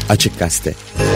Açık Gazete.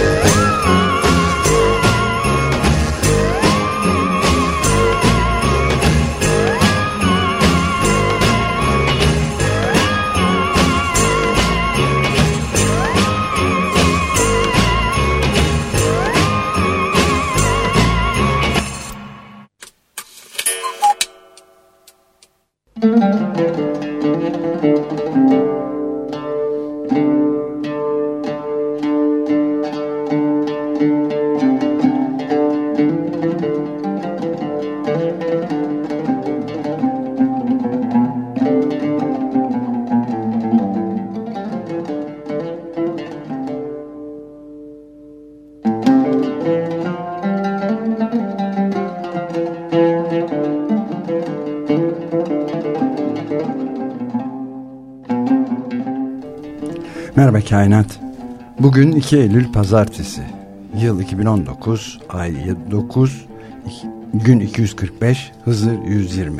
Merhaba Kainat. Bugün 2 Eylül Pazartesi. Yıl 2019, ay 9, gün 245, Hızır 120.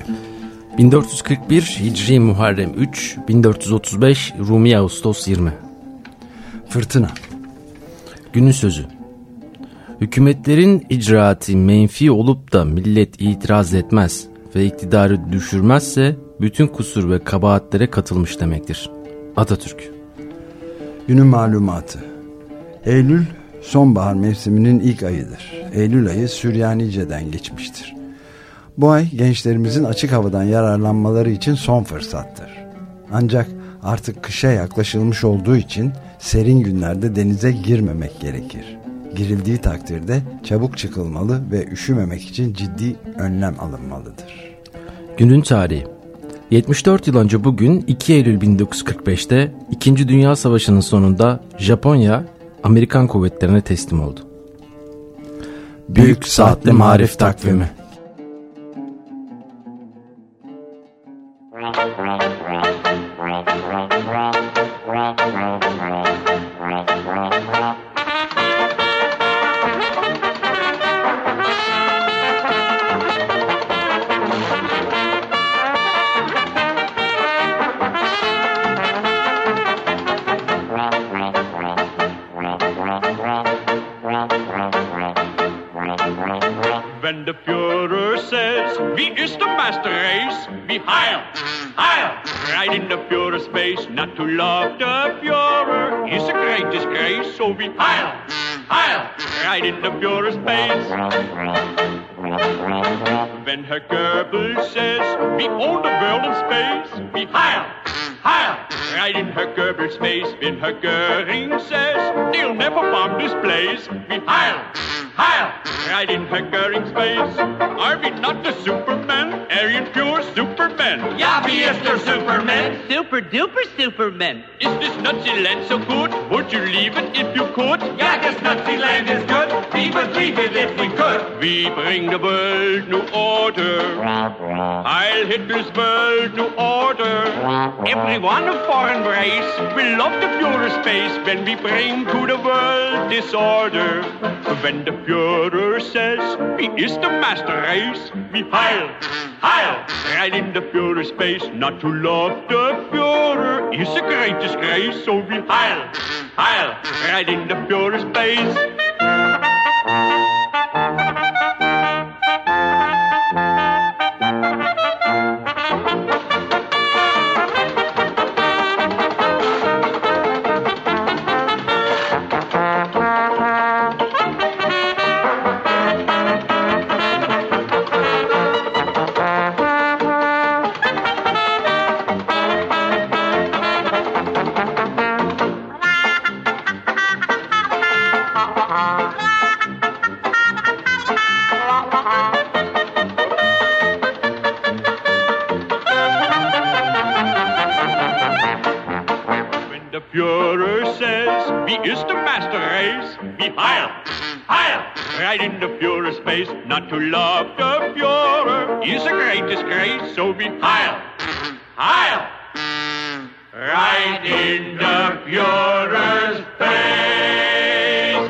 1441 Hicri Muharrem 3, 1435 Rumi Ağustos 20. Fırtına. Günün sözü. Hükümetlerin icraatı menfi olup da millet itiraz etmez ve iktidarı düşürmezse bütün kusur ve kabahatlere katılmış demektir. Atatürk. Günün malumatı. Eylül sonbahar mevsiminin ilk ayıdır. Eylül ayı Süryanice'den geçmiştir. Bu ay gençlerimizin açık havadan yararlanmaları için son fırsattır. Ancak artık kışa yaklaşılmış olduğu için serin günlerde denize girmemek gerekir. Girildiği takdirde çabuk çıkılmalı ve üşümemek için ciddi önlem alınmalıdır. Günün tarihi. 74 yıl önce bugün 2 Eylül 1945'te 2. Dünya Savaşı'nın sonunda Japonya Amerikan kuvvetlerine teslim oldu. Büyük Saatli Marif Takvimi. When the Führer says, "Wie ist the master race?" We Heil, Heil, right in the Führer's face. Not to love the Führer is a great disgrace. So we Heil, Heil, right in the Führer's face. When Herr Goebbels says, "We own the world in space," we Heil, Heil, right in Herr Goebbels' face. When Herr Göring says, "They'll never bomb this place," we Heil, Heil, right in Herr Göring's face. Are we not the Superman? Aryan pure Superman. Ja, wie ist der Superman? Super duper Superman. Is this Nazi land so good? Would you leave it if you could? Ja, this Nazi land is good. We would leave it if we could. We bring the world new order. Heil Hitler's world new order. Everyone of foreign race will love the Führer's space when we bring to the world disorder. When the Führer says, "He is the master race," we Heil, Heil, right in the Führer's face. Not to love the Führer is a great disgrace. So we Heil, Heil, right in the Führer's face. Führer says, "Wie ist the master race?" We Heil, Heil, right in the Führer's face. Not to love the Führer is a great disgrace. So we Heil, Heil, right in the Führer's face.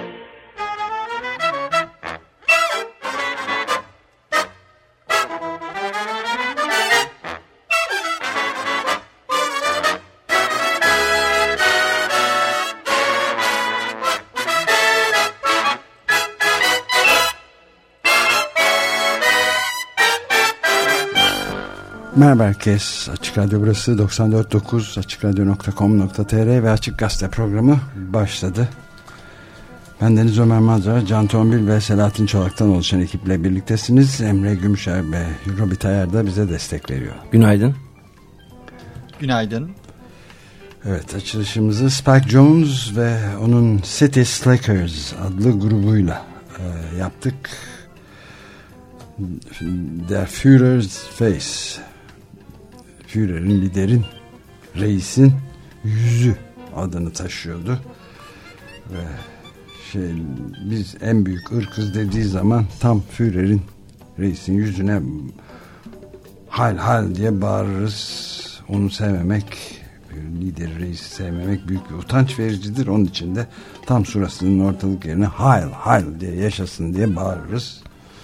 Merhaba herkes. Açık Radyo burası 94.9 açıkradyo.com.tr ve Açık Gazete programı başladı. Ben Deniz Ömer Madra, Can Tombil ve Selahattin Çolak'tan oluşan ekiple birliktesiniz. Emre Gümüşer ve Robi Tayar da bize destek veriyor. Günaydın. Günaydın. Evet, açılışımızı Spike Jones ve onun City Slickers adlı grubuyla yaptık. Der Führer's Face, Führer'in, liderin, reisin yüzü adını taşıyordu. Ve biz en büyük ırkız dediği zaman tam Führer'in, reisin yüzüne hal hal diye bağırırız. Onu sevmemek, lideri, reisi sevmemek büyük bir utanç vericidir. Onun için de tam surasının ortalık yerine Heil Heil diye yaşasın diye bağırırız.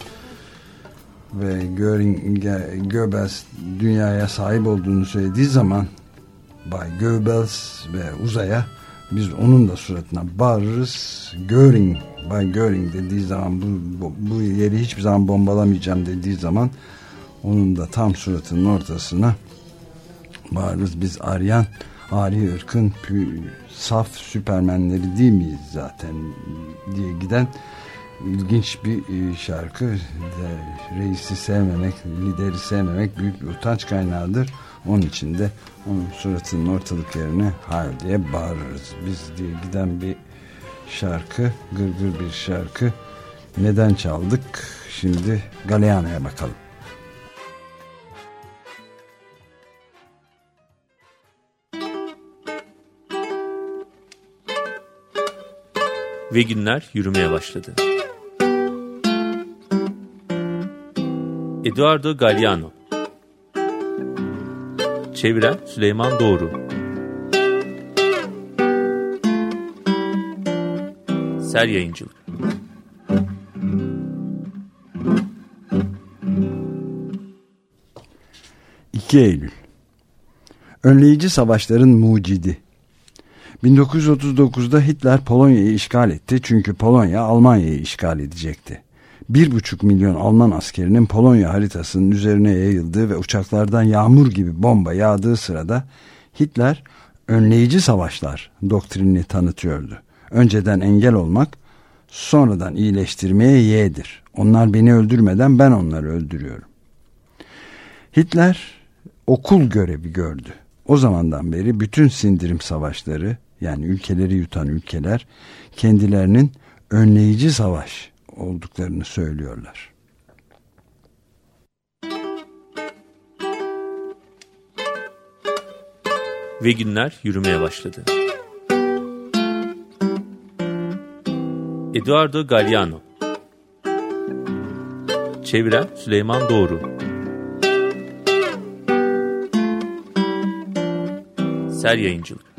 Ve Goebbels dünyaya sahip olduğunu söylediği zaman Bay Goebbels ve uzaya biz onun da suratına bağırırız. Göring, Bay Göring dediği zaman bu yeri hiçbir zaman bombalamayacağım dediği zaman onun da tam suratının ortasına bağırırız. Biz Aryan, ari ırkın saf süpermenleri değil miyiz zaten diye giden ilginç bir şarkı. Reisi sevmemek, lideri sevmemek büyük bir utanç kaynağıdır. Onun için de onun suratının ortalık yerine hayır diye bağırırız biz diye giden bir şarkı, gırgır bir şarkı. Neden çaldık? Şimdi Galeano'ya bakalım. Ve günler yürümeye başladı. Eduardo Galeano. Çeviren Süleyman Doğru. Ser Yayıncılık. Eylül. Önleyici savaşların mucidi. 1939'da Hitler Polonya'yı işgal etti çünkü Polonya Almanya'yı işgal edecekti. 1,5 milyon Alman askerinin Polonya haritasının üzerine yayıldığı ve uçaklardan yağmur gibi bomba yağdığı sırada Hitler önleyici savaşlar doktrinini tanıtıyordu. Önceden engel olmak, sonradan iyileştirmeye yeğdir. Onlar beni öldürmeden ben onları öldürüyorum. Hitler okul görevi gördü. O zamandan beri bütün sindirim savaşları, yani ülkeleri yutan ülkeler kendilerinin önleyici savaş olduklarını söylüyorlar. Ve günler yürümeye başladı. Eduardo Galeano. Çeviren Süleyman Doğru. Ser Yayıncılık.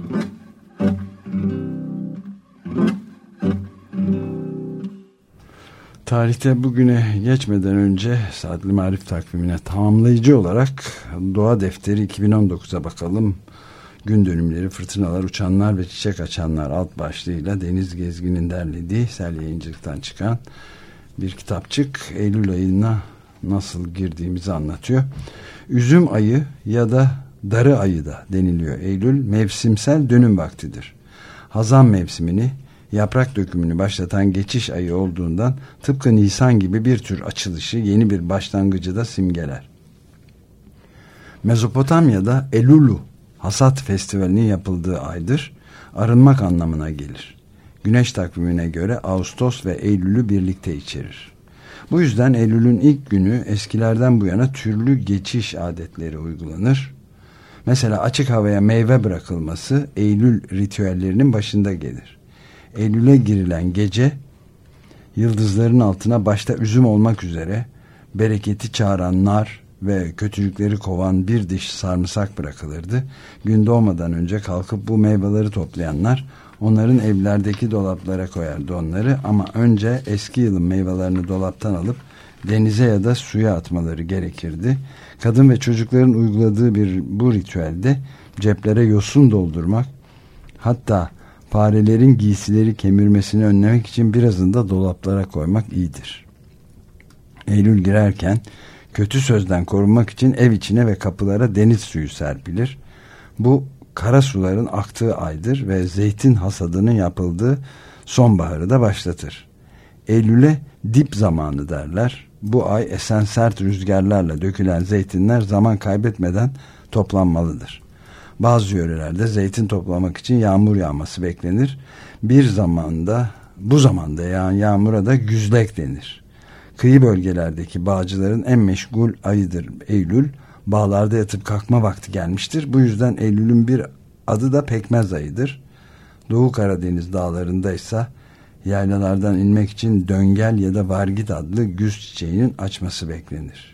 Tarihte bugüne geçmeden önce Saatli Marif takvimine tamamlayıcı olarak Doğa Defteri 2019'a bakalım. Gün dönümleri, fırtınalar, uçanlar ve çiçek açanlar alt başlığıyla Deniz Gezgin'in derlediği Sel Yayıncılık'tan çıkan bir kitapçık. Eylül ayına nasıl girdiğimizi anlatıyor. Üzüm ayı ya da darı ayı da deniliyor. Eylül mevsimsel dönüm vaktidir. Hazan mevsimini, yaprak dökümünü başlatan geçiş ayı olduğundan tıpkı Nisan gibi bir tür açılışı, yeni bir başlangıcı da simgeler. Mezopotamya'da Elulu hasat festivalinin yapıldığı aydır. Arınmak anlamına gelir. Güneş takvimine göre Ağustos ve Eylül'ü birlikte içerir. Bu yüzden Eylül'ün ilk günü eskilerden bu yana türlü geçiş adetleri uygulanır. Mesela açık havaya meyve bırakılması Eylül ritüellerinin başında gelir. Eylül'e girilen gece yıldızların altına başta üzüm olmak üzere bereketi çağıran nar ve kötülükleri kovan bir diş sarımsak bırakılırdı. Gün doğmadan önce kalkıp bu meyveleri toplayanlar onların evlerdeki dolaplara koyardı onları, ama önce eski yılın meyvelerini dolaptan alıp denize ya da suya atmaları gerekirdi. Kadın ve çocukların uyguladığı bu ritüelde ceplere yosun doldurmak, hatta farelerin giysileri kemirmesini önlemek için birazını da dolaplara koymak iyidir. Eylül girerken Kötü sözden korunmak için ev içine ve kapılara deniz suyu serpilir. Bu kara suların aktığı aydır ve zeytin hasadının yapıldığı sonbaharı da başlatır. Eylül'e dip zamanı derler. Bu ay esen sert rüzgarlarla dökülen zeytinler zaman kaybetmeden toplanmalıdır. Bazı yörelerde zeytin toplamak için yağmur yağması beklenir. Bu zamanda yağan yağmura da güzlek denir. Kıyı bölgelerdeki bağcıların en meşgul ayıdır Eylül. Bağlarda yatıp kalkma vakti gelmiştir. Bu yüzden Eylül'ün bir adı da pekmez ayıdır. Doğu Karadeniz dağlarında ise yaylalardan inmek için döngel ya da vargit adlı güz çiçeğinin açması beklenir.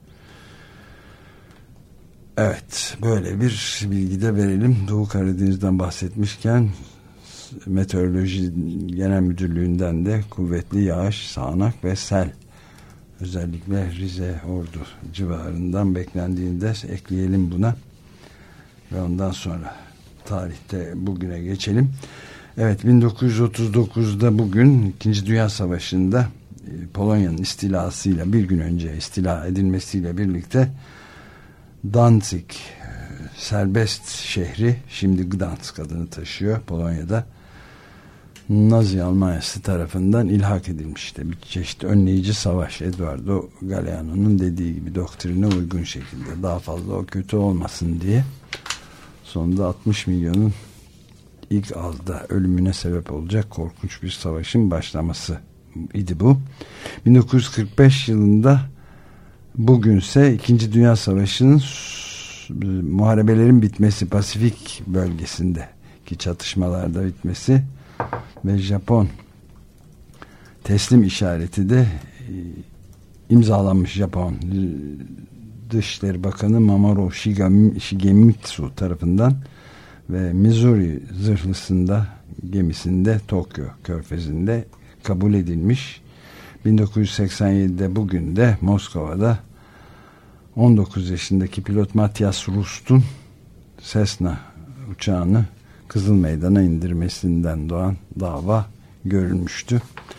Evet, böyle bir bilgi de verelim. Doğu Karadeniz'den bahsetmişken Meteoroloji Genel Müdürlüğü'nden de kuvvetli yağış, sağanak ve sel, özellikle Rize, Ordu civarından beklendiğini de ekleyelim buna. Ve ondan sonra tarihte bugüne geçelim. Evet, 1939'da bugün 2. Dünya Savaşı'nda Polonya'nın istilasıyla, bir gün önce istila edilmesiyle birlikte Danzig serbest şehri, şimdi Gdansk adını taşıyor, Polonya'da Nazi Almanyası tarafından ilhak edilmişti. Bir çeşit önleyici savaş, Eduardo Galeano'nun dediği gibi doktrine uygun şekilde, daha fazla o kötü olmasın diye. Sonunda 60 milyonun ilk azda ölümüne sebep olacak korkunç bir savaşın başlaması idi bu. 1945 yılında bugünse 2. Dünya Savaşı'nın muharebelerin bitmesi, Pasifik bölgesindeki çatışmalarda bitmesi ve Japon teslim işareti de imzalanmış. Japon Dışişleri Bakanı Mamoru Shigemitsu tarafından ve Missouri zırhlısında gemisinde Tokyo Körfezi'nde kabul edilmiş. 1987'de bugün de Moskova'da 19 yaşındaki pilot Matyas Rust'un Cessna uçağını Kızıl Meydan'a indirmesinden doğan dava görülmüştü.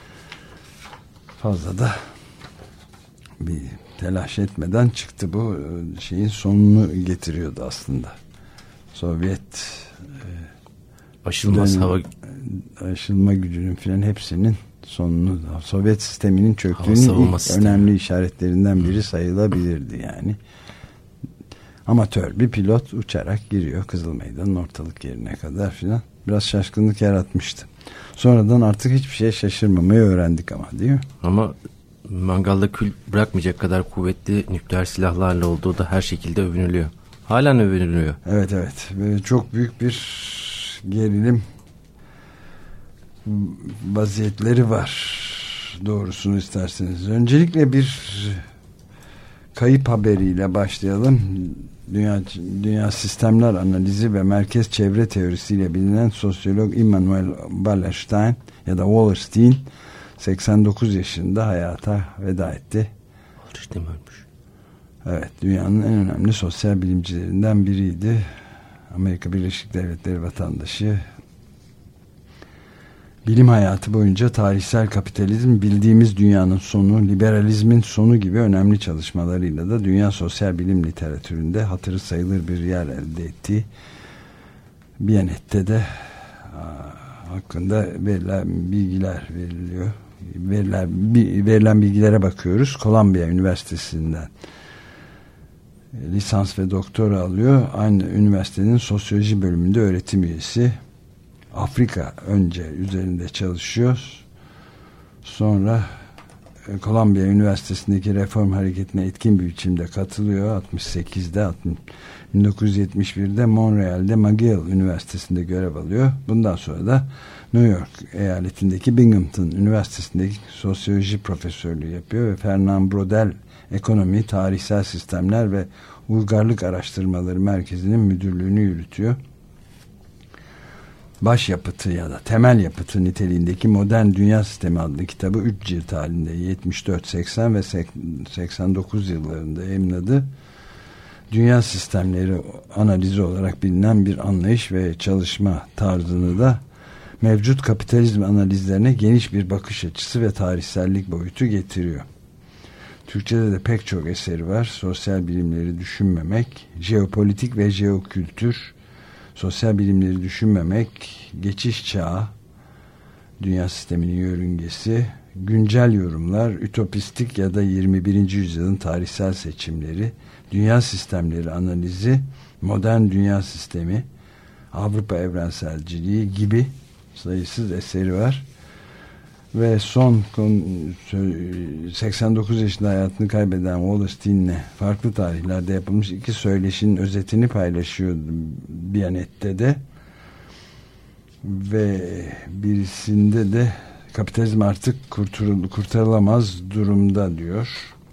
Fazla da bir telaş etmeden çıktı, bu şeyin sonunu getiriyordu aslında. Sovyet aşılma gücünün filan hepsinin sonunu, Sovyet sisteminin çöktüğünün ilk önemli işaretlerinden biri sayılabilirdi yani. Amatör bir pilot uçarak giriyor Kızıl Meydan'ın ortalık yerine kadar filan. Biraz şaşkınlık yaratmıştı. Sonradan artık hiçbir şeye şaşırmamayı öğrendik ama, değil mi? Ama mangalda kül bırakmayacak kadar kuvvetli nükleer silahlarla olduğu da her şekilde övünülüyor. Halen övünülüyor. Evet evet. Böyle çok büyük bir gerilim vaziyetleri var. Doğrusunu isterseniz. Öncelikle bir kayıp haberiyle başlayalım. Dünya sistemler analizi ve merkez çevre teorisiyle bilinen sosyolog Immanuel Wallerstein ya da Wallerstein 89 yaşında hayata veda etti. Wallerstein ölmüş. Evet, dünyanın en önemli sosyal bilimcilerinden biriydi. Amerika Birleşik Devletleri vatandaşı. Bilim hayatı boyunca tarihsel kapitalizm, bildiğimiz dünyanın sonu, liberalizmin sonu gibi önemli çalışmalarıyla da dünya sosyal bilim literatüründe hatırı sayılır bir yer elde ettiği, Biyanet'te de hakkında verilen bilgiler veriliyor. Verilen bilgilere bakıyoruz. Columbia Üniversitesi'nden lisans ve doktora alıyor. Aynı üniversitenin sosyoloji bölümünde öğretim üyesi. Afrika önce üzerinde çalışıyor. Sonra Columbia Üniversitesi'ndeki reform hareketine etkin bir biçimde katılıyor. 68'de 1971'de Montreal'de McGill Üniversitesi'nde görev alıyor. Bundan sonra da New York eyaletindeki Binghamton Üniversitesi'ndeki sosyoloji profesörlüğü yapıyor ve Fernand Braudel Ekonomi, Tarihsel Sistemler ve Uygarlık Araştırmaları Merkezi'nin müdürlüğünü yürütüyor. Başyapıtı ya da temel yapıtı niteliğindeki Modern Dünya Sistemi adlı kitabı 3 cilt halinde 74, 80 ve 89 yıllarında yayımladı. Dünya sistemleri analizi olarak bilinen bir anlayış ve çalışma tarzını da mevcut kapitalizm analizlerine geniş bir bakış açısı ve tarihsellik boyutu getiriyor. Türkçe'de de pek çok eseri var. Sosyal bilimleri düşünmemek, jeopolitik ve jeokültür, sosyal bilimleri düşünmemek, geçiş çağı, dünya sisteminin yörüngesi, güncel yorumlar, ütopistik ya da 21. yüzyılın tarihsel seçimleri, dünya sistemleri analizi, modern dünya sistemi, Avrupa evrenselciliği gibi sayısız eseri var. Ve son 89 yaşında hayatını kaybeden Wallerstein'le farklı tarihlerde yapılmış 2 söyleşinin özetini paylaşıyor Biyanet'te de. Ve birisinde de kapitalizm artık kurtarılamaz durumda diyor.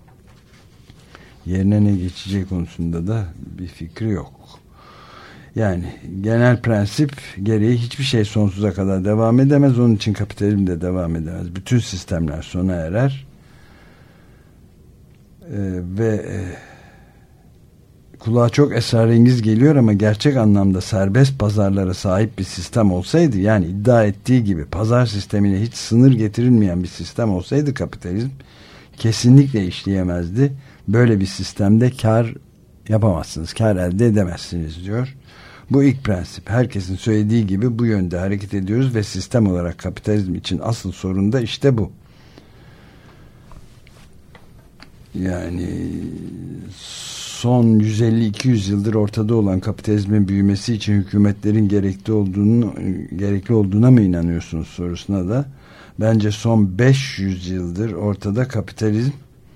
Yerine ne geçeceği konusunda da bir fikri yok. Yani genel prensip gereği hiçbir şey sonsuza kadar devam edemez. Onun için kapitalizm de devam edemez. Bütün sistemler sona erer. Kulağa çok esrarengiz geliyor ama gerçek anlamda serbest pazarlara sahip bir sistem olsaydı, yani iddia ettiği gibi pazar sistemine hiç sınır getirilmeyen bir sistem olsaydı kapitalizm kesinlikle işleyemezdi. Böyle bir sistemde kar yapamazsınız, kar elde edemezsiniz diyor. Bu ilk prensip. Herkesin söylediği gibi bu yönde hareket ediyoruz ve sistem olarak kapitalizm için asıl sorun da işte bu. Yani son 150-200 yıldır ortada olan kapitalizmin büyümesi için hükümetlerin gerekli olduğuna mı inanıyorsunuz sorusuna da bence son 500 yıldır ortada kapitalizm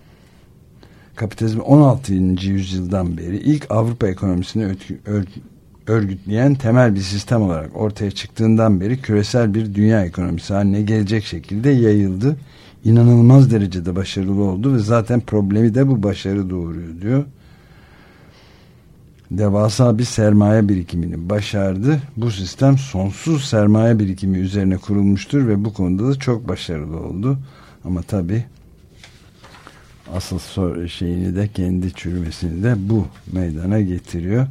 16. yüzyıldan beri ilk Avrupa ekonomisini örgütleyen temel bir sistem olarak ortaya çıktığından beri küresel bir dünya ekonomisi haline gelecek şekilde yayıldı. İnanılmaz derecede başarılı oldu ve zaten problemi de bu başarı doğuruyor diyor. Devasa bir sermaye birikimini başardı. Bu sistem sonsuz sermaye birikimi üzerine kurulmuştur ve bu konuda da çok başarılı oldu. Ama tabii asıl şeyini de, kendi çürümesini de bu meydana getiriyor.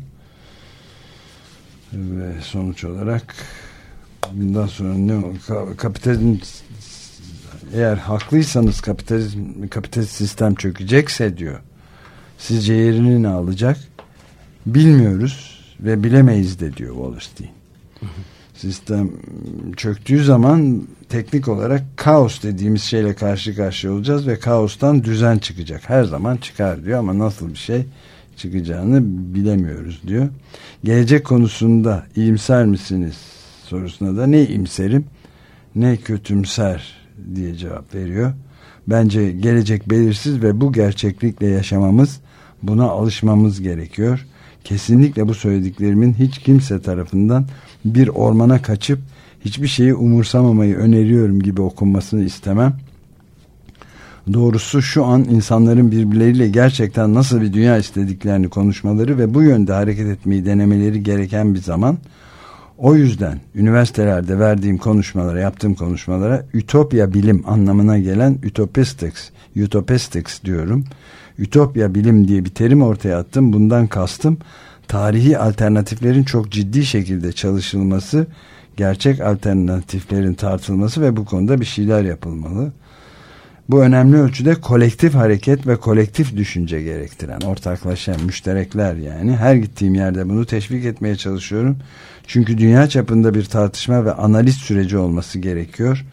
Ve sonuç olarak bundan sonra kapitalizm, eğer haklıysanız kapitalist sistem çökecekse diyor, sizce yerini ne alacak? Bilmiyoruz ve bilemeyiz de diyor Wallerstein. Sistem çöktüğü zaman teknik olarak kaos dediğimiz şeyle karşı karşıya olacağız ve kaostan düzen çıkacak. Her zaman çıkar diyor ama nasıl bir şey çıkacağını bilemiyoruz diyor. Gelecek konusunda iyimser misiniz sorusuna da ne iyimserim ne kötümser diye cevap veriyor. Bence gelecek belirsiz ve bu gerçeklikle yaşamamız, buna alışmamız gerekiyor. Kesinlikle bu söylediklerimin hiç kimse tarafından bir ormana kaçıp hiçbir şeyi umursamamayı öneriyorum gibi okunmasını istemem. Doğrusu şu an insanların birbirleriyle gerçekten nasıl bir dünya istediklerini konuşmaları ve bu yönde hareket etmeyi denemeleri gereken bir zaman. O yüzden üniversitelerde yaptığım konuşmalara ütopya bilim anlamına gelen utopistics diyorum. Ütopya bilim diye bir terim ortaya attım. Bundan kastım tarihi alternatiflerin çok ciddi şekilde çalışılması, gerçek alternatiflerin tartılması ve bu konuda bir şeyler yapılmalı. Bu önemli ölçüde kolektif hareket ve kolektif düşünce gerektiren, ortaklaşan, müşterekler yani. Her gittiğim yerde bunu teşvik etmeye çalışıyorum. Çünkü dünya çapında bir tartışma ve analiz süreci olması gerekiyor.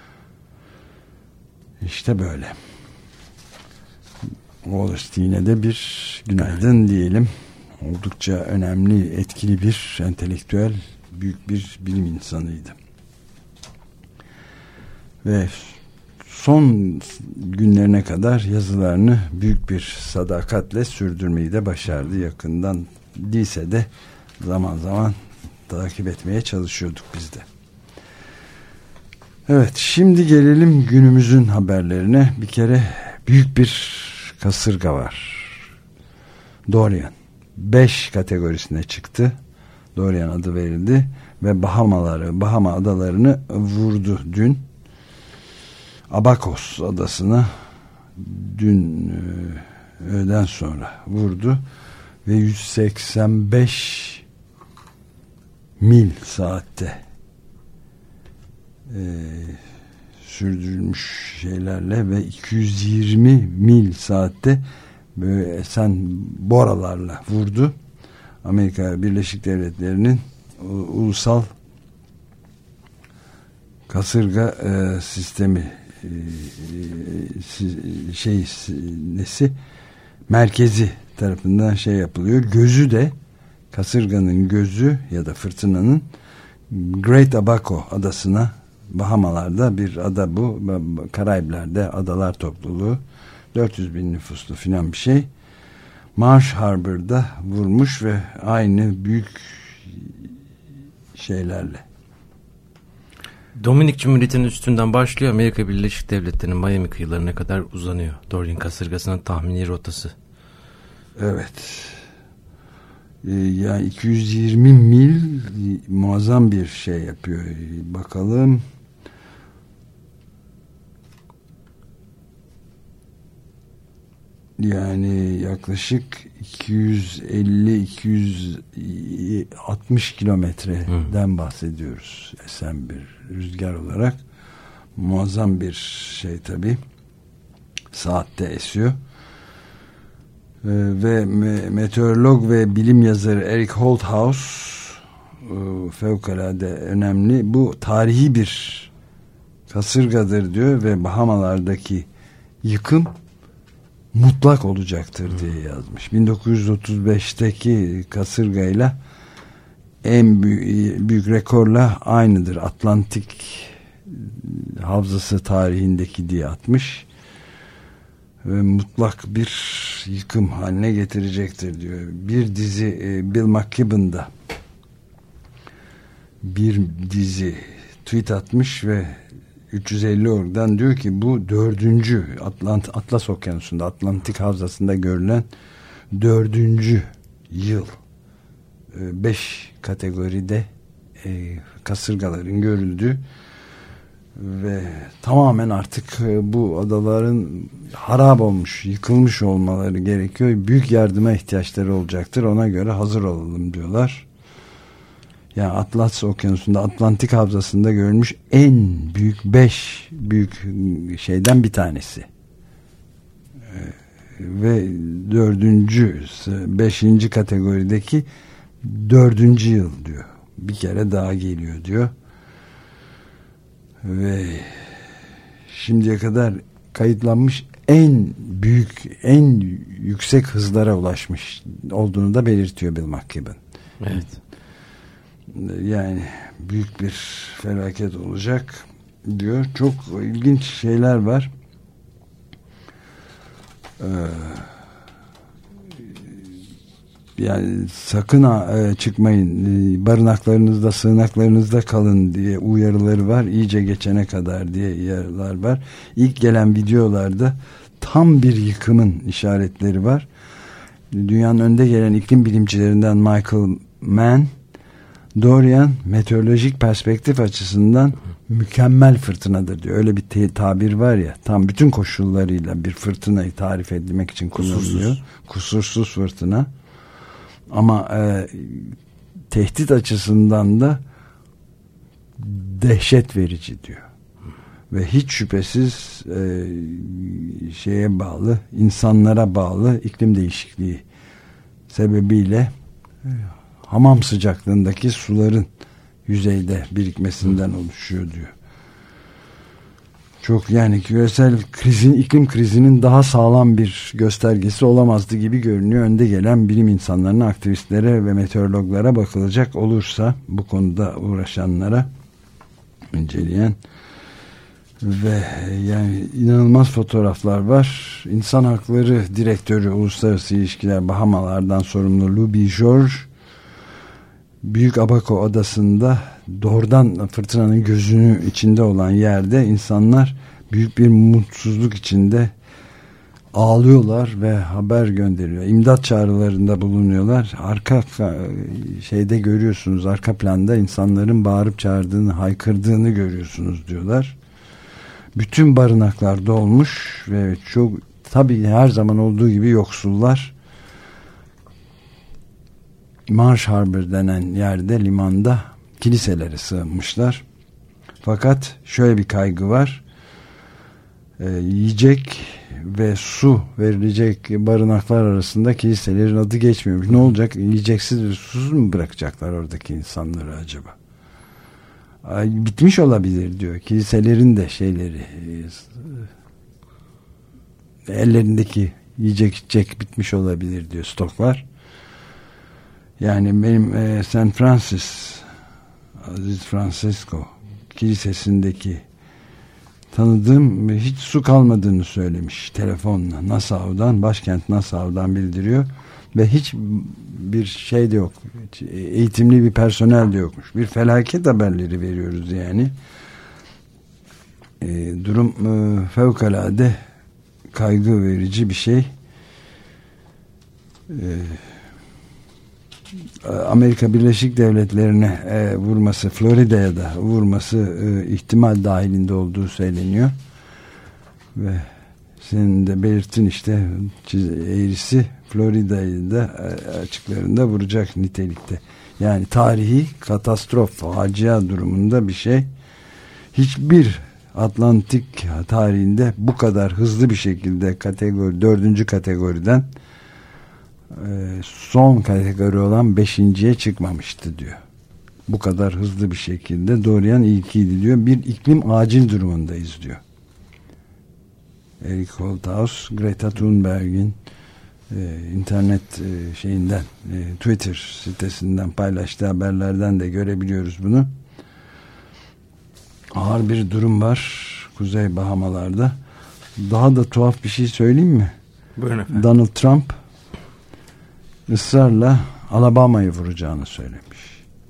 İşte böyle. Wallerstein'e de bir günaydın diyelim. Oldukça önemli, etkili bir entelektüel, büyük bir bilim insanıydı. Ve son günlerine kadar yazılarını büyük bir sadakatle sürdürmeyi de başardı. Yakından değilse de zaman zaman takip etmeye çalışıyorduk biz de. Evet, şimdi gelelim günümüzün haberlerine. Bir kere büyük bir kasırga var. Dorian 5 kategorisine çıktı. Dorian adı verildi ve Bahama adalarını vurdu dün. Abakos adasına dün öğleden sonra vurdu ve 185 mil saatte sürdürülmüş şeylerle ve 220 mil saatte böyle esen boralarla vurdu. Amerika Birleşik Devletleri'nin ulusal kasırga sistemi merkezi tarafından şey yapılıyor. Gözü de, kasırganın gözü ya da fırtınanın Great Abaco adasına, Bahamalarda bir ada bu, Karayipler'de adalar topluluğu, 400 bin nüfuslu filan bir şey, Marsh Harbor'da vurmuş ve aynı büyük şeylerle. Dominik Cumhuriyeti'nin üstünden başlıyor, Amerika Birleşik Devletleri'nin Miami kıyılarına kadar uzanıyor. Dorian kasırgasının tahmini rotası. Evet. Yani 220 mil muazzam bir şey yapıyor. Bakalım. Yani yaklaşık 250-260 kilometreden bahsediyoruz. Esen bir rüzgar olarak. Muazzam bir şey tabii. Saatte esiyor. Ve meteorolog ve bilim yazarı Eric Holthaus fevkalade önemli. Bu tarihi bir kasırgadır diyor ve Bahamalardaki yıkım mutlak olacaktır diye yazmış. 1935'teki kasırgayla en büyük rekorla aynıdır. Atlantik havzası tarihindeki diye atmış. Ve mutlak bir yıkım haline getirecektir diyor. Bir dizi Bill McKibben'da bir dizi tweet atmış ve 350 oradan diyor ki bu 4. Atlas Okyanusu'nda, Atlantik Havzası'nda görülen 4. yıl 5 kategoride kasırgaların görüldüğü ve tamamen artık bu adaların harap olmuş, yıkılmış olmaları gerekiyor. Büyük yardıma ihtiyaçları olacaktır. Ona göre hazır olalım diyorlar. Yani Atlas Okyanusu'nda, Atlantik Havzası'nda görülmüş en büyük 5 büyük şeyden bir tanesi. Ve 5. kategorideki 4. yıl diyor. Bir kere daha geliyor diyor. Ve şimdiye kadar kayıtlanmış en büyük, en yüksek hızlara ulaşmış olduğunu da belirtiyor Bill McKibben. Evet. Yani büyük bir felaket olacak diyor. Çok ilginç şeyler var. Yani sakın çıkmayın, barınaklarınızda, sığınaklarınızda kalın diye uyarıları var. İyice geçene kadar diye uyarılar var. İlk gelen videolarda tam bir yıkımın işaretleri var. Dünyanın önde gelen iklim bilimcilerinden Michael Mann, Dorian meteorolojik perspektif açısından mükemmel fırtınadır diyor. Öyle bir tabir var ya, tam bütün koşullarıyla bir fırtınayı tarif etmek için kullanılıyor. Kusursuz fırtına. Ama tehdit açısından da dehşet verici diyor. Ve hiç şüphesiz şeye bağlı, insanlara bağlı iklim değişikliği sebebiyle hamam sıcaklığındaki suların yüzeyde birikmesinden oluşuyor diyor. Çok, yani küresel krizin, iklim krizinin daha sağlam bir göstergesi olamazdı gibi görünüyor. Önde gelen bilim insanlarına, aktivistlere ve meteorologlara bakılacak olursa, bu konuda uğraşanlara, inceleyen ve yani inanılmaz fotoğraflar var. İnsan Hakları Direktörü Uluslararası İlişkiler Bahamalardan sorumlu Louis George, Büyük Abaco adasında doğrudan fırtınanın gözünün içinde olan yerde insanlar büyük bir mutsuzluk içinde ağlıyorlar ve haber gönderiyor. İmdat çağrılarında bulunuyorlar. Arka şeyde görüyorsunuz, arka planda insanların bağırıp çağırdığını, haykırdığını görüyorsunuz diyorlar. Bütün barınaklar dolmuş ve çok, tabii her zaman olduğu gibi yoksullar Marsh Harbor denen yerde, limanda kiliselere sığınmışlar. Fakat şöyle bir kaygı var. yiyecek ve su verilecek barınaklar arasında kiliselerin adı geçmiyormuş. Ne olacak? Yiyeceksiz ve susuz mu bırakacaklar oradaki insanları acaba? Bitmiş olabilir diyor. Kiliselerin de şeyleri, ellerindeki yiyecek içecek bitmiş olabilir diyor, stoklar. Yani benim St. Francis, Aziz Francisco kilisesindeki tanıdığım hiç su kalmadığını söylemiş telefonla. Nassau'dan, başkent Nassau'dan bildiriyor ve hiç bir şey de yok, eğitimli bir personel de yokmuş. Bir felaket haberleri veriyoruz yani. Durum fevkalade kaygı verici bir şey. Amerika Birleşik Devletleri'ne vurması, Florida'ya da vurması ihtimal dahilinde olduğu söyleniyor. Ve senin de belirttin işte, eğrisi Florida'yı da açıklarında vuracak nitelikte. Yani tarihi katastrof, facia durumunda bir şey. Hiçbir Atlantik tarihinde bu kadar hızlı bir şekilde kategori, 4. kategoriden son kategori olan 5.'ye çıkmamıştı diyor. Bu kadar hızlı bir şekilde doğrayan ilkiydi diyor. Bir iklim acil durumundayız diyor. Eric Holthaus, Greta Thunberg'in internet şeyinden, Twitter sitesinden paylaştığı haberlerden de görebiliyoruz bunu. Ağır bir durum var Kuzey Bahamalar'da. Daha da tuhaf bir şey söyleyeyim mi? Buyurun efendim. Donald Trump ısrarla Alabama'yı vuracağını söylemiş.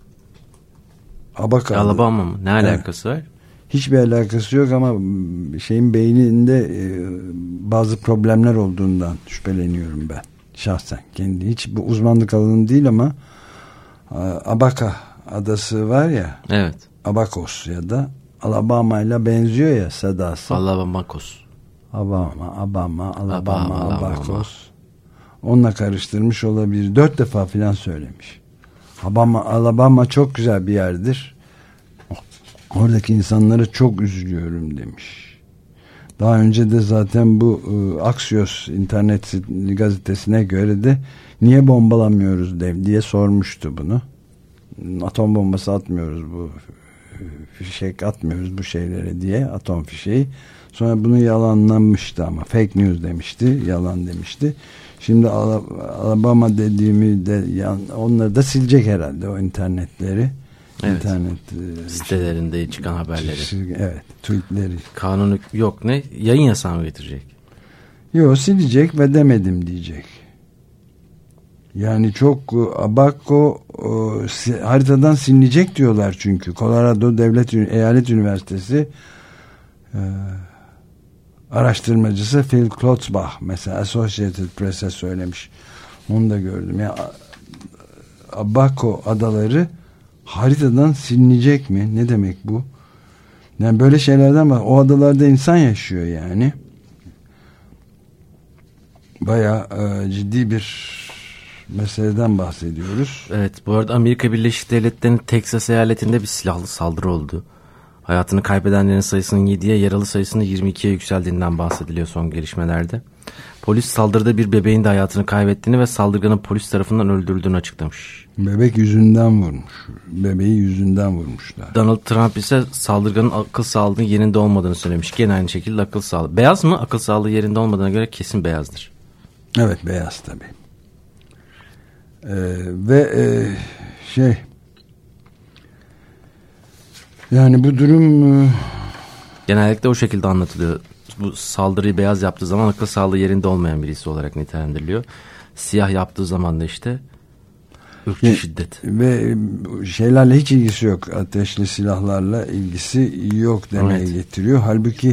Alabama mı? Ne alakası var? Hiçbir alakası yok ama şeyin beyninde bazı problemler olduğundan şüpheleniyorum ben şahsen. Kendi hiç bu uzmanlık alanım değil ama Abaca adası var ya. Evet. Abacos ya da Alabama ile benziyor ya sedası. Alabamacos. Alabama, Abacos. Onunla karıştırmış olabilir. 4 defa filan söylemiş. Alabama çok güzel bir yerdir. Oradaki insanlara çok üzülüyorum demiş. Daha önce de zaten bu Axios internet gazetesine göre de niye bombalamıyoruz diye sormuştu bunu. Atom bombası atmıyoruz, bu fişek atmıyoruz bu şeylere diye, atom fişeği. Sonra bunu yalanlanmıştı ama fake news demişti, yalan demişti. Şimdi Alabama dediğimi de onları da silecek herhalde, o internetleri. Evet. İnternet sitelerinde çıkan haberleri. Evet, tweetleri. Kanunu yok, ne? Yayın yasağı mı getirecek? Yok, silecek ve demedim diyecek. Yani çok Abaco haritadan silinecek diyorlar çünkü. Colorado Eyalet Üniversitesi araştırmacısı Phil Klotzbach mesela Associated Press'e söylemiş. Onu da gördüm. Ya Abaco adaları haritadan silinecek mi? Ne demek bu? Yani böyle şeylerden var. O adalarda insan yaşıyor yani. Bayağı ciddi bir meseleden bahsediyoruz. Evet, bu arada Amerika Birleşik Devletleri'nin Teksas eyaletinde bir silahlı saldırı oldu. Hayatını kaybedenlerin sayısının 7'ye, yaralı sayısının 22'ye yükseldiğinden bahsediliyor son gelişmelerde. Polis saldırıda bir bebeğin de hayatını kaybettiğini ve saldırganın polis tarafından öldürüldüğünü açıklamış. Bebek yüzünden vurmuş. Bebeği yüzünden vurmuşlar. Donald Trump ise saldırganın akıl sağlığının yerinde olmadığını söylemiş. Gene aynı şekilde akıl sağlığı. Beyaz mı? Akıl sağlığı yerinde olmadığına göre kesin beyazdır. Evet, beyaz tabii. Ve yani bu durum genellikle o şekilde anlatılıyor. Bu saldırıyı beyaz yaptığı zaman akıl sağlığı yerinde olmayan birisi olarak nitelendiriliyor. Siyah yaptığı zaman da işte ırkçı şiddet. Ve şeylerle hiç ilgisi yok. Ateşli silahlarla ilgisi yok demeye getiriyor. Halbuki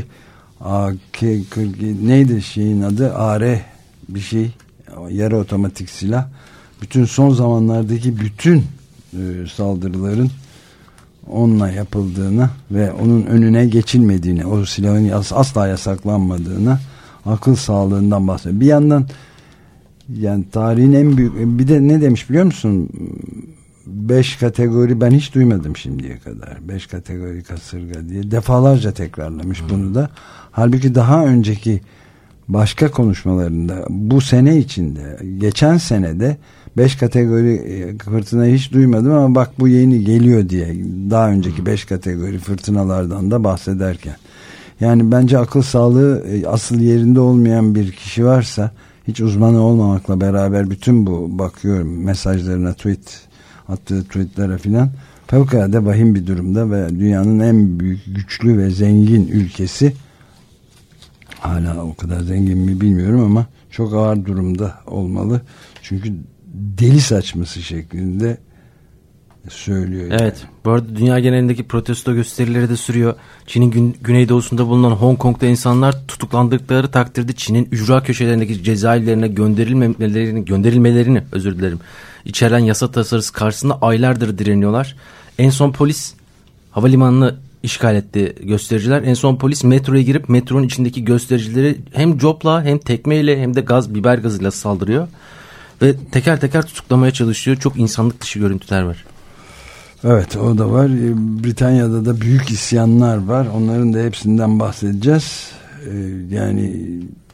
AK-47 neydi şeyin adı? AR bir şey. Yarı otomatik silah. Bütün son zamanlardaki bütün saldırıların onunla yapıldığını ve onun önüne geçilmediğini, o silahın asla yasaklanmadığını, akıl sağlığından bahsediyor. Bir yandan yani tarihin en büyük, bir de ne demiş biliyor musun? 5 kategori ben hiç duymadım şimdiye kadar. 5 kategori kasırga diye defalarca tekrarlamış bunu da. Halbuki daha önceki başka konuşmalarında bu sene içinde, geçen senede 5 kategori fırtınayı hiç duymadım ama bak bu yeni geliyor diye daha önceki 5 kategori fırtınalardan da bahsederken. Yani bence akıl sağlığı asıl yerinde olmayan bir kişi varsa, hiç uzmanı olmamakla beraber bütün bu bakıyorum mesajlarına, attığı tweetlere filan, fevkalade vahim bir durumda ve dünyanın en büyük, güçlü ve zengin ülkesi, hala o kadar zengin mi bilmiyorum ama çok ağır durumda olmalı. Çünkü deli saçması şeklinde söylüyor. Evet. Yani. Bu arada dünya genelindeki protesto gösterileri de sürüyor. Çin'in güneydoğusunda bulunan Hong Kong'da insanlar tutuklandıkları takdirde Çin'in ücra köşelerindeki cezaevlerine gönderilmelerini içeren yasa tasarısı karşısında aylardır direniyorlar. En son polis havalimanını işgal etti göstericiler. En son polis metroya girip metronun içindeki göstericileri hem copla hem tekmeyle hem de biber gazıyla saldırıyor. Ve teker teker tutuklamaya çalışıyor. Çok insanlık dışı görüntüler var. Evet, o da var. Britanya'da da büyük isyanlar var. Onların da hepsinden bahsedeceğiz. Yani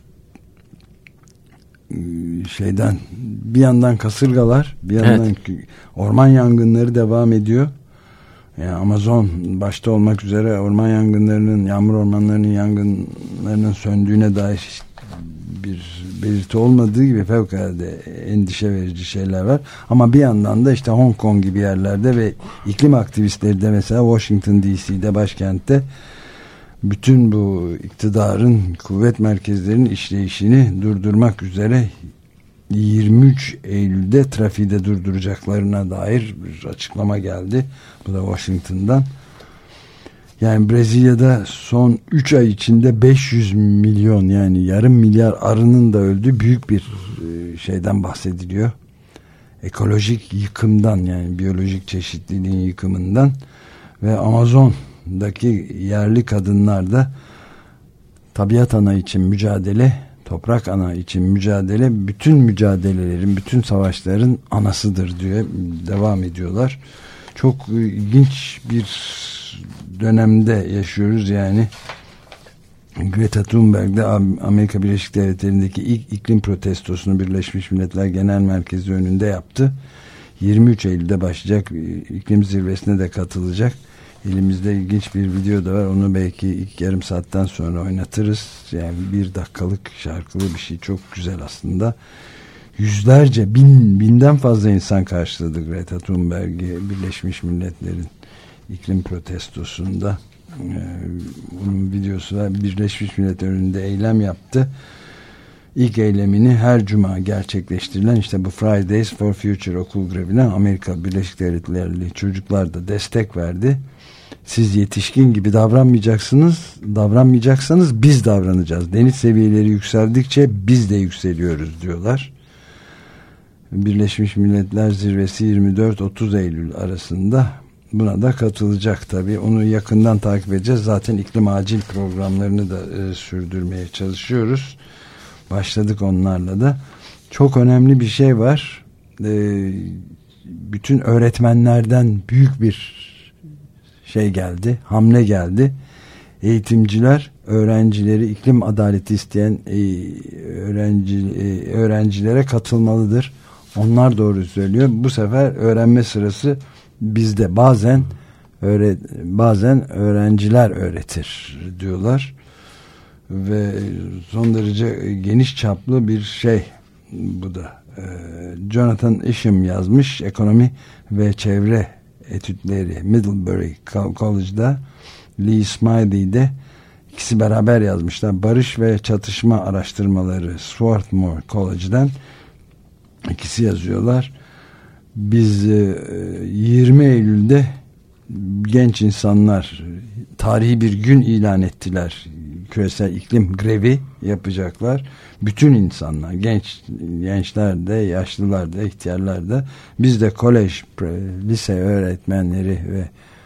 bir yandan kasırgalar, bir yandan orman yangınları devam ediyor. Yani Amazon başta olmak üzere orman yangınlarının, yağmur ormanlarının yangınlarının söndüğüne dair bir belirti olmadığı gibi fevkalade endişe verici şeyler var. Ama bir yandan da işte Hong Kong gibi yerlerde ve iklim aktivistleri de mesela Washington DC'de, başkentte, bütün bu iktidarın kuvvet merkezlerinin işleyişini durdurmak üzere 23 Eylül'de trafiği de durduracaklarına dair bir açıklama geldi. Bu da Washington'dan. Yani Brezilya'da son 3 ay içinde 500 milyon, yani yarım milyar arının da öldüğü büyük bir şeyden bahsediliyor. Ekolojik yıkımdan, yani biyolojik çeşitliliğin yıkımından. Ve Amazon'daki yerli kadınlar da tabiat ana için mücadele, toprak ana için mücadele, bütün mücadelelerin, bütün savaşların anasıdır diye devam ediyorlar. Çok ilginç bir dönemde yaşıyoruz yani. Greta Thunberg de Amerika Birleşik Devletleri'ndeki ilk iklim protestosunu Birleşmiş Milletler Genel Merkezi önünde yaptı. 23 Eylül'de başlayacak iklim zirvesine de katılacak. Elimizde ilginç bir video da var. Onu belki ilk yarım saatten sonra oynatırız. Yani 1 dakikalık şarkılı bir şey. Çok güzel aslında. Yüzlerce, binden fazla insan karşıladı Greta Thunberg'i Birleşmiş Milletler'in iklim protestosunda. Bunun videosu var. Birleşmiş Milletler önünde eylem yaptı. İlk eylemini her cuma gerçekleştirilen işte bu Fridays for Future okul grevine Amerika Birleşik Devletleri'li çocuklar da destek verdi. Siz yetişkin gibi davranmayacaksanız biz davranacağız. Deniz seviyeleri yükseldikçe biz de yükseliyoruz diyorlar. Birleşmiş Milletler Zirvesi 24-30 Eylül arasında buna da katılacak tabii. Onu yakından takip edeceğiz. Zaten iklim acil programlarını da sürdürmeye çalışıyoruz. Başladık onlarla da. Çok önemli bir şey var. Bütün öğretmenlerden büyük bir şey geldi. Hamle geldi. Eğitimciler öğrencileri, iklim adaleti isteyen öğrencilere katılmalıdır. Onlar doğru söylüyor. Bu sefer öğrenme sırası bizde. Bazen öğrenciler öğretir diyorlar. Ve son derece geniş çaplı bir şey bu da. Jonathan Isham yazmış, ekonomi ve çevre etütleri Middlebury College'da, Lee Smiley de, ikisi beraber yazmışlar. Barış ve çatışma araştırmaları Swarthmore College'den, ikisi yazıyorlar. Biz 20 Eylül'de genç insanlar tarihi bir gün ilan ettiler. Küresel iklim grevi yapacaklar. Bütün insanlar, gençler de, yaşlılar da, ihtiyarlar da. Biz de kolej, lise öğretmenleri ve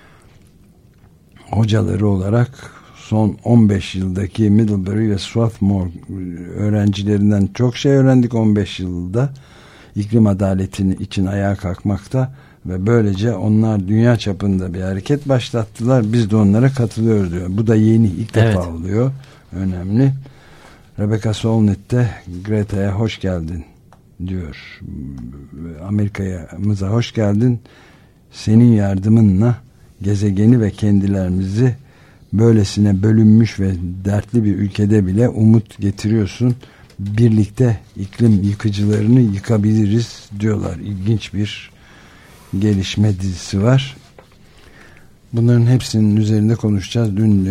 hocaları olarak son 15 yıldaki Middlebury ve Swarthmore öğrencilerinden çok şey öğrendik 15 yılda. İklim adaletini için ayağa kalkmakta Ve böylece onlar dünya çapında bir hareket başlattılar. Biz de onlara katılıyoruz diyor. Bu da yeni, ilk defa oluyor. Önemli. Rebecca Solnit de Greta'ya hoş geldin diyor. Amerika'mıza hoş geldin. Senin yardımınla gezegeni ve kendilerimizi böylesine bölünmüş ve dertli bir ülkede bile umut getiriyorsun. Birlikte iklim yıkıcılarını yıkabiliriz diyorlar. İlginç bir gelişme dizisi var. Bunların hepsinin üzerinde konuşacağız. Dün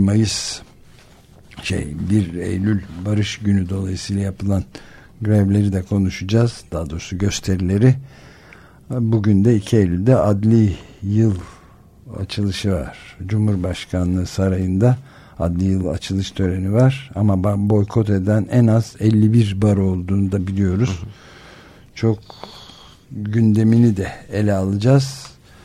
1 Eylül Barış Günü dolayısıyla yapılan grevleri de konuşacağız. Daha doğrusu gösterileri. Bugün de 2 Eylül'de adli yıl açılışı var. Cumhurbaşkanlığı Sarayı'nda adli yıl açılış töreni var. Ama boykot eden en az 51 baro olduğunu da biliyoruz. Çok gündemini de ele alacağız.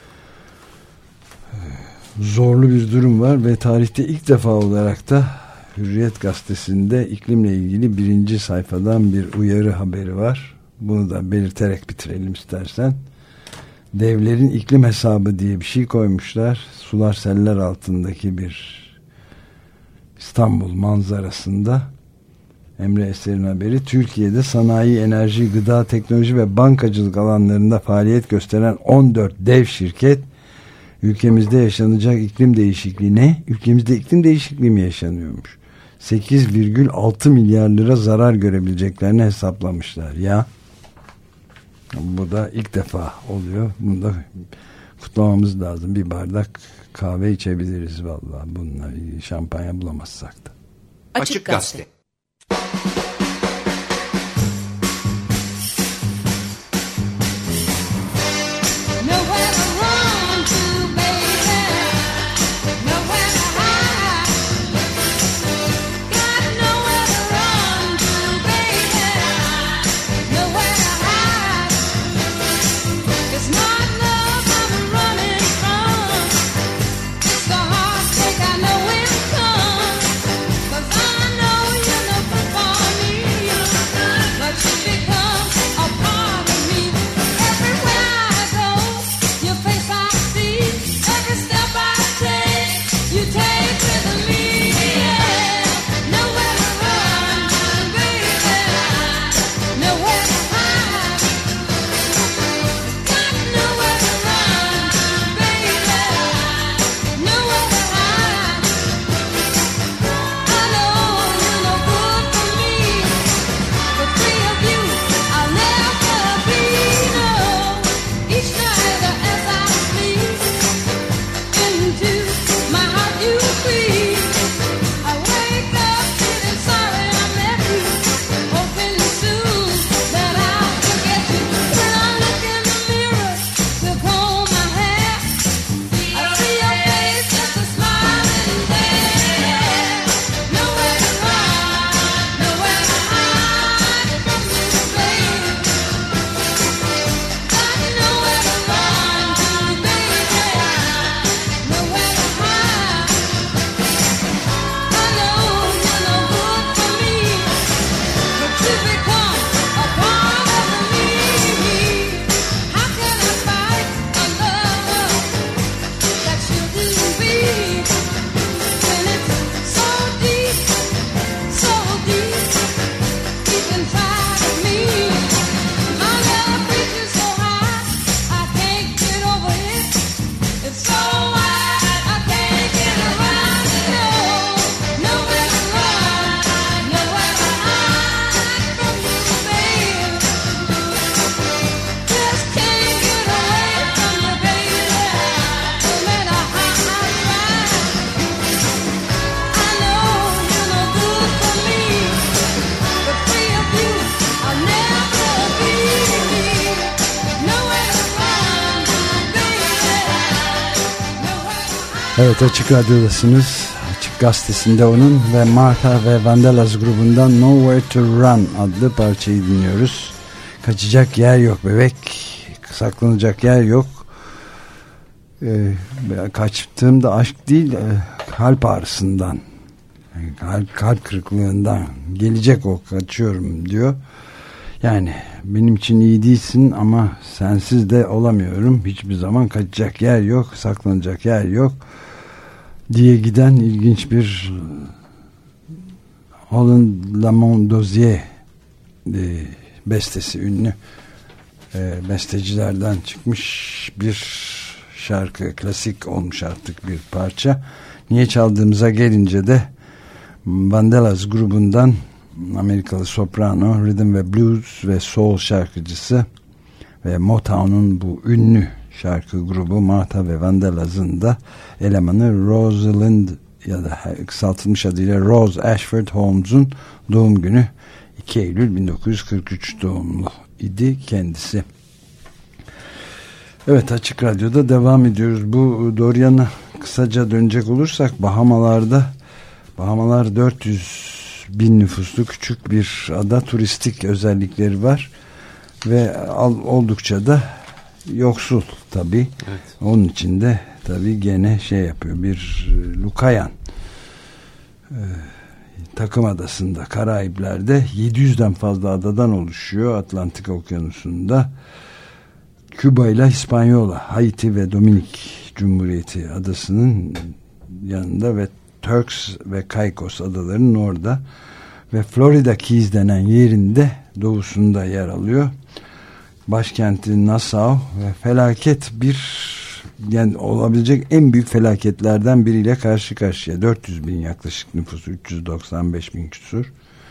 Zorlu bir durum var ve tarihte ilk defa olarak da Hürriyet Gazetesi'nde iklimle ilgili 1. sayfadan bir uyarı haberi var. Bunu da belirterek bitirelim istersen. Devlerin iklim hesabı diye bir şey koymuşlar. Sular seller altındaki bir İstanbul manzarasında. Emre Eser'in haberi. Türkiye'de sanayi, enerji, gıda, teknoloji ve bankacılık alanlarında faaliyet gösteren 14 dev şirket ülkemizde yaşanacak iklim değişikliği ne? Ülkemizde iklim değişikliği mi yaşanıyormuş? 8,6 milyar lira zarar görebileceklerini hesaplamışlar. Ya bu da ilk defa oluyor. Bunu da kutlamamız lazım. Bir bardak kahve içebiliriz vallahi. Bununla şampanya bulamazsak da. Açık Gazete. Evet, Açık Radyo'dasınız. Açık Gazetesi'nde onun ve Martha ve Vandellas grubundan Nowhere to Run adlı parçayı dinliyoruz. Kaçacak yer yok bebek, saklanacak yer yok. Kaçtığımda aşk değil, kalp ağrısından, kalp kırıklığından gelecek o, kaçıyorum diyor. Yani benim için iyi değilsin ama sensiz de olamıyorum. Hiçbir zaman kaçacak yer yok, saklanacak yer yok diye giden ilginç bir Holland Lamont Dozier bestesi, ünlü bestecilerden çıkmış bir şarkı, klasik olmuş artık bir parça. Niye çaldığımıza gelince de Vandellas grubundan Amerikalı soprano, rhythm ve blues ve soul şarkıcısı ve Motown'un bu ünlü şarkı grubu Martha ve Vandellas'ın da elemanı Rosalind ya da kısaltılmış adıyla Rose Ashford Holmes'un doğum günü 2 Eylül 1943 doğumlu idi kendisi. Evet, Açık Radyo'da devam ediyoruz. Bu Dorian'a kısaca dönecek olursak Bahamalar 400 bin nüfuslu küçük bir ada, turistik özellikleri var ve oldukça da yoksul tabii. Evet. Onun için de tabii gene yapıyor, bir Lucayan takım adasında, Karayipler'de 700'den fazla adadan oluşuyor Atlantik Okyanusu'nda. Küba ile Hispanyola, Haiti ve Dominik Cumhuriyeti adasının yanında ve Turks ve Caicos adalarının orada ve Florida Keys denen yerinde doğusunda yer alıyor. Başkenti Nassau ve felaket yani olabilecek en büyük felaketlerden biriyle karşı karşıya. 400 bin yaklaşık nüfusu, 395 bin küsur.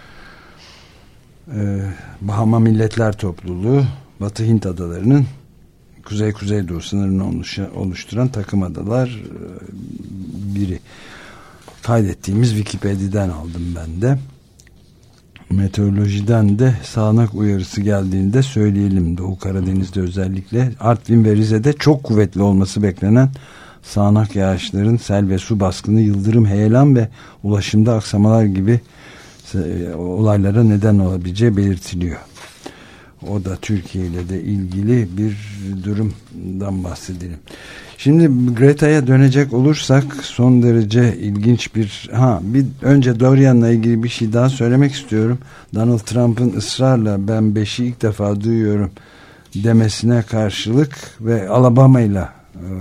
Bahama Milletler Topluluğu, Batı Hint adalarının kuzey-kuzeydoğu sınırını oluşturan takım adalar biri. Kaydettiğimiz Wikipedia'dan aldım ben de. Meteorolojiden de sağanak uyarısı geldiğinde söyleyelim. Doğu Karadeniz'de özellikle Artvin ve Rize'de çok kuvvetli olması beklenen sağanak yağışların sel ve su baskını, yıldırım, heyelan ve ulaşımda aksamalar gibi olaylara neden olabileceği belirtiliyor. O da Türkiye ile de ilgili bir durumdan bahsedelim. Şimdi Greta'ya dönecek olursak son derece ilginç bir önce Dorian'la ilgili bir şey daha söylemek istiyorum. Donald Trump'ın ısrarla ben 5'i ilk defa duyuyorum demesine karşılık ve Alabama'yla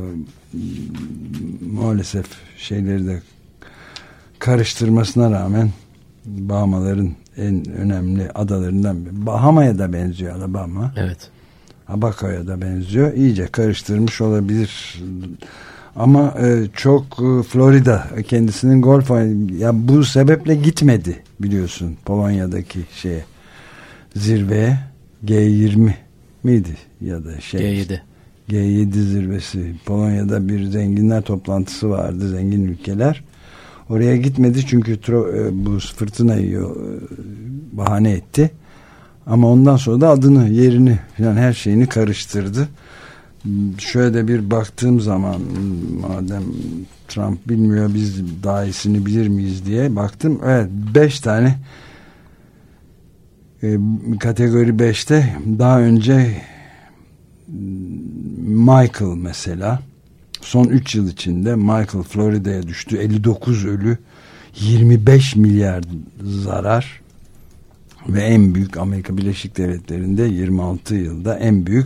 maalesef şeyleri de karıştırmasına rağmen Bahamaların en önemli adalarından biri. Bahama'ya da benziyor Alabama. Evet. Abaco'ya da benziyor. İyice karıştırmış olabilir. Ama çok Florida kendisinin golf ya bu sebeple gitmedi biliyorsun Polonya'daki zirveye. G20 miydi ya da G7 zirvesi. Polonya'da bir zenginler toplantısı vardı, zengin ülkeler. Oraya gitmedi çünkü bu fırtınayı bahane etti. Ama ondan sonra da adını, yerini falan her şeyini karıştırdı. Şöyle de bir baktığım zaman madem Trump bilmiyor biz daha iyisini bilir miyiz diye baktım. Evet, 5 tane kategori 5'te daha önce Michael mesela son 3 yıl içinde Michael Florida'ya düştü. 59 ölü, 25 milyar zarar ve en büyük Amerika Birleşik Devletleri'nde 26 yılda en büyük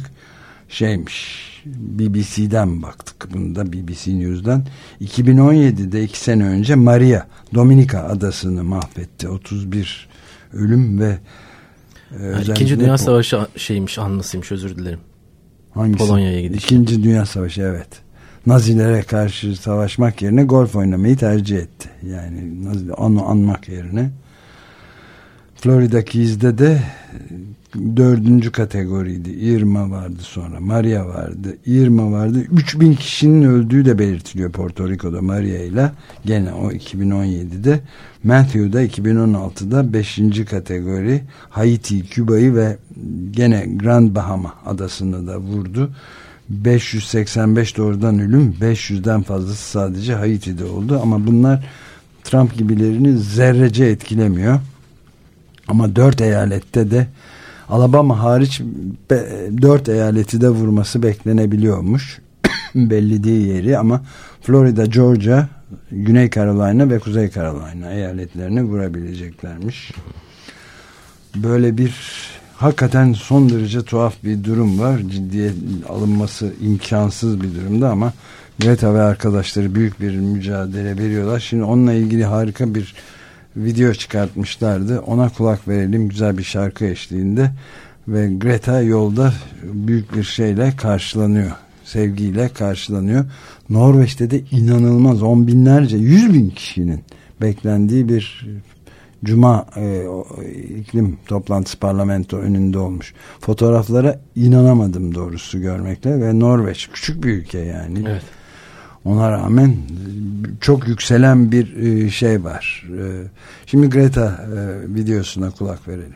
BBC'den baktık. Bunu da BBC News'dan. 2017'de 2 sene önce Maria Dominika adasını mahvetti. 31 ölüm ve İkinci Dünya Savaşı anlasıymış, özür dilerim. Hangisi? Polonya'ya gidiş. İkinci Dünya Savaşı, evet. Nazilere karşı savaşmak yerine golf oynamayı tercih etti. Yani onu anmak yerine. Florida Keys'de de 4. kategoriydi. Irma vardı sonra. Maria vardı. Irma vardı. 3000 kişinin öldüğü de belirtiliyor Porto Rico'da Maria ile. Gene o 2017'de. Matthew'da 2016'da 5. kategori. Haiti, Küba'yı ve gene Grand Bahama adasını da vurdu. 585 doğrudan ölüm, 500'den fazlası sadece Haiti'de oldu. Ama bunlar Trump gibilerini zerrece etkilemiyor. Ama 4 eyalette de Alabama hariç 4 eyaleti de vurması beklenebiliyormuş. Belli değil yeri ama Florida, Georgia, Güney Carolina ve Kuzey Carolina eyaletlerini vurabileceklermiş. Böyle bir Hakikaten son derece tuhaf bir durum var. Ciddiye alınması imkansız bir durumda ama Greta ve arkadaşları büyük bir mücadele veriyorlar. Şimdi onunla ilgili harika bir video çıkartmışlardı. Ona kulak verelim, güzel bir şarkı eşliğinde. Ve Greta yolda büyük bir şeyle karşılanıyor. Sevgiyle karşılanıyor. Norveç'te de inanılmaz 10 binlerce, 100 bin kişinin beklendiği bir Cuma iklim toplantısı parlamento önünde olmuş. Fotoğraflara inanamadım doğrusu görmekle ve Norveç küçük bir ülke yani. Evet. Ona rağmen çok yükselen bir şey var. Şimdi Greta videosuna kulak verelim.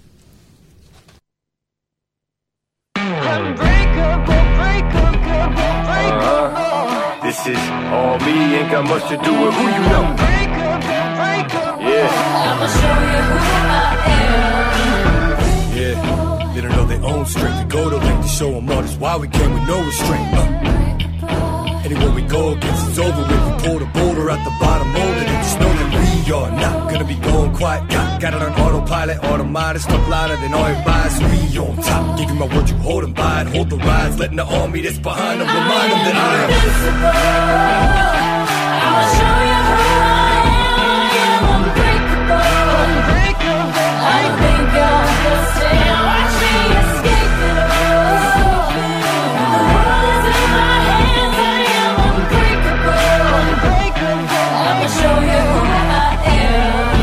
This is all me, ain't got much to do with who you know. Yeah. I'ma show you who I am. Yeah. They don't know their own strength. We go to length to show them all. That's why we came with no restraint. Anywhere we go against it's over with. We pull the boulder at the bottom, molded and just know that we are not gonna be going quiet. Got it on autopilot, automatic, stuff louder than all your vibes. We on top, give you my word, you hold them by it. Hold the rise, letting the army that's behind them remind them that I am invincible. I'ma show you who I am. Unbreakable, unbreakable. I think I understand. Watch me escape it all. The world is in my hands. I am unbreakable, unbreakable. I'ma show you who I am.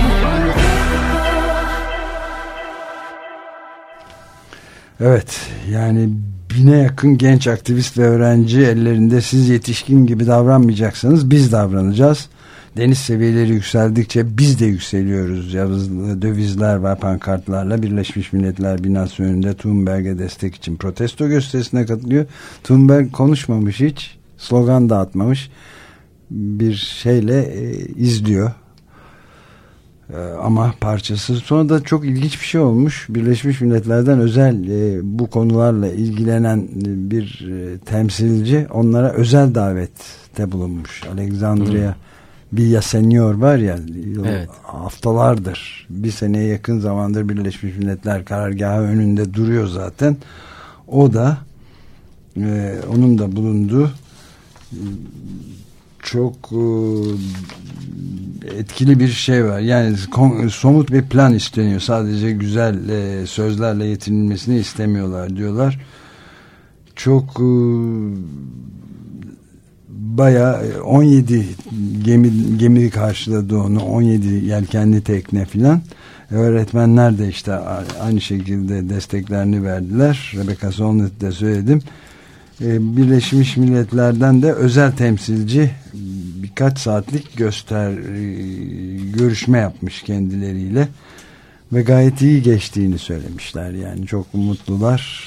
Evet, yani 1000'e yakın genç aktivist ve öğrenci ellerinde siz yetişkin gibi davranmayacaksanız biz davranacağız. Deniz seviyeleri yükseldikçe biz de yükseliyoruz. Dövizler ve pankartlarla Birleşmiş Milletler binası önünde Thunberg'e destek için protesto gösterisine katılıyor. Thunberg konuşmamış hiç, slogan dağıtmamış, bir şeyle izliyor. Ama parçası. Sonra da çok ilginç bir şey olmuş. Birleşmiş Milletler'den özel bu konularla ilgilenen bir temsilci onlara özel davette bulunmuş. Alexandria Villaseñor var ya, evet, haftalardır, bir seneye yakın zamandır Birleşmiş Milletler karargahı önünde duruyor zaten. O da onun da bulunduğu çok etkili bir şey var. Yani somut bir plan isteniyor. Sadece güzel sözlerle yetinilmesini istemiyorlar diyorlar. Çok bayağı 17 gemi karşıladı onu. 17 yelkenli tekne filan. Öğretmenler de işte aynı şekilde desteklerini verdiler. Rebecca Solnit de söyledim. Birleşmiş Milletler'den de özel temsilci birkaç saatlik görüşme yapmış kendileriyle ve gayet iyi geçtiğini söylemişler. Yani çok mutlular.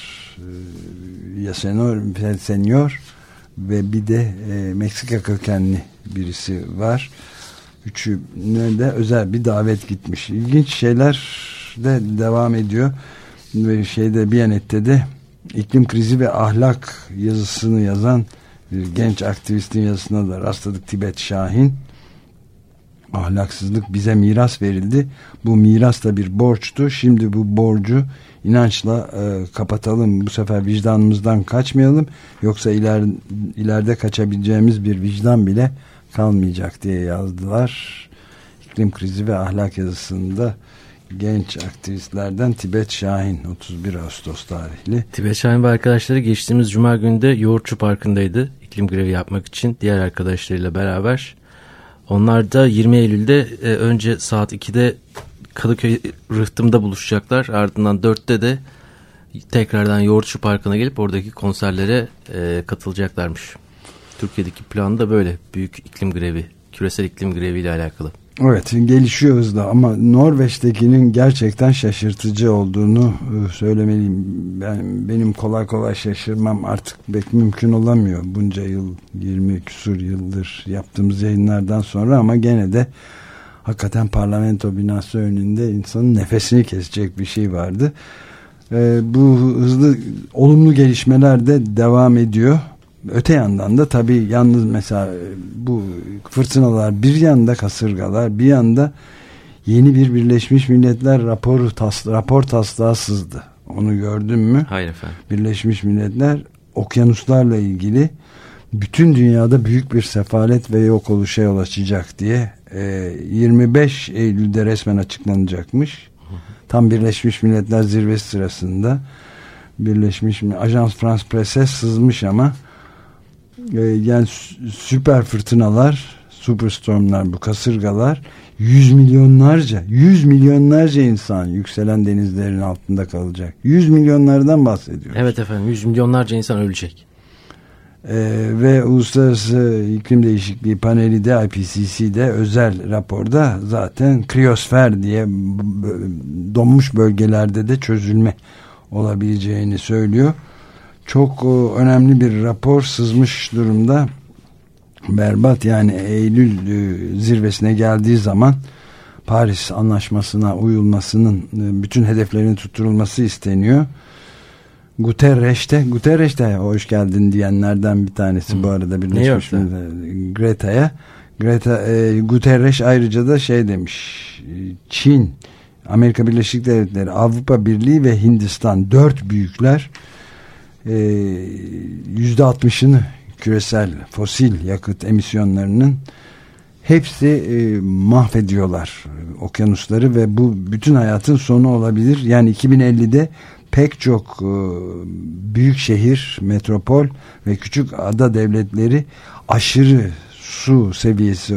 Villaseñor ve bir de Meksika kökenli birisi var. Üçüne de özel bir davet gitmiş. İlginç şeyler de devam ediyor. Ve Biyanet'te de iklim krizi ve ahlak yazısını yazan bir genç aktivistin yazısına da rastladık. Tibet Şahin. Ahlaksızlık bize miras verildi. Bu miras da bir borçtu. Şimdi bu borcu inançla kapatalım. Bu sefer vicdanımızdan kaçmayalım. Yoksa ileride kaçabileceğimiz bir vicdan bile kalmayacak diye yazdılar. İklim krizi ve ahlak yazısında genç aktivistlerden Tibet Şahin, 31 Ağustos tarihli. Tibet Şahin ve arkadaşları geçtiğimiz Cuma günü de Yoğurtçu Parkı'ndaydı. İklim grevi yapmak için diğer arkadaşlarıyla beraber. Onlar da 20 Eylül'de önce saat 2'de Kadıköy Rıhtım'da buluşacaklar. Ardından 4'te de tekrardan Yoğurtçu Parkı'na gelip oradaki konserlere katılacaklarmış. Türkiye'deki plan da böyle. Büyük iklim grevi, küresel iklim greviyle alakalı. Evet, gelişiyor hızla ama Norveç'tekinin gerçekten şaşırtıcı olduğunu söylemeliyim. Benim kolay kolay şaşırmam artık pek mümkün olamıyor. Bunca yıl, 20 küsur yıldır yaptığımız yayınlardan sonra, ama gene de hakikaten parlamento binası önünde insanın nefesini kesecek bir şey vardı. Bu hızlı olumlu gelişmeler de devam ediyor. Öte yandan da tabii yalnız mesela bu fırtınalar, bir yanda kasırgalar, bir yanda yeni bir Birleşmiş Milletler rapor taslağı sızdı. Onu gördün mü? Hayır efendim. Birleşmiş Milletler okyanuslarla ilgili bütün dünyada büyük bir sefalet ve yok oluşa yol açacak diye 25 Eylül'de resmen açıklanacakmış. Tam Birleşmiş Milletler zirvesi sırasında Ajans France Presse sızmış ama yani süper fırtınalar, superstormlar, bu kasırgalar 100 milyonlarca insan yükselen denizlerin altında kalacak. 100 milyonlardan bahsediyoruz. Evet efendim, 100 milyonlarca insan ölecek. Ve Uluslararası İklim Değişikliği Paneli de IPCC'de özel raporda zaten kriyosfer diye donmuş bölgelerde de çözülme olabileceğini söylüyor. Çok önemli bir rapor sızmış durumda. Berbat, yani Eylül zirvesine geldiği zaman Paris Anlaşması'na uyulmasının, bütün hedeflerinin tutturulması isteniyor. Guterres de hoş geldin diyenlerden bir tanesi bu arada Birleşmiş Milletler. Guterres ayrıca da şey demiş, Çin, Amerika Birleşik Devletleri, Avrupa Birliği ve Hindistan, 4 büyükler %60'ını küresel fosil yakıt emisyonlarının hepsi mahvediyorlar okyanusları ve bu bütün hayatın sonu olabilir. Yani 2050'de pek çok büyük şehir, metropol ve küçük ada devletleri aşırı su seviyesi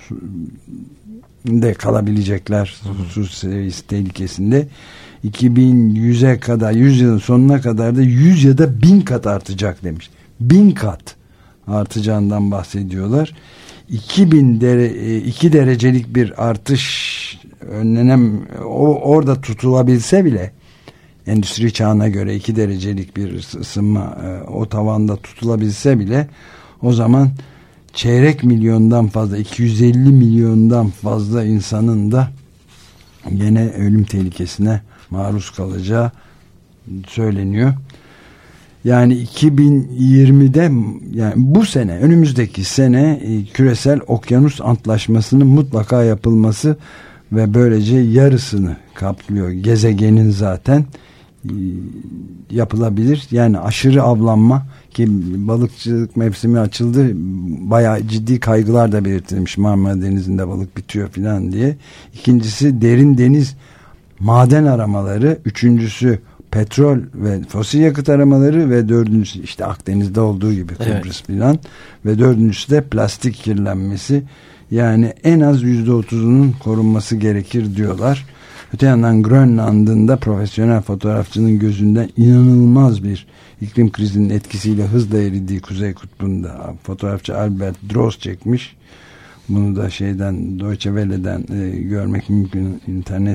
de kalabilecekler. Su seviyesi tehlikesinde. 2100'e kadar, 100 yılın sonuna kadar da 100 ya da 1000 kat artacak demiş. 1000 kat artacağından bahsediyorlar. 2 derecelik bir artış orada tutulabilse bile, endüstri çağına göre 2 derecelik bir ısınma o tavanda tutulabilse bile, o zaman çeyrek milyondan fazla, 250 milyondan fazla insanın da gene ölüm tehlikesine maruz kalacağı söyleniyor. Yani 2020'de, yani bu sene, önümüzdeki sene küresel okyanus antlaşmasının mutlaka yapılması ve böylece yarısını kaplıyor gezegenin zaten yapılabilir. Yani aşırı avlanma, ki balıkçılık mevsimi açıldı, bayağı ciddi kaygılar da belirtilmiş, Marmara Denizi'nde balık bitiyor filan diye. İkincisi derin deniz maden aramaları, üçüncüsü petrol ve fosil yakıt aramaları ve dördüncüsü işte Akdeniz'de olduğu gibi Kıbrıs filan, ve dördüncüsü de plastik kirlenmesi. Yani en az %30'unun korunması gerekir diyorlar. Öte yandan Grönland'ın da profesyonel fotoğrafçının gözünden inanılmaz bir iklim krizinin etkisiyle hızla eridiği Kuzey Kutbu'nda fotoğrafçı Albert Droz çekmiş. Bunu da Deutsche Welle'den görmek mümkün. İnternet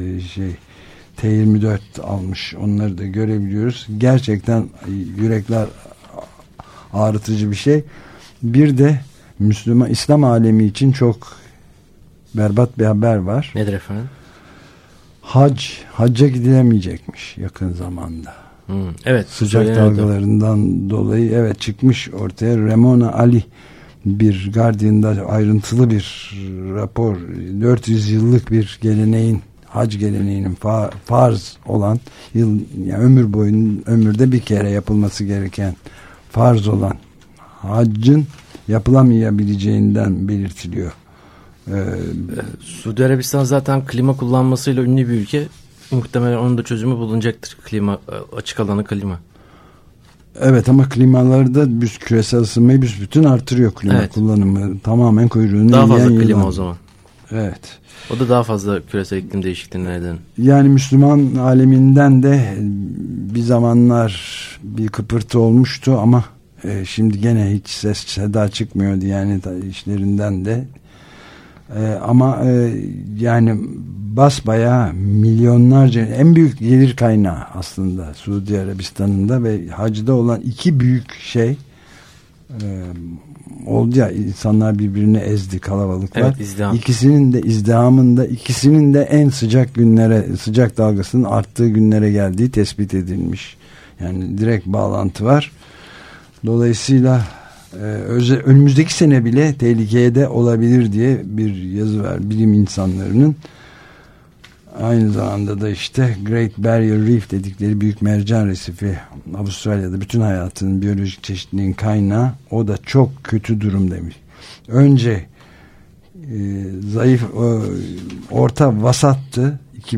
T24 almış. Onları da görebiliyoruz. Gerçekten yürekler ağrıtıcı bir şey. Bir de İslam alemi için çok berbat bir haber var. Nedir efendim? Hacca gidilemeyecekmiş yakın zamanda. Evet. Sıcak dalgalarından dolayı çıkmış ortaya. Ramona Ali bir Guardian'da ayrıntılı bir rapor, 400 yıllık bir geleneğin, hac geleneğinin farz olan, ömürde bir kere yapılması gereken farz olan haccın yapılamayabileceğinden belirtiliyor. Suudi Arabistan zaten klima kullanmasıyla ünlü bir ülke. Muhtemelen onun da çözümü bulunacaktır. Açık alanı klima. Evet, ama klimalarda küresel ısınmayı büsbütün artırıyor klima kullanımı. Tamamen kuyruğunu daha fazla klima o zaman. Evet. O da daha fazla küresel iklim değişikliğine neden. Yani Müslüman aleminden de bir zamanlar bir kıpırtı olmuştu ama şimdi gene hiç ses seda çıkmıyor Diyanet işlerinden de. Ama yani basbayağı milyonlarca, en büyük gelir kaynağı aslında Suudi Arabistan'ın da ve hacda olan iki büyük şey oldu ya, insanlar birbirini ezdi, kalabalıklar. Evet, izdiham. İkisinin de en sıcak dalgasının arttığı günlere geldiği tespit edilmiş. Yani direkt bağlantı var. Dolayısıyla önümüzdeki sene bile tehlikeye de olabilir diye bir yazı var bilim insanlarının. Aynı zamanda da işte Great Barrier Reef dedikleri büyük mercan resifi, Avustralya'da bütün hayatın, biyolojik çeşitliliğin kaynağı, o da çok kötü durum demiş. Önce zayıf, orta vasattı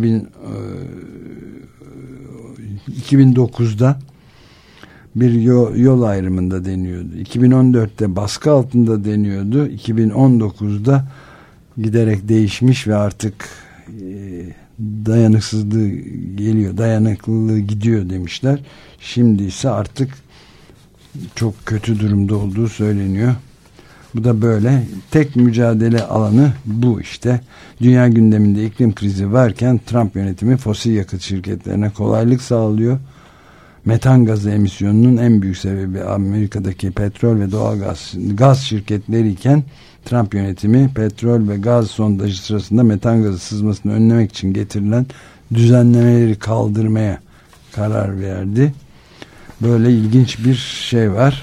2009'da bir yol ayrımında deniyordu. 2014'te baskı altında deniyordu. 2019'da giderek değişmiş ve artık dayanıksızlığı geliyor, dayanıklılığı gidiyor demişler. Şimdi ise artık çok kötü durumda olduğu söyleniyor. Bu da böyle. Tek mücadele alanı bu işte. Dünya gündeminde iklim krizi varken Trump yönetimi fosil yakıt şirketlerine kolaylık sağlıyor. Metan gazı emisyonunun en büyük sebebi Amerika'daki petrol ve doğal gaz şirketleri iken Trump yönetimi petrol ve gaz sondajı sırasında metan gazı sızmasını önlemek için getirilen düzenlemeleri kaldırmaya karar verdi. Böyle ilginç bir şey var.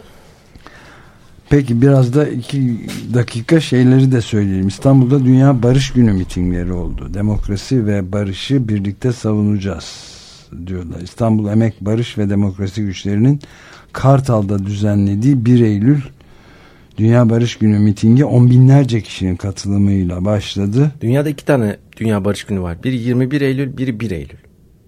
Peki biraz da 2 dakika şeyleri de söyleyelim. İstanbul'da Dünya Barış Günü mitingleri oldu. Demokrasi ve barışı birlikte savunacağız diyorlar. İstanbul Emek, Barış ve Demokrasi Güçlerinin Kartal'da düzenlediği 1 Eylül Dünya Barış Günü mitingi 10 binlerce kişinin katılımıyla başladı. Dünyada 2 tane Dünya Barış Günü var. Biri 21 Eylül, biri 1 Eylül.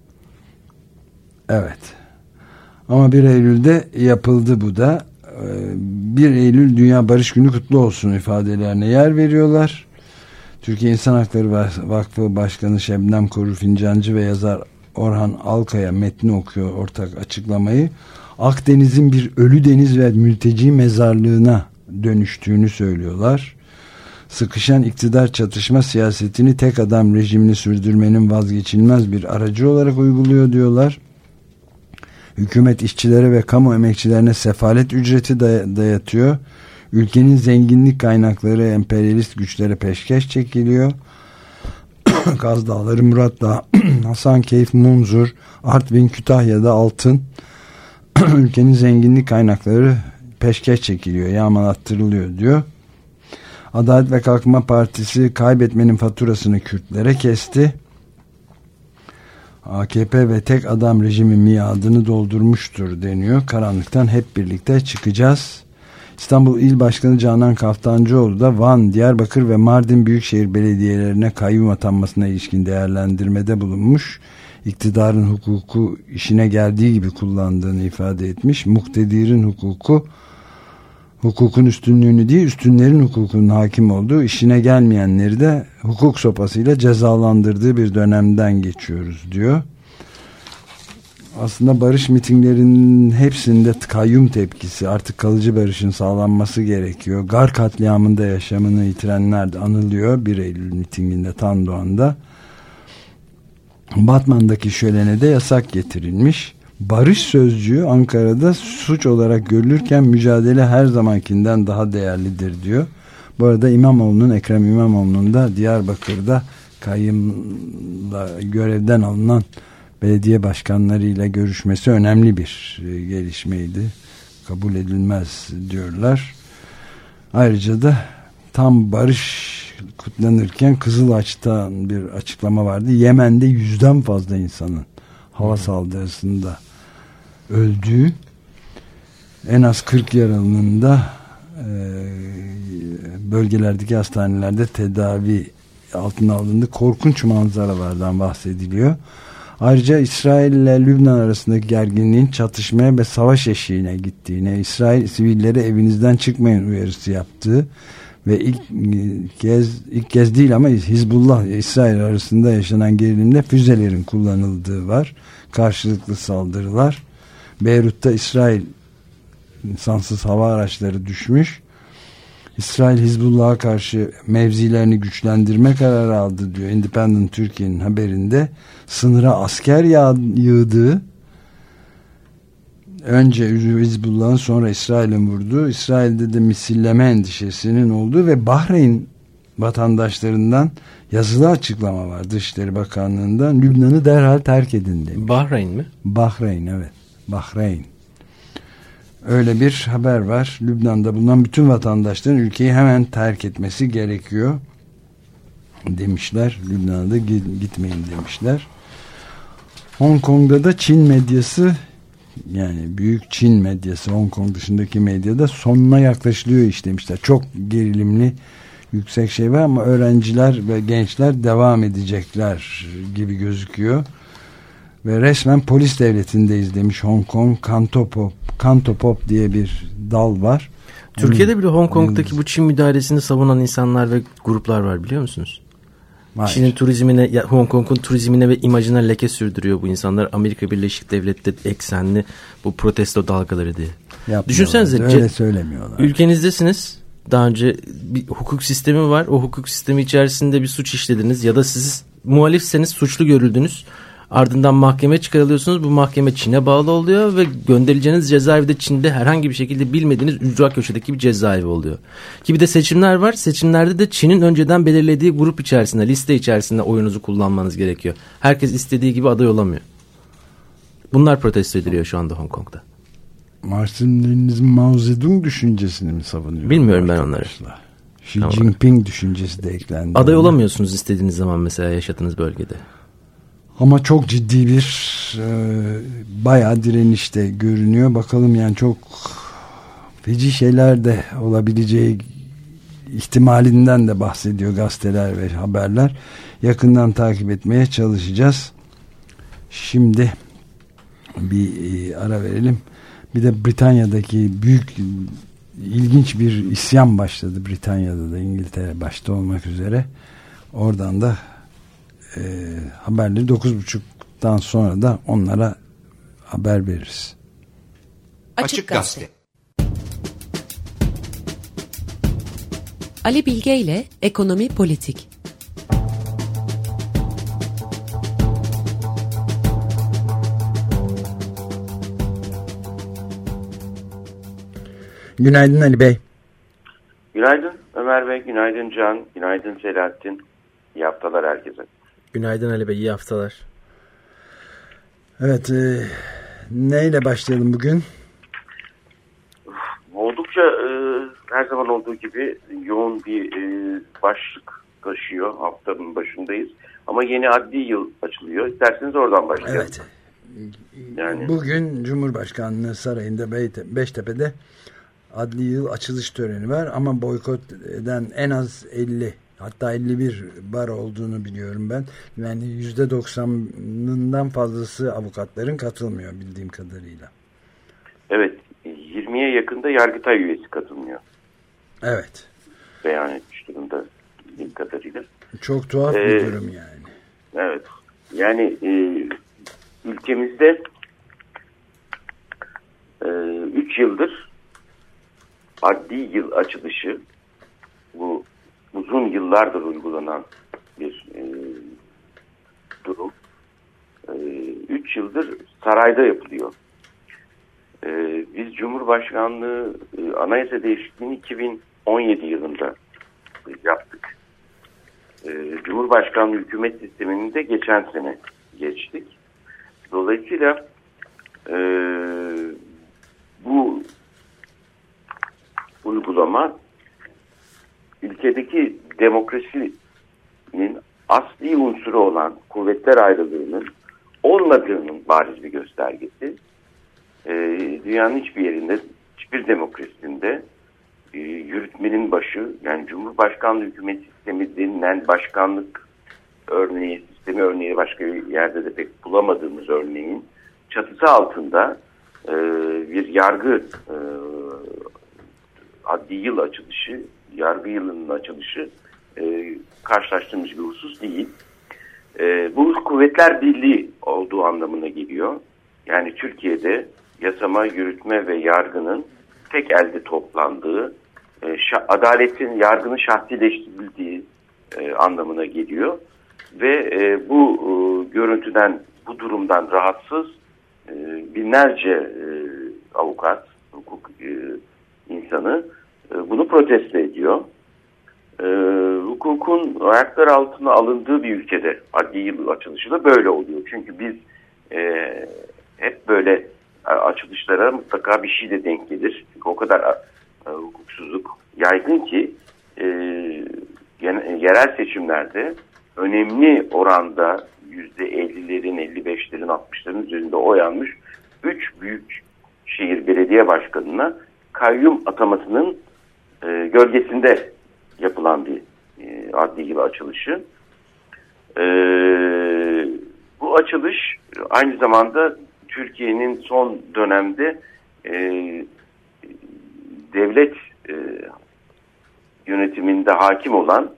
Evet. Ama 1 Eylül'de yapıldı bu da. 1 Eylül Dünya Barış Günü kutlu olsun ifadelerine yer veriyorlar. Türkiye İnsan Hakları Vakfı Başkanı Şebnem Korur Fincancı ve yazar Orhan Alkaya metni okuyor ortak açıklamayı. Akdeniz'in bir ölü deniz ve mülteci mezarlığına dönüştüğünü söylüyorlar. Sıkışan iktidar çatışma siyasetini tek adam rejimini sürdürmenin vazgeçilmez bir aracı olarak uyguluyor diyorlar. Hükümet işçilere ve kamu emekçilerine sefalet ücreti dayatıyor. Ülkenin zenginlik kaynakları emperyalist güçlere peşkeş çekiliyor. Kaz Dağları, Murat Dağı, Hasankeyf, Munzur, Artvin, Kütahya'da altın. Ülkenin zenginlik kaynakları peşkeş çekiliyor, yağmalattırılıyor diyor. Adalet ve Kalkınma Partisi kaybetmenin faturasını Kürtlere kesti. AKP ve tek adam rejimi miadını doldurmuştur deniyor. Karanlıktan hep birlikte çıkacağız. İstanbul İl Başkanı Canan Kaftancıoğlu da Van, Diyarbakır ve Mardin Büyükşehir Belediyelerine kayyum atanmasına ilişkin değerlendirmede bulunmuş. İktidarın hukuku işine geldiği gibi kullandığını ifade etmiş. Muktedirin hukukun üstünlüğünü değil, üstünlerin hukukunun hakim olduğu, işine gelmeyenleri de hukuk sopasıyla cezalandırdığı bir dönemden geçiyoruz diyor. Aslında barış mitinglerinin hepsinde kayyum tepkisi, artık kalıcı barışın sağlanması gerekiyor. Gar katliamında yaşamını yitirenler de anılıyor 1 Eylül mitinginde Tandoğan'da. Batman'daki şölene de yasak getirilmiş. Barış sözcüğü Ankara'da suç olarak görülürken mücadele her zamankinden daha değerlidir diyor. Bu arada Ekrem İmamoğlu'nun da Diyarbakır'da kayyımla görevden alınan belediye başkanlarıyla görüşmesi önemli bir gelişmeydi. Kabul edilmez diyorlar. Ayrıca da tam barış kutlanırken Kızılaç'tan bir açıklama vardı. Yemen'de 100'den fazla insanın hava saldırısında öldüğü, en az 40 yaralının da bölgelerdeki hastanelerde tedavi altına alındı. Korkunç manzaralardan bahsediliyor. Ayrıca İsrail ile Lübnan arasındaki gerginliğin çatışmaya ve savaş eşiğine gittiğine, İsrail sivillere evinizden çıkmayın uyarısı yaptığı ve ilk kez değil ama Hizbullah İsrail arasında yaşanan gerilimde füzelerin kullanıldığı var. Karşılıklı saldırılar. Beyrut'ta İsrail insansız hava araçları düşmüş. İsrail Hizbullah'a karşı mevzilerini güçlendirme kararı aldı diyor Independent Türkiye'nin haberinde. Sınıra asker yığdığı, önce Hizbullah'ın sonra İsrail'in vurduğu, İsrail'de de misilleme endişesinin olduğu ve Bahreyn vatandaşlarından yazılı açıklama var Dışişleri Bakanlığı'ndan. Lübnan'ı derhal terk edin demiş. Bahreyn mi? Bahreyn, evet. Bahreyn. Öyle bir haber var. Lübnan'da bulunan bütün vatandaşların ülkeyi hemen terk etmesi gerekiyor. demişler. Lübnan'a da gitmeyin demişler. Hong Kong'da da Çin medyası, yani büyük Çin medyası, Hong Kong dışındaki medyada sonuna yaklaşılıyor iş demişler. Çok gerilimli, yüksek şey var ama öğrenciler ve gençler devam edecekler gibi gözüküyor. Ve resmen polis devletindeyiz demiş Hong Kong. Cantopop diye bir dal var. Türkiye'de bile Hong Kong'daki bu Çin müdahalesini savunan insanlar ve gruplar var, biliyor musunuz? Hayır. Çin'in turizmine, Hong Kong'un turizmine ve imajına leke sürdürüyor bu insanlar. Amerika Birleşik Devletleri eksenli bu protesto dalgaları diye. Düşünsenize, öyle söylemiyorlar. Ülkenizdesiniz. Daha önce bir hukuk sistemi var. O hukuk sistemi içerisinde bir suç işlediniz ya da siz muhalifseniz suçlu görüldünüz. Ardından mahkemeye çıkarılıyorsunuz. Bu mahkeme Çin'e bağlı oluyor ve gönderileceğiniz cezaevi de Çin'de herhangi bir şekilde bilmediğiniz ücra köşedeki bir cezaevi oluyor. Ki bir de seçimler var. Seçimlerde de Çin'in önceden belirlediği grup içerisinde, liste içerisinde oyunuzu kullanmanız gerekiyor. Herkes istediği gibi aday olamıyor. Bunlar protesto ediliyor şu anda Hong Kong'da. Marxizm Mao Zedong düşüncesini mi savunuyor? Bilmiyorum ben onları. Xi Jinping düşüncesi de eklendi. Aday olamıyorsunuz istediğiniz zaman mesela yaşadığınız bölgede. Ama çok ciddi bir bayağı direnişte görünüyor. Bakalım, yani çok feci şeyler de olabileceği ihtimalinden de bahsediyor gazeteler ve haberler. Yakından takip etmeye çalışacağız. Şimdi bir ara verelim. Bir de Britanya'daki büyük, ilginç bir isyan başladı. Britanya'da da, İngiltere başta olmak üzere. Oradan da haberleri 9.30'dan sonra da onlara haber veririz. Açık Gazete. Ali Bilge ile Ekonomi Politik. Günaydın Ali Bey. Günaydın Ömer Bey, günaydın Can, günaydın Selahattin. İyi haftalar herkese. Günaydın Ali Bey, iyi haftalar. Evet, neyle başlayalım bugün? Oldukça her zaman olduğu gibi yoğun bir başlık taşıyor. Haftanın başındayız. Ama yeni adli yıl açılıyor. İsterseniz oradan başlayalım. Evet. Yani bugün Cumhurbaşkanlığı Sarayı'nda Beştepe'de adli yıl açılış töreni var ama boykot eden en az 50, hatta 51 bar olduğunu biliyorum ben. Yani %90'ından fazlası avukatların katılmıyor bildiğim kadarıyla. Evet, 20'ye yakında Yargıtay üyesi katılmıyor. Evet. Beyan etmiş durumda bildiğim kadarıyla. Çok tuhaf bir durum yani. Evet. Yani ülkemizde 3 yıldır adli yıl açılışı, bu uzun yıllardır uygulanan bir durum. 3 yıldır sarayda yapılıyor. Biz Cumhurbaşkanlığı anayasa değişikliğini 2017 yılında yaptık. Cumhurbaşkanlığı hükümet sistemini de geçen sene geçtik. Dolayısıyla bu uygulama ülkedeki demokrasinin asli unsuru olan kuvvetler ayrılığının olmadığının bariz bir göstergesi. Dünyanın hiçbir yerinde, hiçbir demokrasisinde yürütmenin başı, yani Cumhurbaşkanlığı hükümet sistemi denilen başkanlık örneği, sistemi örneği başka bir yerde de pek bulamadığımız örneğin çatısı altında bir yargı adli yıl açılışı, yargı yılının açılışı karşılaştığımız bir husus değil. Bu kuvvetler birliği olduğu anlamına geliyor. Yani Türkiye'de yasama, yürütme ve yargının tek elde toplandığı, adaletin, yargının şahsileştirildiği anlamına geliyor. Ve bu görüntüden, bu durumdan rahatsız binlerce avukat, hukuk insanı bunu protesto ediyor. Hukukun ayaklar altına alındığı bir ülkede adli yıl açılışı da böyle oluyor. Çünkü biz hep böyle açılışlara mutlaka bir şey de denk gelir. Çünkü o kadar hukuksuzluk yaygın ki yerel seçimlerde önemli oranda %50'lerin, 55'lerin, 60'ların üzerinde oy almış 3 büyük şehir belediye başkanına kayyum atamasının gölgesinde yapılan bir adli yıl açılışı. Bu açılış aynı zamanda Türkiye'nin son dönemde devlet yönetiminde hakim olan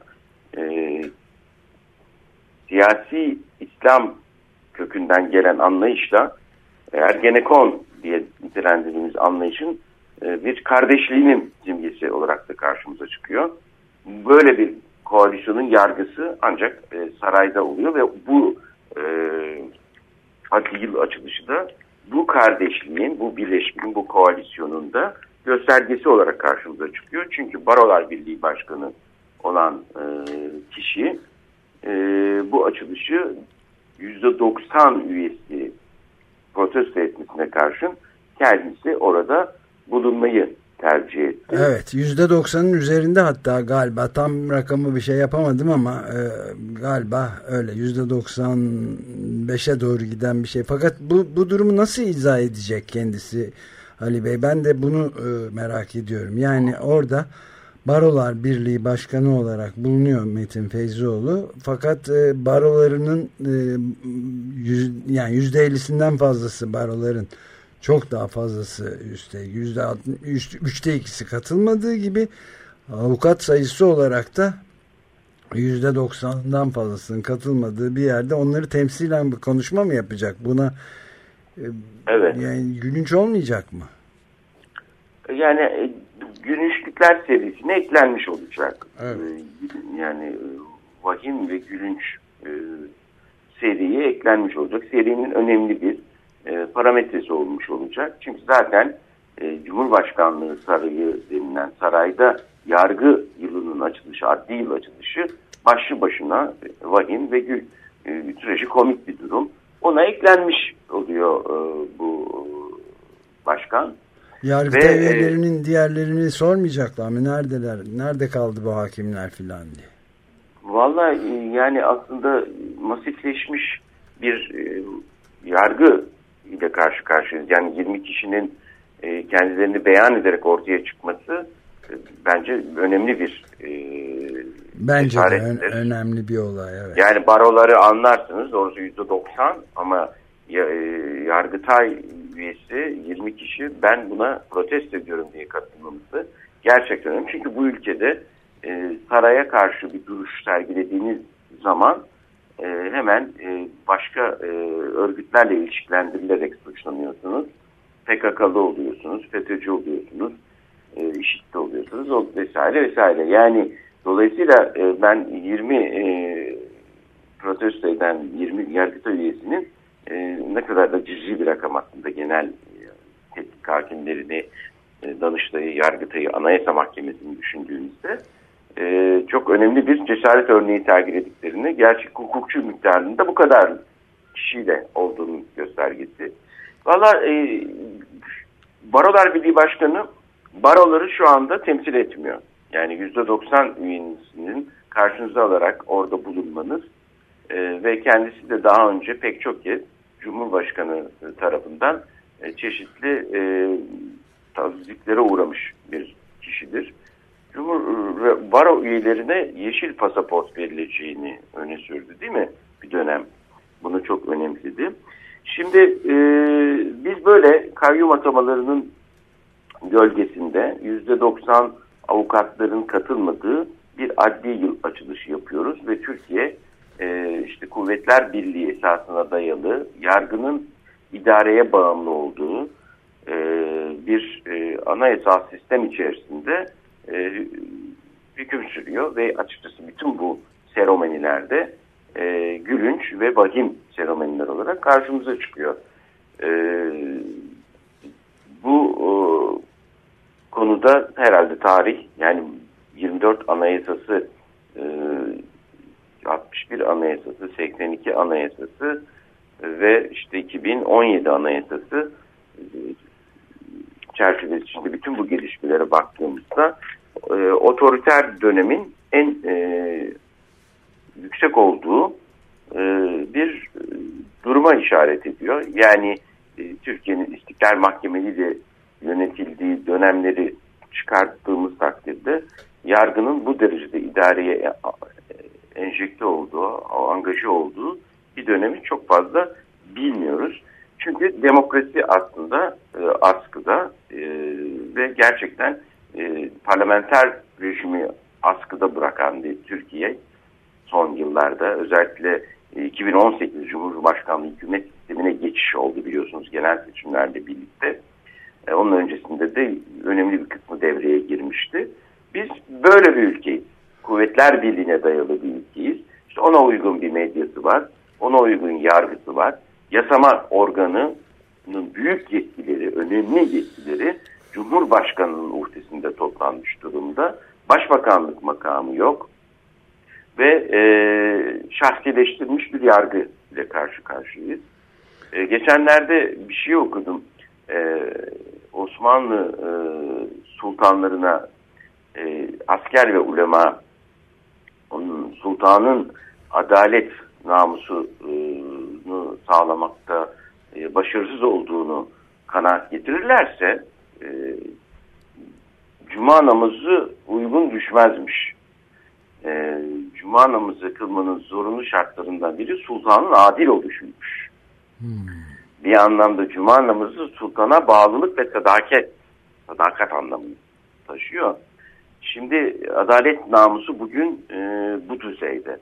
siyasi İslam kökünden gelen anlayışla Ergenekon diye nitelendirdiğimiz anlayışın bir kardeşliğinin simgesi olarak da karşımıza çıkıyor. Böyle bir koalisyonun yargısı ancak sarayda oluyor ve bu adli yıl açılışı da bu kardeşliğin, bu birleşmenin, bu koalisyonun da göstergesi olarak karşımıza çıkıyor. Çünkü Barolar Birliği Başkanı olan kişi bu açılışı %90 üyesi protesto etmesine karşın kendisi orada bulunmayı tercih etti. Evet, %90'ın üzerinde hatta galiba, tam rakamı bir şey yapamadım ama galiba öyle %95'e doğru giden bir şey. Fakat bu durumu nasıl izah edecek kendisi Ali Bey? Ben de bunu merak ediyorum. Yani orada Barolar Birliği Başkanı olarak bulunuyor Metin Feyzioğlu. Fakat barolarının yani %50'sinden fazlası, baroların çok daha fazlası, %3'te 2'si katılmadığı gibi avukat sayısı olarak da %90'dan fazlasının katılmadığı bir yerde onları temsilen bir konuşma mı yapacak? Buna evet. Yani gülünç olmayacak mı? Yani gülünçlükler serisine eklenmiş olacak. Evet. Yani vahim ve gülünç seriye eklenmiş olacak. Serinin önemli bir parametresi olmuş olacak. Çünkü zaten Cumhurbaşkanlığı Sarayı denilen sarayda yargı yılının açılışı, adli yıl açılışı başlı başına vahim ve trajikomik bir durum. Ona eklenmiş oluyor bu başkan. Yargı üyelerinin diğerlerini sormayacaklar mı? Neredeler? Nerede kaldı bu hakimler filan diye. Vallahi yani aslında masifleşmiş bir yargı ile karşı karşıyayız. Yani 20 kişinin kendilerini beyan ederek ortaya çıkması bence önemli bir bence de önemli bir olay. Evet. Yani baroları anlarsınız, doğrusu %90 ama Yargıtay üyesi 20 kişi, ben buna protesto ediyorum diye katılmamızı gerçekten önemli. Çünkü bu ülkede saraya karşı bir duruş sergilediğiniz zaman hemen başka örgütlerle ilişkilendirilerek suçlanıyorsunuz. PKK'lı oluyorsunuz, FETÖ'cü oluyorsunuz, IŞİD'li oluyorsunuz vesaire vesaire. Yani dolayısıyla ben 20 protesto eden 20 Yargıtay üyesinin ne kadar da cüzi bir rakam aslında genel tetkik hakimlerini, Danıştay'ı, Yargıtay'ı, Anayasa Mahkemesi'ni düşündüğümüzde çok önemli bir cesaret örneği sergilediklerini, gerçek hukukçu miktarında bu kadar kişiyle olduğunu göstergesi. Valla Barolar Birliği Başkanı baroları şu anda temsil etmiyor. Yani %90 üyesinin karşınıza alarak orada bulunmanız ve kendisi de daha önce pek çok kez Cumhurbaşkanı tarafından çeşitli taziklere uğramış bir kişidir. Baro üyelerine yeşil pasaport verileceğini öne sürdü, değil mi? Bir dönem bunu çok önemsedi. Şimdi biz böyle kayyum atamalarının gölgesinde %90 avukatların katılmadığı bir adli yıl açılışı yapıyoruz ve Türkiye işte Kuvvetler Birliği esasına dayalı, yargının idareye bağımlı olduğu bir anayasal sistem içerisinde hüküm sürüyor ve açıkçası bütün bu seremonilerde gülünç ve vahim seremoniler olarak karşımıza çıkıyor. Bu konuda herhalde tarih, yani 24 anayasası, 61 anayasası, 82 anayasası ve işte 2017 anayasası çerçevesi içinde bütün bu gelişmelere baktığımızda otoriter dönemin en yüksek olduğu bir duruma işaret ediyor. Yani Türkiye'nin İstiklal Mahkemeli de yönetildiği dönemleri çıkarttığımız takdirde yargının bu derecede idareye enjekte olduğu, angaje olduğu bir dönemi çok fazla bilmiyoruz. Çünkü demokrasi aslında askıda ve gerçekten parlamenter rejimi askıda bırakan bir Türkiye son yıllarda, özellikle 2018 Cumhurbaşkanlığı hükümet sistemine geçiş oldu biliyorsunuz genel seçimlerle birlikte. Onun öncesinde de önemli bir kısmı devreye girmişti. Biz böyle bir ülkeyiz. Kuvvetler Birliği'ne dayalı bir ülkeyiz. İşte ona uygun bir medyası var. Ona uygun yargısı var. Yasama organının büyük yetkileri, önemli yetkileri Cumhurbaşkanı'nın uhdesinde toplanmış durumda. Başbakanlık makamı yok. Ve şahsileştirilmiş bir yargı ile karşı karşıyayız. Geçenlerde bir şey okudum. Osmanlı sultanlarına asker ve ulema onun sultanın adalet namusunu sağlamakta başarısız olduğunu kanaat getirirlerse cuma namazı uygun düşmezmiş. Cuma namazı kılmanın zorunlu şartlarından biri sultanın adil oluşuymuş. Bir anlamda cuma namazı sultana bağlılık ve sadakat anlamını taşıyor. Şimdi adalet namusu bugün bu düzeyde.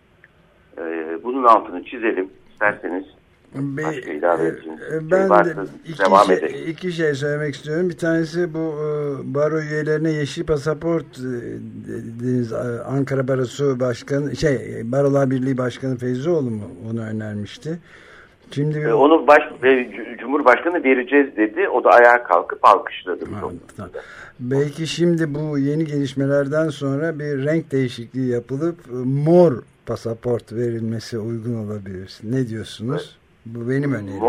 Bunun altını çizelim. İsterseniz başka ilave edeceğiniz ben de iki şey söylemek istiyorum. Bir tanesi bu baro üyelerine yeşil pasaport dediğiniz Ankara Barosu Başkanı Barolar Birliği Başkanı Feyzioğlu mu onu önermişti. Şimdi onu Cumhurbaşkanı vereceğiz dedi. O da ayağa kalkıp alkışladı. Belki şimdi bu yeni gelişmelerden sonra bir renk değişikliği yapılıp mor pasaport verilmesi uygun olabilir. Ne diyorsunuz? Evet. Bu benim önerim.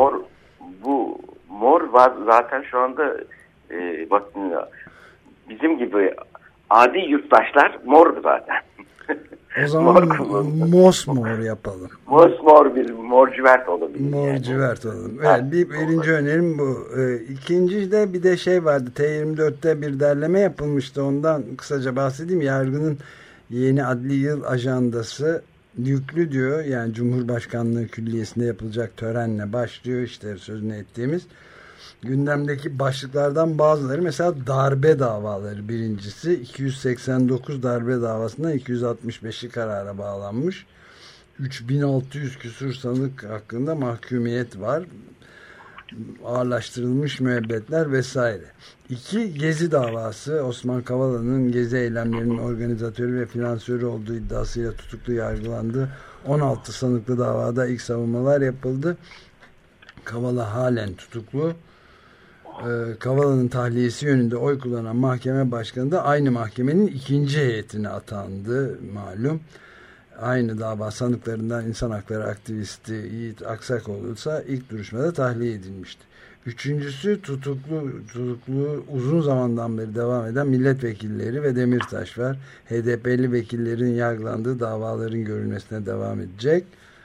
Mor var zaten şu anda bakın bizim gibi adi yurttaşlar mor zaten. O zaman mosmor yapalım. Morcivert olabilir. Morcivert olalım. Evet, birinci önerim bu. İkinci de bir de şey vardı. T24'te bir derleme yapılmıştı. Ondan kısaca bahsedeyim. Yargının yeni adli yıl ajandası yüklü diyor. Yani Cumhurbaşkanlığı Külliyesi'nde yapılacak törenle başlıyor. İşte sözünü ettiğimiz. Gündemdeki başlıklardan bazıları mesela darbe davaları birincisi 289 darbe davasından 265'i karara bağlanmış. 3600 küsur sanık hakkında mahkumiyet var. Ağırlaştırılmış müebbetler vesaire. 2 Gezi davası Osman Kavala'nın Gezi eylemlerinin organizatörü ve finansörü olduğu iddiasıyla tutuklu yargılandı. 16 sanıklı davada ilk savunmalar yapıldı. Kavala halen tutuklu. Kavala'nın tahliyesi yönünde oy kullanan mahkeme başkanı da aynı mahkemenin ikinci heyetine atandı malum. Aynı dava sanıklarından insan hakları aktivisti Yiğit Aksakoğlu ise ilk duruşmada tahliye edilmişti. Üçüncüsü tutuklu uzun zamandan beri devam eden milletvekilleri ve Demirtaş var. HDP'li vekillerin yargılandığı davaların görülmesine devam edecek.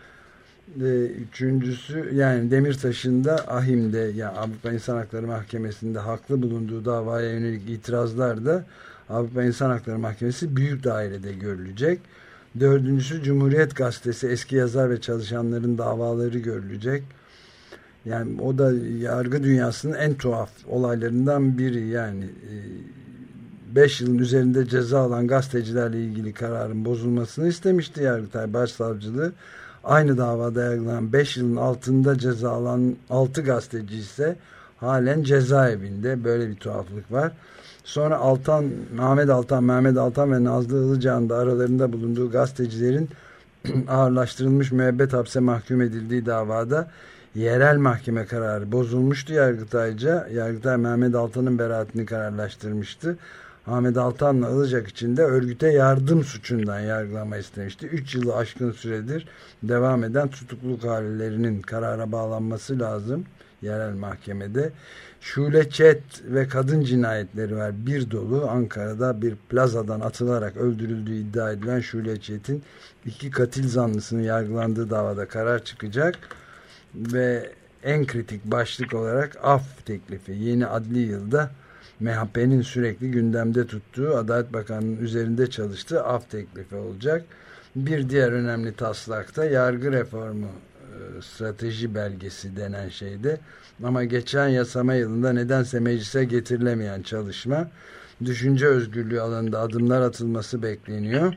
Üçüncüsü yani Demirtaş'ın da AİHM'de yani Avrupa İnsan Hakları Mahkemesi'nde haklı bulunduğu davaya yönelik itirazlar da Avrupa İnsan Hakları Mahkemesi büyük dairede görülecek. Dördüncüsü Cumhuriyet Gazetesi eski yazar ve çalışanların davaları görülecek. Yani o da yargı dünyasının en tuhaf olaylarından biri yani 5 yılın üzerinde ceza alan gazetecilerle ilgili kararın bozulmasını istemişti Yargıtay Başsavcılığı. Aynı davada yargılanan 5 yılın altında ceza alan 6 gazeteci ise halen cezaevinde. Böyle bir tuhaflık var. Sonra Mehmet Altan ve Nazlı Ilıcağ'ın da aralarında bulunduğu gazetecilerin ağırlaştırılmış müebbet hapse mahkum edildiği davada yerel mahkeme kararı bozulmuştu Yargıtay'ca. Yargıtay Mehmet Altan'ın beraatini kararlaştırmıştı. Ahmet Altan'la Ilıcak için de örgüte yardım suçundan yargılama istemişti. 3 yılı aşkın süredir devam eden tutukluluk hallerinin karara bağlanması lazım. yerel mahkemede. Şule Çet ve kadın cinayetleri var. Bir dolu Ankara'da bir plazadan atılarak öldürüldüğü iddia edilen Şule Çet'in 2 katil zanlısının yargılandığı davada karar çıkacak. Ve en kritik başlık olarak af teklifi. Yeni adli yılda MHP'nin sürekli gündemde tuttuğu, Adalet Bakanı'nın üzerinde çalıştığı af teklifi olacak. Bir diğer önemli taslakta yargı reformu strateji belgesi denen şeyde, ama geçen yasama yılında nedense meclise getirilemeyen çalışma, düşünce özgürlüğü alanında adımlar atılması bekleniyor.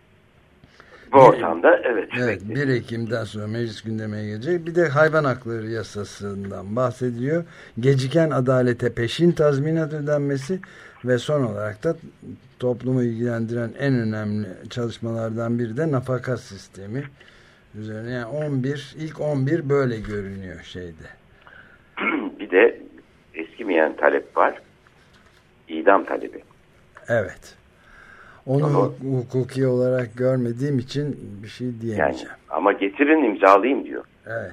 Bu ortamda evet. 1 Ekim'den sonra meclis gündemine gelecek. Bir de hayvan hakları yasasından bahsediliyor. Geciken adalete peşin tazminat ödenmesi ve son olarak da toplumu ilgilendiren en önemli çalışmalardan biri de nafaka sistemi üzerine. Yani ilk 11 böyle görünüyor şeyde. Bir de eskimeyen talep var. İdam talebi. Evet. Onu hukuki olarak görmediğim için bir şey diyemeyeceğim. Yani, ama getirin imzalayayım diyor. Evet.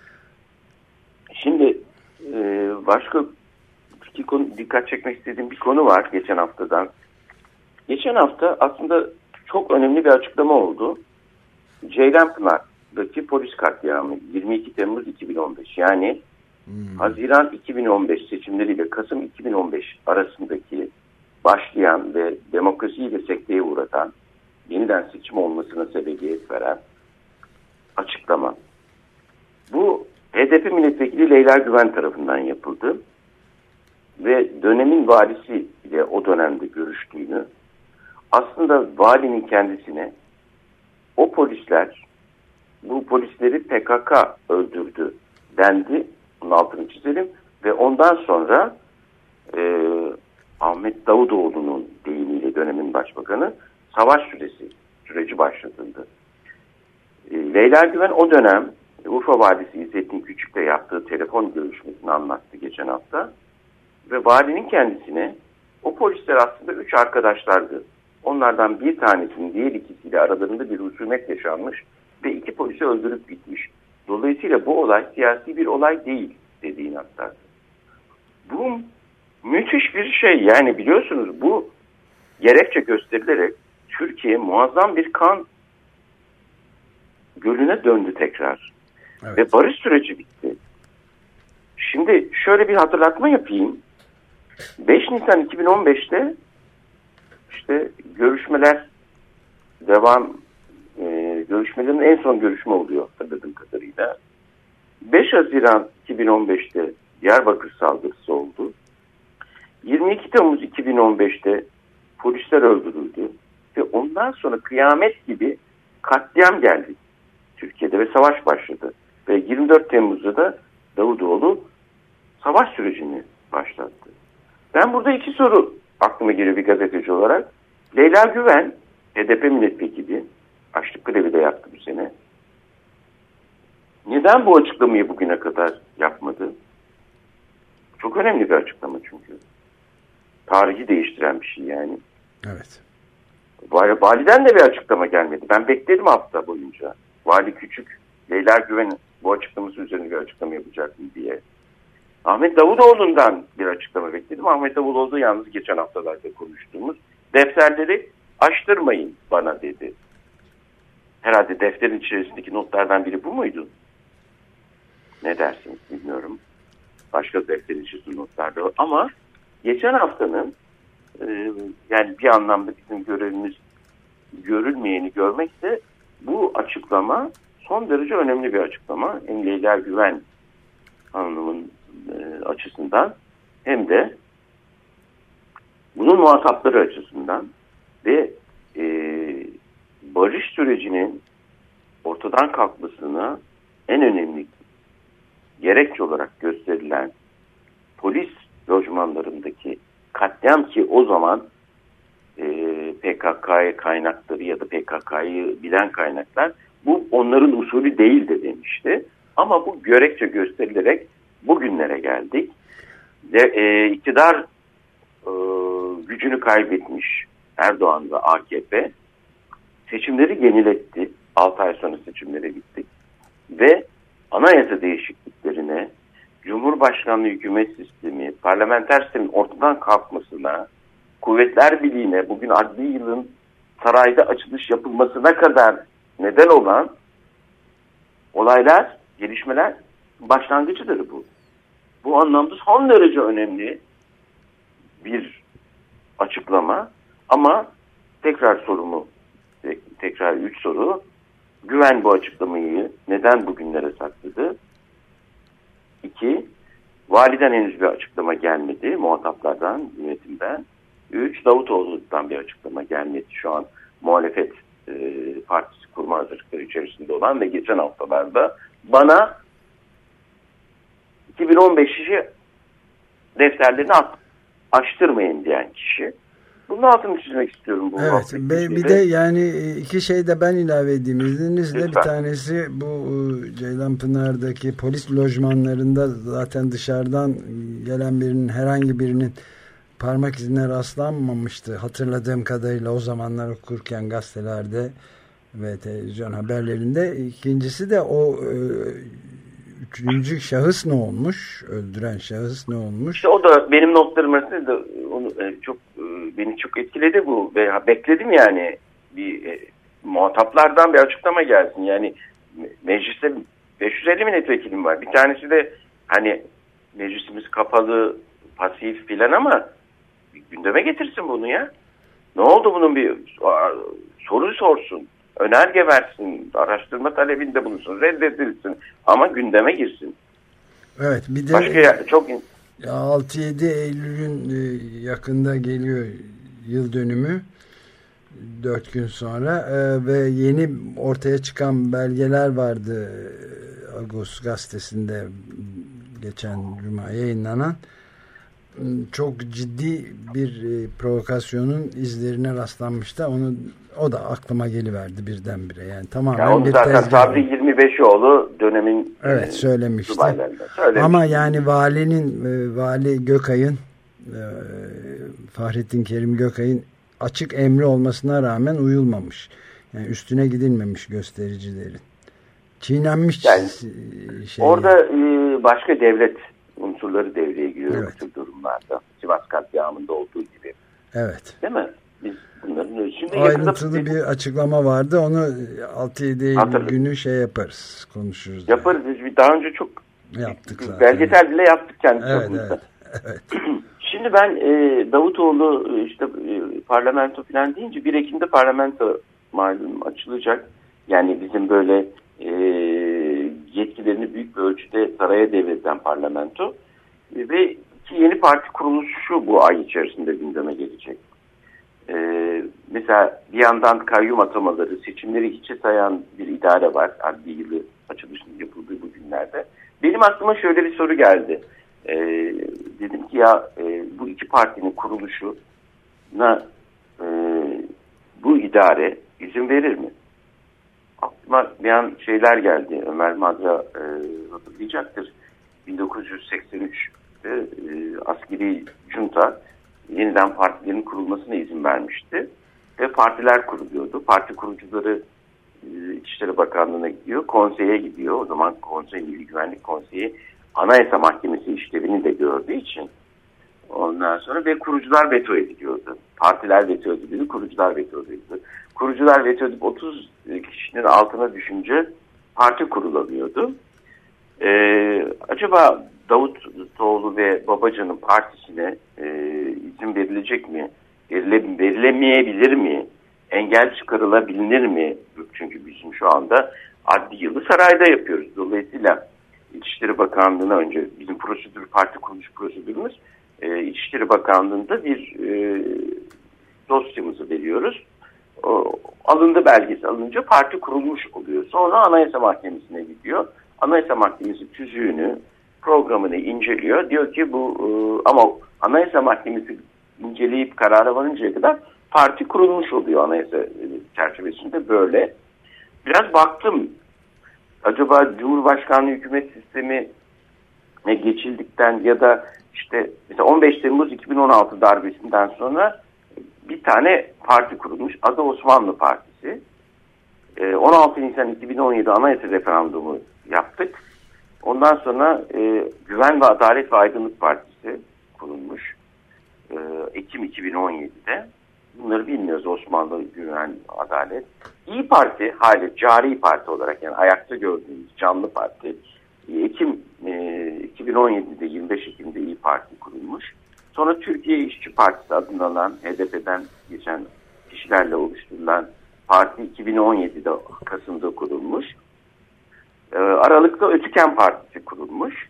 Şimdi başka bir konu, dikkat çekmek istediğim bir konu var geçen haftadan. Geçen hafta aslında çok önemli bir açıklama oldu. Ceylanpınar'daki polis katliamı 22 Temmuz 2015. Yani Haziran 2015 seçimleriyle Kasım 2015 arasındaki başlayan ve demokrasiyi de sekteye uğratan, yeniden seçim olmasına sebebiyet veren açıklama. Bu HDP milletvekili Leyla Güven tarafından yapıldı ve dönemin valisi ile o dönemde görüştüğünü, aslında valinin kendisine o polisler, bu polisleri PKK öldürdü dendi, bunun altını çizelim, ve ondan sonra Ahmet Davutoğlu'nun deyimiyle dönemin başbakanı savaş süreci başlatıldı. Leyla Güven o dönem Urfa Valisi İzzettin Küçük'le yaptığı telefon görüşmesini anlattı geçen hafta ve valinin kendisine o polisler aslında 3 arkadaşlardı. Onlardan bir tanesinin diğer ikisiyle aralarında bir husumet yaşanmış ve 2 polisi öldürüp gitmiş. Dolayısıyla bu olay siyasi bir olay değil dediğini aktardı. Bu müthiş bir şey, yani biliyorsunuz bu gerekçe gösterilerek Türkiye muazzam bir kan gölüne döndü tekrar. Evet. Ve barış süreci bitti. Şimdi şöyle bir hatırlatma yapayım. 5 Nisan 2015'te işte görüşmeler devam, görüşmelerin en son görüşme oluyor hatırladığım kadarıyla. 5 Haziran 2015'te Diyarbakır saldırısı oldu. 22 Temmuz 2015'te polisler öldürüldü ve ondan sonra kıyamet gibi katliam geldi Türkiye'de ve savaş başladı. Ve 24 Temmuz'da da Davutoğlu savaş sürecini başlattı. Ben burada 2 soru aklıma geliyor bir gazeteci olarak. Leyla Güven, HDP milletvekili, açlık grevi de yaptı bu sene. Neden bu açıklamayı bugüne kadar yapmadı? Çok önemli bir açıklama çünkü. Tarihi değiştiren bir şey yani. Evet. Validen de bir açıklama gelmedi. Ben bekledim hafta boyunca. Vali Küçük, Leyla Güven'in bu açıklaması üzerine bir açıklama yapacak mı diye. Ahmet Davutoğlu'ndan bir açıklama bekledim. Ahmet Davutoğlu yalnız geçen haftalarda konuştuğumuz defterleri açtırmayın bana dedi. Herhalde defterin içerisindeki notlardan biri bu muydu? Ne dersiniz bilmiyorum. Başka defterin içerisinde notlar da var. Ama geçen haftanın yani bir anlamda bizim görevimiz görülmeyeni görmekse bu açıklama son derece önemli bir açıklama. Hem Leyla Güven Hanım'ın açısından hem de bunun muhatapları açısından ve barış sürecinin ortadan kalkmasına en önemli gerekçe olarak gösterilen polis lojmanlarındaki katliam, ki o zaman PKK'ya kaynakları ya da PKK'yı bilen kaynaklar bu onların usulü değil de demişti. Ama bu gerekçe gösterilerek bugünlere geldik. Ve iktidar gücünü kaybetmiş Erdoğan ve AKP seçimleri yeniletti. 6 ay sonra seçimlere gittik. Ve anayasa değişikliklerine, Cumhurbaşkanlığı hükümet sistemi, parlamenter sistemin ortadan kalkmasına, Kuvvetler Birliği'ne bugün adli yılın sarayda açılış yapılmasına kadar neden olan olaylar, gelişmeler başlangıcıdır bu. Bu anlamda son derece önemli bir açıklama ama tekrar 3 soru. Güven bu açıklamayı neden bugünlere sakladı? 2. Validen henüz bir açıklama gelmedi. Muhataplardan, yönetimden. 3. Davutoğlu'dan bir açıklama gelmedi. Şu an muhalefet partisi kurma hazırlıkları içerisinde olan ve geçen haftalarda bana 2015'i defterlerini açtırmayın diyen kişi. Bunun altını çizmek istiyorum. Bu evet. Bir de yani iki şey de ben ilave edeyim izninizle. Lütfen. Bir tanesi bu Ceylanpınar'daki polis lojmanlarında zaten dışarıdan gelen birinin, herhangi birinin parmak izine rastlanmamıştı. Hatırladığım kadarıyla o zamanlar okurken gazetelerde ve televizyon haberlerinde. İkincisi de o üçüncü şahıs ne olmuş? Öldüren şahıs ne olmuş? İşte o da benim notlarım arasında da onu beni çok etkiledi bu ve bekledim yani bir muhataplardan bir açıklama gelsin. Yani mecliste 550 milletvekilim var. Bir tanesi de hani meclisimiz kapalı, pasif filan ama gündeme getirsin bunu ya. Ne oldu bunun bir soru sorsun. Önerge versin, araştırma talebinde bulunsun, reddedilsin ama gündeme girsin. Evet, bir de başka çok 6-7 Eylül'ün yakında geliyor yıl dönümü 4 gün sonra ve yeni ortaya çıkan belgeler vardı Agos gazetesinde geçen cuma yayınlanan. Çok ciddi bir provokasyonun izlerine rastlanmıştı. O da aklıma geliverdi birdenbire. Yani tamamen onu bir zaten tezgah. Sabri 25'oğlu dönemin söylemişti. Ama yani Vali Gökay'ın Fahrettin Kerim Gökay'ın açık emri olmasına rağmen uyulmamış. Yani üstüne gidilmemiş göstericilerin. Çiğnenmiş yani, orada başka devlet unsurları devreye giriyor bu tür durumlarda. Sivas katliamında olduğu gibi. Evet. Değil mi? Biz bunların şimdi ayrıntılı bir açıklama vardı. Onu 6-7 Eylül günü yaparız. Konuşuruz. Yaparız. Biz daha önce çok yaptık zaten. Belgesel bile yaptık kendisi. Evet. Şimdi ben Davutoğlu işte parlamento falan deyince 1 Ekim'de parlamento malum açılacak. Yani bizim böyle yetkilerini büyük bir ölçüde saraya devreden parlamento ve iki yeni parti kuruluşu bu ay içerisinde gündeme gelecek. Mesela bir yandan kayyum atamaları, seçimleri hiçe sayan bir idare var. Adli yılı açılışının yapıldığı bu günlerde. Benim aklıma şöyle bir soru geldi. Dedim ki bu iki partinin kuruluşuna bu idare izin verir mi? Aklıma bir an şeyler geldi. Ömer Madra hatırlayacaktır. 1983'te askeri junta yeniden partilerin kurulmasına izin vermişti. Ve partiler kuruluyordu. Parti kurucuları İçişleri Bakanlığı'na gidiyor. Konseye gidiyor. O zaman Konsey Milli Güvenlik Konseyi Anayasa Mahkemesi işlevini de gördüğü için ondan sonra ve kurucular veto ediliyordu. Partiler veto ediliyordu. Kurucular veto ediliyordu. Kurucular veto edip 30 kişinin altına düşünce parti kurulamıyordu. Acaba Davutoğlu ve Babacan'ın partisine izin verilecek mi? Verilemeyebilir mi? Engel çıkarılabilir mi? Çünkü bizim şu anda adli yılı sarayda yapıyoruz. Dolayısıyla İçişleri Bakanlığı'na önce bizim parti kuruluş prosedürümüz İçişleri Bakanlığı'nda bir dosyamızı veriyoruz. Alındı belgesi alınca parti kurulmuş oluyor. Sonra Anayasa Mahkemesi'ne gidiyor. Anayasa Mahkemesi tüzüğünü, programını inceliyor. Diyor ki bu ama Anayasa Mahkemesi inceleyip karara varıncaya kadar parti kurulmuş oluyor anayasa çerçevesinde böyle. Biraz baktım. Acaba Cumhurbaşkanlığı hükümet sistemine geçildikten ya da işte mesela 15 Temmuz 2016 darbesinden sonra bir tane parti kurulmuş. Adı Osmanlı Partisi. 16 Nisan 2017 anayasa referandumu yaptık. Ondan sonra Güven ve Adalet ve Aydınlık Partisi kurulmuş. Ekim 2017'de. Bunları bilmiyoruz. Osmanlı, Güven, Adalet. İYİ Parti, hala cari parti olarak, yani ayakta gördüğümüz canlı parti. Ekim 2017'de 25 Ekim'de İYİ Parti kurulmuş. Sonra Türkiye İşçi Partisi adını alan HDP'den geçen kişilerle oluşturulan parti 2017'de Kasım'da kurulmuş. Aralık'ta Ötüken Partisi kurulmuş.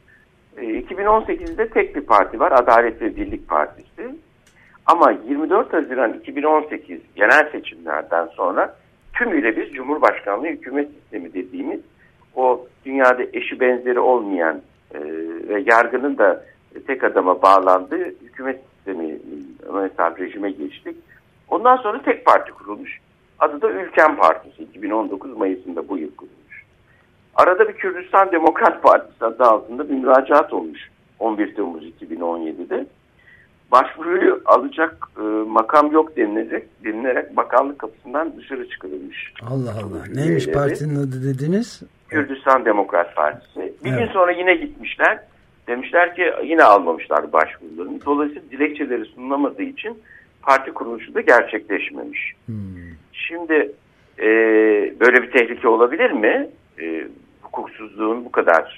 2018'de tek bir parti var, Adalet ve Birlik Partisi. Ama 24 Haziran 2018 genel seçimlerden sonra tümüyle biz Cumhurbaşkanlığı hükümet sistemi dediğimiz o dünyada eşi benzeri olmayan ve yargının da tek adama bağlandığı hükümet sistemi, anayasal rejime geçtik. Ondan sonra tek parti kurulmuş. Adı da Ülken Partisi. 2019 Mayıs'ında bu yıl kurulmuş. Arada bir Kürdistan Demokrat Partisi adı altında bir müracaat olmuş 11 Temmuz 2017'de. Başvuruyu alacak makam yok denilerek bakanlık kapısından dışarı çıkarılmış. Allah Allah. Neymiş partinin adı dediniz? Kürdistan Demokrat Partisi. Bir gün sonra yine gitmişler. Demişler ki yine almamışlar başvurularını. Dolayısıyla dilekçeleri sunulamadığı için parti kuruluşu da gerçekleşmemiş. Şimdi böyle bir tehlike olabilir mi? Hukuksuzluğun bu kadar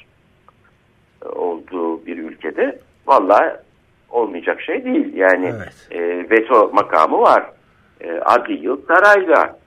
olduğu bir ülkede vallahi olmayacak şey değil. Yani veto makamı var. Adli yıl sarayda.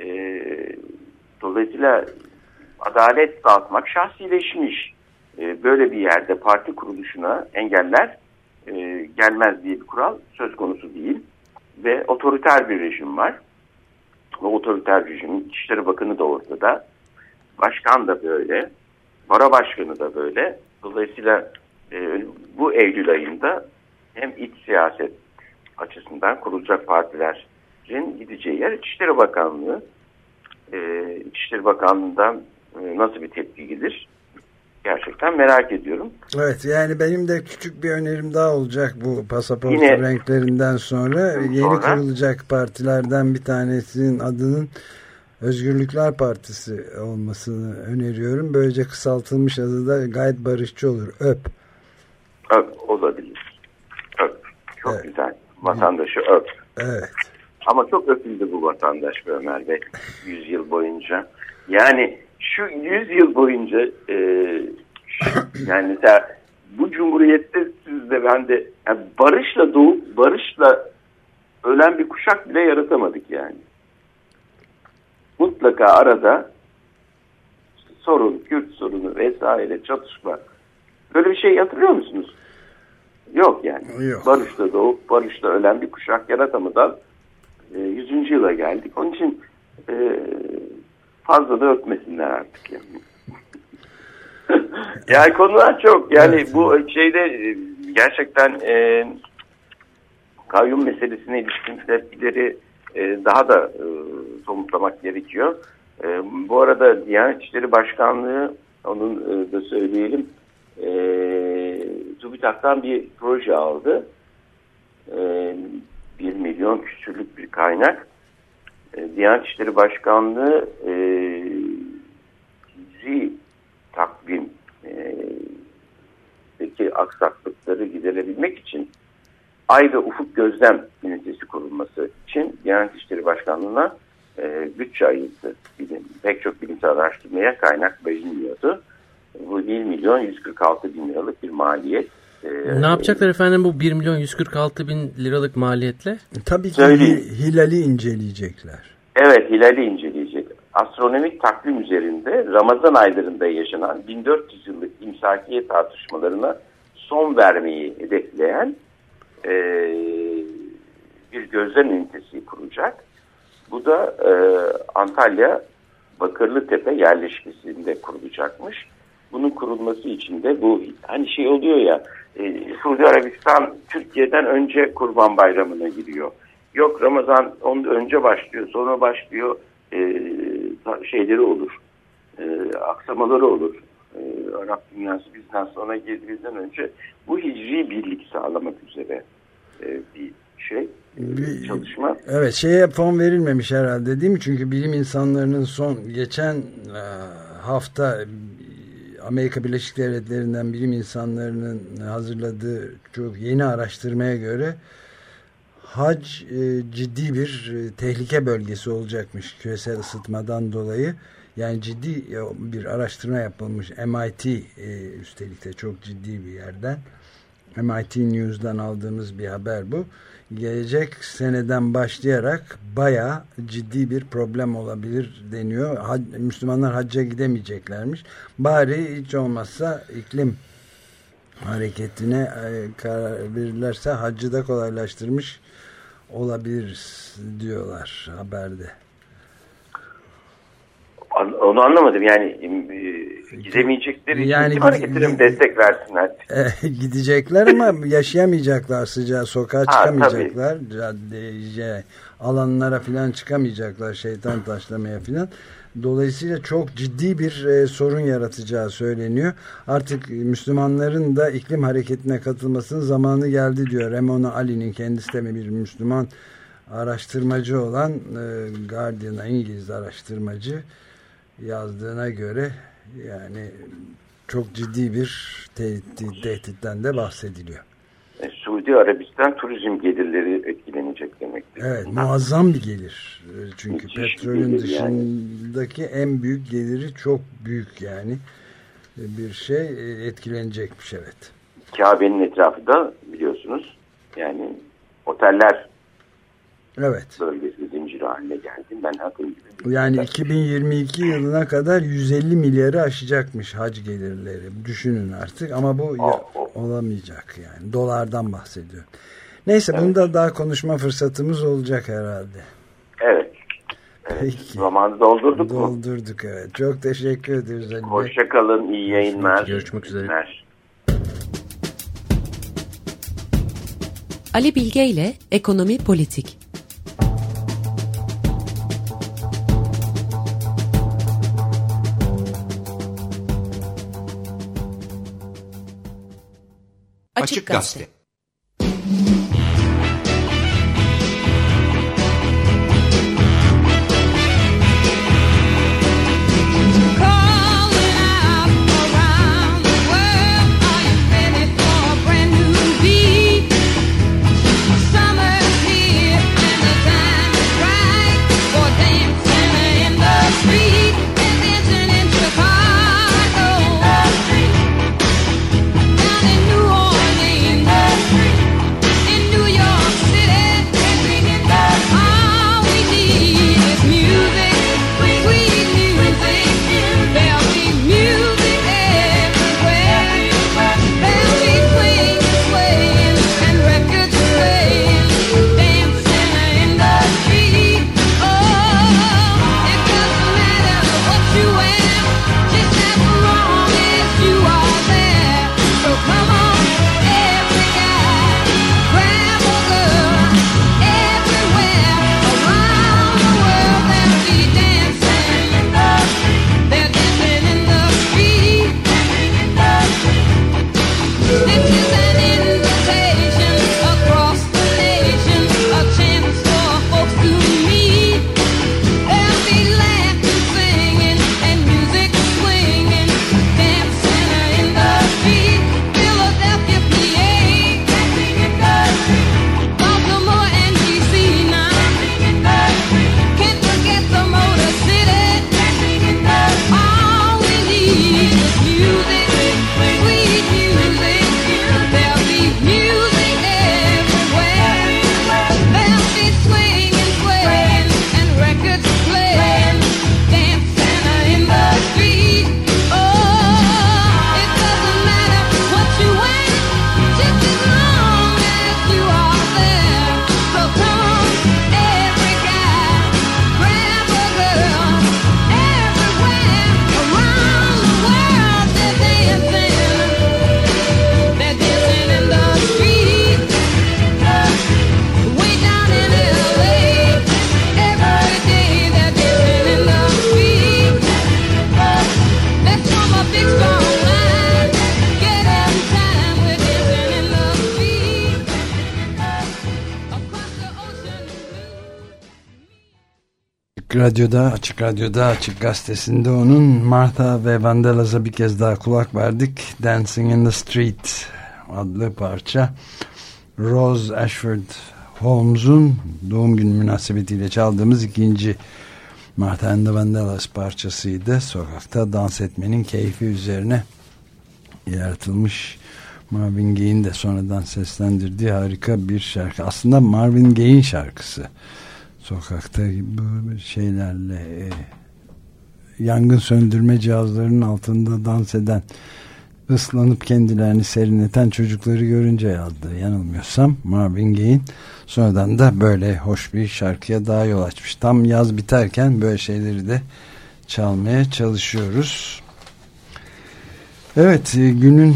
Dolayısıyla adalet dağıtmak şahsileşmiş. Böyle bir yerde parti kuruluşuna engeller gelmez diye bir kural söz konusu değil. Ve otoriter bir rejim var. O otoriter rejimin İçişleri Bakanı da ortada. Başkan da böyle. Baro Başkanı da böyle. Dolayısıyla bu Eylül ayında hem iç siyaset açısından kurulacak partilerin gideceği yer İçişleri Bakanlığı. İçişleri Bakanlığı'ndan nasıl bir tepki gelir? Gerçekten merak ediyorum. Evet, yani benim de küçük bir önerim daha olacak bu pasaport renklerinden sonra. Yeni kurulacak partilerden bir tanesinin adının Özgürlükler Partisi olmasını öneriyorum. Böylece kısaltılmış adı da gayet barışçı olur. ÖP. ÖP olabilir. ÖP. Çok güzel. Vatandaşı ÖP. Evet. Ama çok öpüldü bu vatandaş Ömer Bey 100 yıl boyunca. Yani şu 100 yıl boyunca yani mesela bu cumhuriyette siz de ben de yani barışla doğup barışla ölen bir kuşak bile yaratamadık yani. Mutlaka arada sorun, Kürt sorunu vesaire çatışma. Böyle bir şey hatırlıyor musunuz? Yok yani. Yok. Barışla doğup barışla ölen bir kuşak yaratamadan 100. yıla geldik. Onun için fazla da öpmesinler artık yani. Yani konular çok. Yani evet. Bu şeyde gerçekten kayyum meselesine ilişkin tepkileri daha da somutlamak gerekiyor. Bu arada Diyanet İşleri Başkanlığı, onun da söyleyelim, TÜBİTAK'tan bir proje aldı. 1 milyon küsürlük bir kaynak. Diyanet İşleri Başkanlığı hicri takvim deki aksaklıkları giderebilmek için Ay ve Ufuk Gözlem Ünitesi kurulması için Diyanet İşleri Başkanlığı'na bütçe ayırdı. Pek çok bilimsel araştırmaya kaynak belirliyordu. Bu 1 milyon 146 bin liralık bir maliyet. Ne yapacaklar efendim bu 1 milyon 146 bin liralık maliyetle? Tabii ki hilali inceleyecekler. Evet, hilali inceleyecek. Astronomik takvim üzerinde Ramazan aylarında yaşanan 1400 yıllık imsakiye tartışmalarına son vermeyi hedefleyen bir gözlem ünitesi kuracak. Bu da Antalya Bakırlıtepe yerleşkesinde kurulacakmış. Bunun kurulması için de bu hani şey oluyor ya, Suudi Arabistan Türkiye'den önce Kurban Bayramı'na giriyor. Yok Ramazan ondan önce başlıyor, sonra başlıyor, şeyleri olur, aksamaları olur. Arap dünyası bizden sonra bizden önce bu hicri birlik sağlamak üzere bir şey, çalışma. Evet, şeye fon verilmemiş herhalde değil mi? Çünkü bilim insanlarının son geçen hafta Amerika Birleşik Devletleri'nden bilim insanlarının hazırladığı çok yeni araştırmaya göre hac ciddi bir tehlike bölgesi olacakmış küresel ısıtmadan dolayı. Yani ciddi bir araştırma yapılmış MIT, üstelik de çok ciddi bir yerden, MIT News'dan aldığımız bir haber bu. Gelecek seneden başlayarak bayağı ciddi bir problem olabilir deniyor. Müslümanlar hacca gidemeyeceklermiş. Bari hiç olmazsa iklim hareketine karar verirlerse haccı da kolaylaştırmış olabiliriz diyorlar haberde. Onu anlamadım. Yani gidemeyecekleri için yani hareketine mi destek versinler? Gidecekler ama yaşayamayacaklar, sıcağı sokağa çıkamayacaklar. Caddeye, alanlara falan çıkamayacaklar, şeytan taşlamaya falan. Dolayısıyla çok ciddi bir sorun yaratacağı söyleniyor. Artık Müslümanların da iklim hareketine katılmasının zamanı geldi diyor. Ramona Ali'nin, kendisi de bir Müslüman araştırmacı olan Guardian'a, İngiliz araştırmacı, yazdığına göre yani çok ciddi bir tehditten de bahsediliyor. Suudi Arabistan turizm gelirleri etkilenecek demektir. Evet, muazzam bir gelir. Çünkü petrolün dışındaki en büyük geliri, çok büyük yani bir şey etkilenecekmiş, evet. Kabe'nin etrafı da biliyorsunuz yani oteller, evet, bölgesi zinciri haline geldi. Ben hatırlıyorum. Yani 2022 yılına kadar 150 milyarı aşacakmış hac gelirleri. Düşünün artık, ama bu olamayacak yani. Dolardan bahsediyor. Neyse, evet. Bunda daha konuşma fırsatımız olacak herhalde. Evet. Peki. Zamanı doldurduk mu? Doldurduk, evet. Çok teşekkür ederiz. Hoşçakalın, iyi yayınlar. Görüşmek üzere. Ali Bilge ile Ekonomi Politik. Açık Gazete. Radyo'da, Açık Gazetesi'nde onun Martha ve Vandellas'a bir kez daha kulak verdik. Dancing in the Street adlı parça. Rose Ashford Holmes'un doğum günü münasebetiyle çaldığımız ikinci Martha and the Vandellas parçasıydı. Sokakta dans etmenin keyfi üzerine yaratılmış, Marvin Gaye'in de sonradan seslendirdiği harika bir şarkı. Aslında Marvin Gaye'in şarkısı. Sokakta bu şeylerle yangın söndürme cihazlarının altında dans eden, ıslanıp kendilerini serinleten çocukları görünce yazdı. Yanılmıyorsam Marvin Gaye'in, sonradan da böyle hoş bir şarkıya daha yol açmış. Tam yaz biterken böyle şeyleri de çalmaya çalışıyoruz. Evet, günün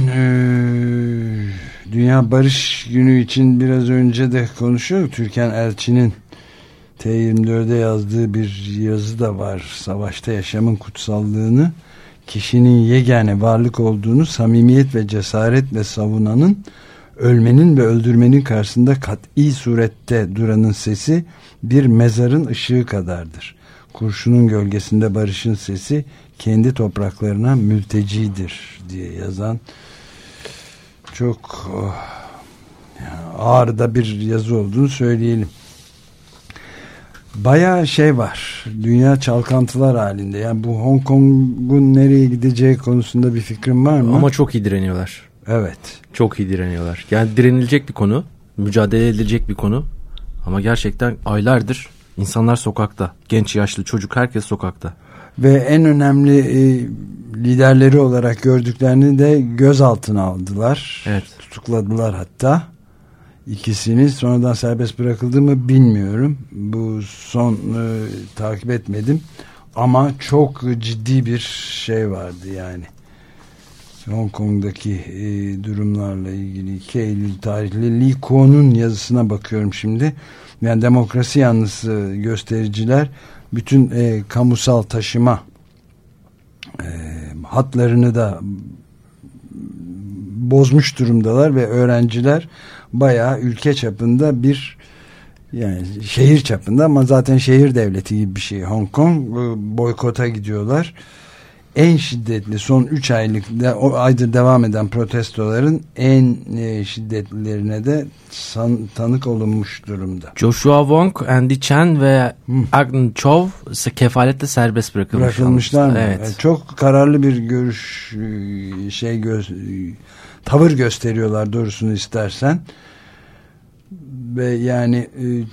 Dünya Barış Günü için biraz önce de konuşuyorduk. Türkan Elçi'nin T24'de yazdığı bir yazı da var. Savaşta yaşamın kutsallığını, kişinin yegane varlık olduğunu samimiyet ve cesaretle savunanın, ölmenin ve öldürmenin karşısında kat'i surette duranın sesi bir mezarın ışığı kadardır. Kurşunun gölgesinde barışın sesi kendi topraklarına mültecidir diye yazan çok ağır da bir yazı olduğunu söyleyelim. Bayağı şey var. Dünya çalkantılar halinde. Yani bu Hong Kong'un nereye gideceği konusunda bir fikrin var mı? Ama çok iyi direniyorlar. Evet. Çok iyi direniyorlar. Yani direnilecek bir konu. Mücadele edilecek bir konu. Ama gerçekten aylardır insanlar sokakta. Genç, yaşlı, çocuk, herkes sokakta. Ve en önemli liderleri olarak gördüklerini de gözaltına aldılar. Evet. Tutukladılar hatta. İkisini sonradan serbest bırakıldı mı bilmiyorum. Bu son takip etmedim. Ama çok ciddi bir şey vardı yani. Hong Kong'daki durumlarla ilgili 2 Eylül tarihli Lee Kuo'nun yazısına bakıyorum şimdi. Yani demokrasi yanlısı göstericiler bütün kamusal taşıma hatlarını da bozmuş durumdalar ve öğrenciler bayağı ülke çapında bir, yani şehir çapında ama zaten şehir devleti gibi bir şey Hong Kong, boykota gidiyorlar. En şiddetli son 3 aydır devam eden protestoların en şiddetlilerine de tanık olunmuş durumda. Joshua Wong, Andy Chen ve Agnes Chow kefaletle serbest bırakılmışlar mı? Evet. Çok kararlı bir görüş tavır gösteriyorlar doğrusunu istersen. Ve yani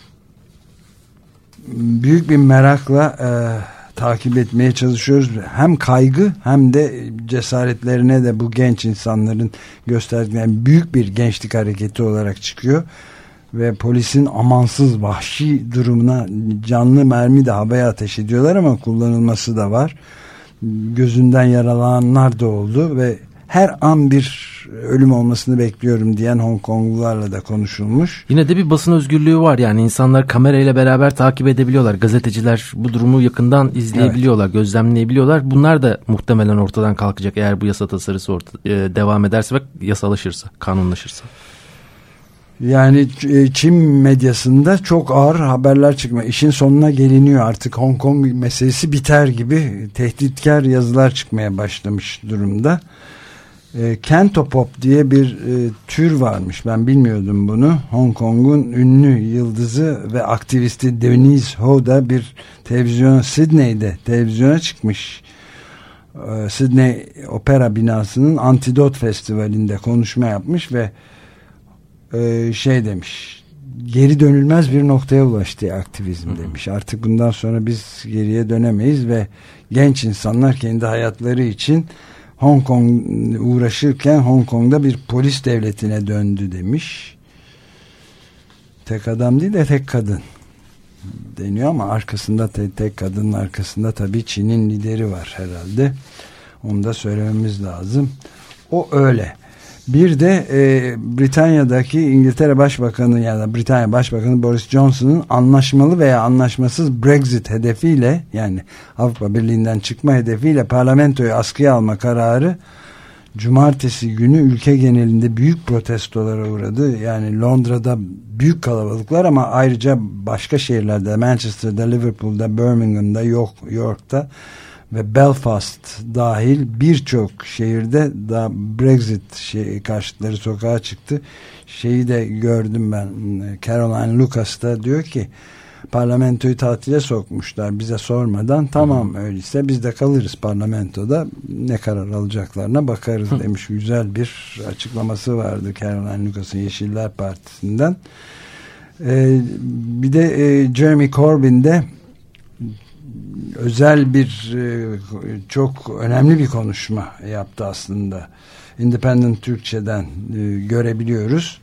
büyük bir merakla takip etmeye çalışıyoruz. Hem kaygı hem de cesaretlerine de bu genç insanların gösterdikleri büyük bir gençlik hareketi olarak çıkıyor. Ve polisin amansız vahşi durumuna canlı mermi de havaya ateş ediyorlar ama kullanılması da var. Gözünden yaralananlar da oldu ve her an bir ölüm olmasını bekliyorum diyen Hong Konglularla da konuşulmuş. Yine de bir basın özgürlüğü var, yani insanlar kamerayla beraber takip edebiliyorlar. Gazeteciler bu durumu yakından izleyebiliyorlar, evet, gözlemleyebiliyorlar. Bunlar da muhtemelen ortadan kalkacak eğer bu yasa tasarısı devam ederse ve yasalaşırsa, kanunlaşırsa. Yani Çin medyasında çok ağır haberler çıkma. İşin sonuna geliniyor artık, Hong Kong meselesi biter gibi tehditkar yazılar çıkmaya başlamış durumda. Cantopop diye bir tür varmış. Ben bilmiyordum bunu. Hong Kong'un ünlü yıldızı ve aktivisti Denise Ho da bir Sydney'de televizyona çıkmış. Sydney Opera binasının Antidot Festivali'nde konuşma yapmış ve şey demiş, geri dönülmez bir noktaya ulaştı aktivizm demiş. Artık bundan sonra biz geriye dönemeyiz ve genç insanlar kendi hayatları için Hong Kong uğraşırken Hong Kong'da bir polis devletine döndü demiş. Tek adam değil de tek kadın deniyor ama arkasında tek kadının arkasında tabii Çin'in lideri var herhalde. Onu da söylememiz lazım. O öyle. Bir de Britanya'daki İngiltere Başbakanı ya da Britanya Başbakanı Boris Johnson'ın anlaşmalı veya anlaşmasız Brexit hedefiyle, yani Avrupa Birliği'nden çıkma hedefiyle parlamentoyu askıya alma kararı Cumartesi günü ülke genelinde büyük protestolara uğradı. Yani Londra'da büyük kalabalıklar ama ayrıca başka şehirlerde, Manchester'da, Liverpool'da, Birmingham'da, York'ta ve Belfast dahil birçok şehirde da Brexit karşıtları sokağa çıktı. Şeyi de gördüm ben, Caroline Lucas da diyor ki parlamentoyu tatile sokmuşlar bize sormadan. Tamam, öyleyse biz de kalırız parlamentoda, ne karar alacaklarına bakarız demiş. Güzel bir açıklaması vardı Caroline Lucas'ın Yeşiller Partisi'nden. Bir de Jeremy Corbyn de özel bir çok önemli bir konuşma yaptı aslında. Independent Türkçe'den görebiliyoruz.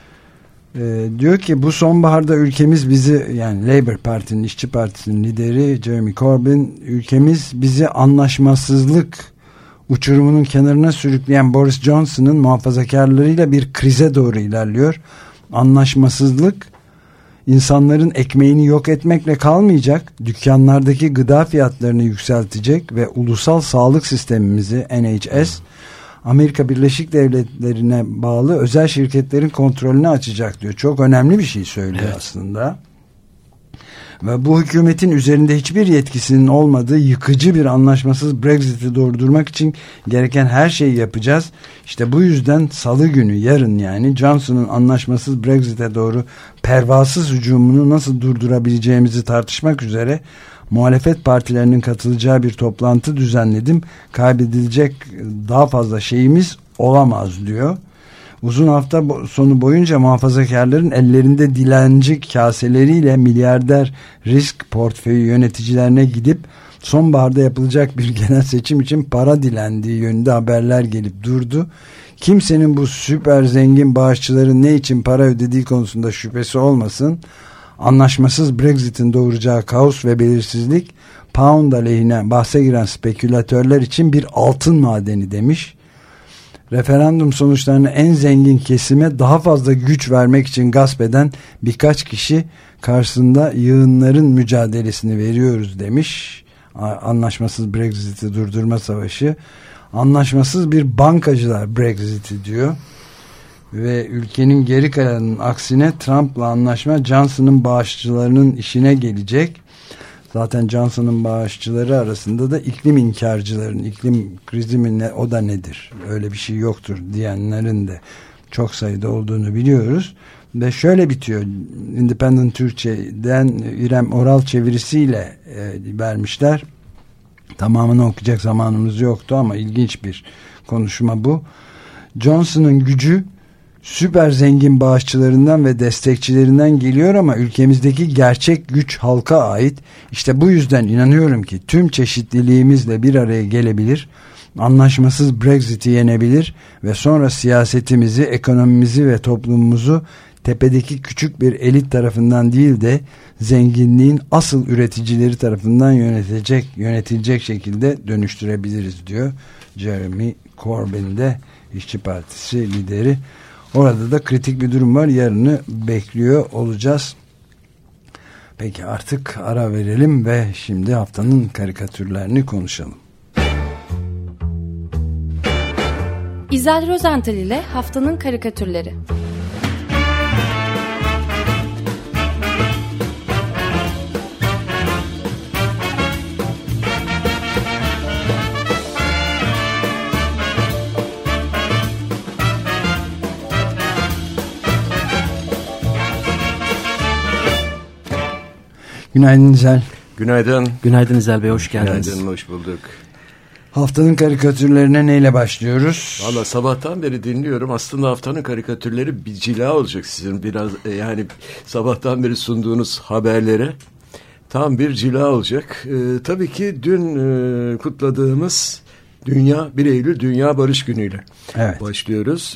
Diyor ki bu sonbaharda ülkemiz bizi, yani Labour Parti'nin, İşçi Partisi'nin lideri Jeremy Corbyn, ülkemiz bizi anlaşmazsızlık uçurumunun kenarına sürükleyen Boris Johnson'ın muhafazakarlarıyla bir krize doğru ilerliyor. Anlaşmazsızlık insanların ekmeğini yok etmekle kalmayacak, dükkanlardaki gıda fiyatlarını yükseltecek ve ulusal sağlık sistemimizi, NHS, Amerika Birleşik Devletleri'ne bağlı özel şirketlerin kontrolünü açacak diyor. Çok önemli bir şey söylüyor aslında. Ve bu hükümetin üzerinde hiçbir yetkisinin olmadığı yıkıcı bir anlaşmasız Brexit'i durdurmak için gereken her şeyi yapacağız. İşte bu yüzden salı günü, yarın yani, Johnson'ın anlaşmasız Brexit'e doğru pervasız hücumunu nasıl durdurabileceğimizi tartışmak üzere muhalefet partilerinin katılacağı bir toplantı düzenledim. Kaybedilecek daha fazla şeyimiz olamaz diyor. Uzun hafta sonu boyunca muhafazakarların ellerinde dilenci kaseleriyle milyarder risk portföyü yöneticilerine gidip sonbaharda yapılacak bir genel seçim için para dilendiği yönünde haberler gelip durdu. Kimsenin bu süper zengin bağışçıların ne için para ödediği konusunda şüphesi olmasın. Anlaşmasız Brexit'in doğuracağı kaos ve belirsizlik pound aleyhine bahse giren spekülatörler için bir altın madeni demiş. Referandum sonuçlarını en zengin kesime daha fazla güç vermek için gasp eden birkaç kişi karşısında yığınların mücadelesini veriyoruz demiş. Anlaşmasız Brexit'i durdurma savaşı. Anlaşmasız bir bankacılar Brexit'i diyor. Ve ülkenin geri kalanının aksine Trump'la anlaşma Johnson'ın bağışçılarının işine gelecek. Zaten Johnson'ın bağışçıları arasında da iklim inkarcıların, iklim krizi mi ne, o da nedir, öyle bir şey yoktur diyenlerin de çok sayıda olduğunu biliyoruz. Ve şöyle bitiyor, Independent Türkçe'den İrem Oral çevirisiyle vermişler. Tamamını okuyacak zamanımız yoktu ama ilginç bir konuşma bu. Johnson'ın gücü süper zengin bağışçılarından ve destekçilerinden geliyor ama ülkemizdeki gerçek güç halka ait. İşte bu yüzden inanıyorum ki tüm çeşitliliğimizle bir araya gelebilir, anlaşmasız Brexit'i yenebilir ve sonra siyasetimizi, ekonomimizi ve toplumumuzu tepedeki küçük bir elit tarafından değil de zenginliğin asıl üreticileri tarafından yönetilecek şekilde dönüştürebiliriz diyor Jeremy Corbyn de, İşçi Partisi lideri. Orada da kritik bir durum var. Yarını bekliyor olacağız. Peki artık ara verelim ve şimdi haftanın karikatürlerini konuşalım. İzel Rozental ile haftanın karikatürleri. Günaydın İzel. Günaydın. Günaydın İzel Bey, hoş geldiniz. Günaydın, hoş bulduk. Haftanın karikatürlerine neyle başlıyoruz? Valla sabahtan beri dinliyorum. Aslında haftanın karikatürleri bir cila olacak sizin. Biraz yani sabahtan beri sunduğunuz haberlere tam bir cila olacak. Tabii ki dün kutladığımız 1 Eylül Dünya Barış Günü'yle başlıyoruz.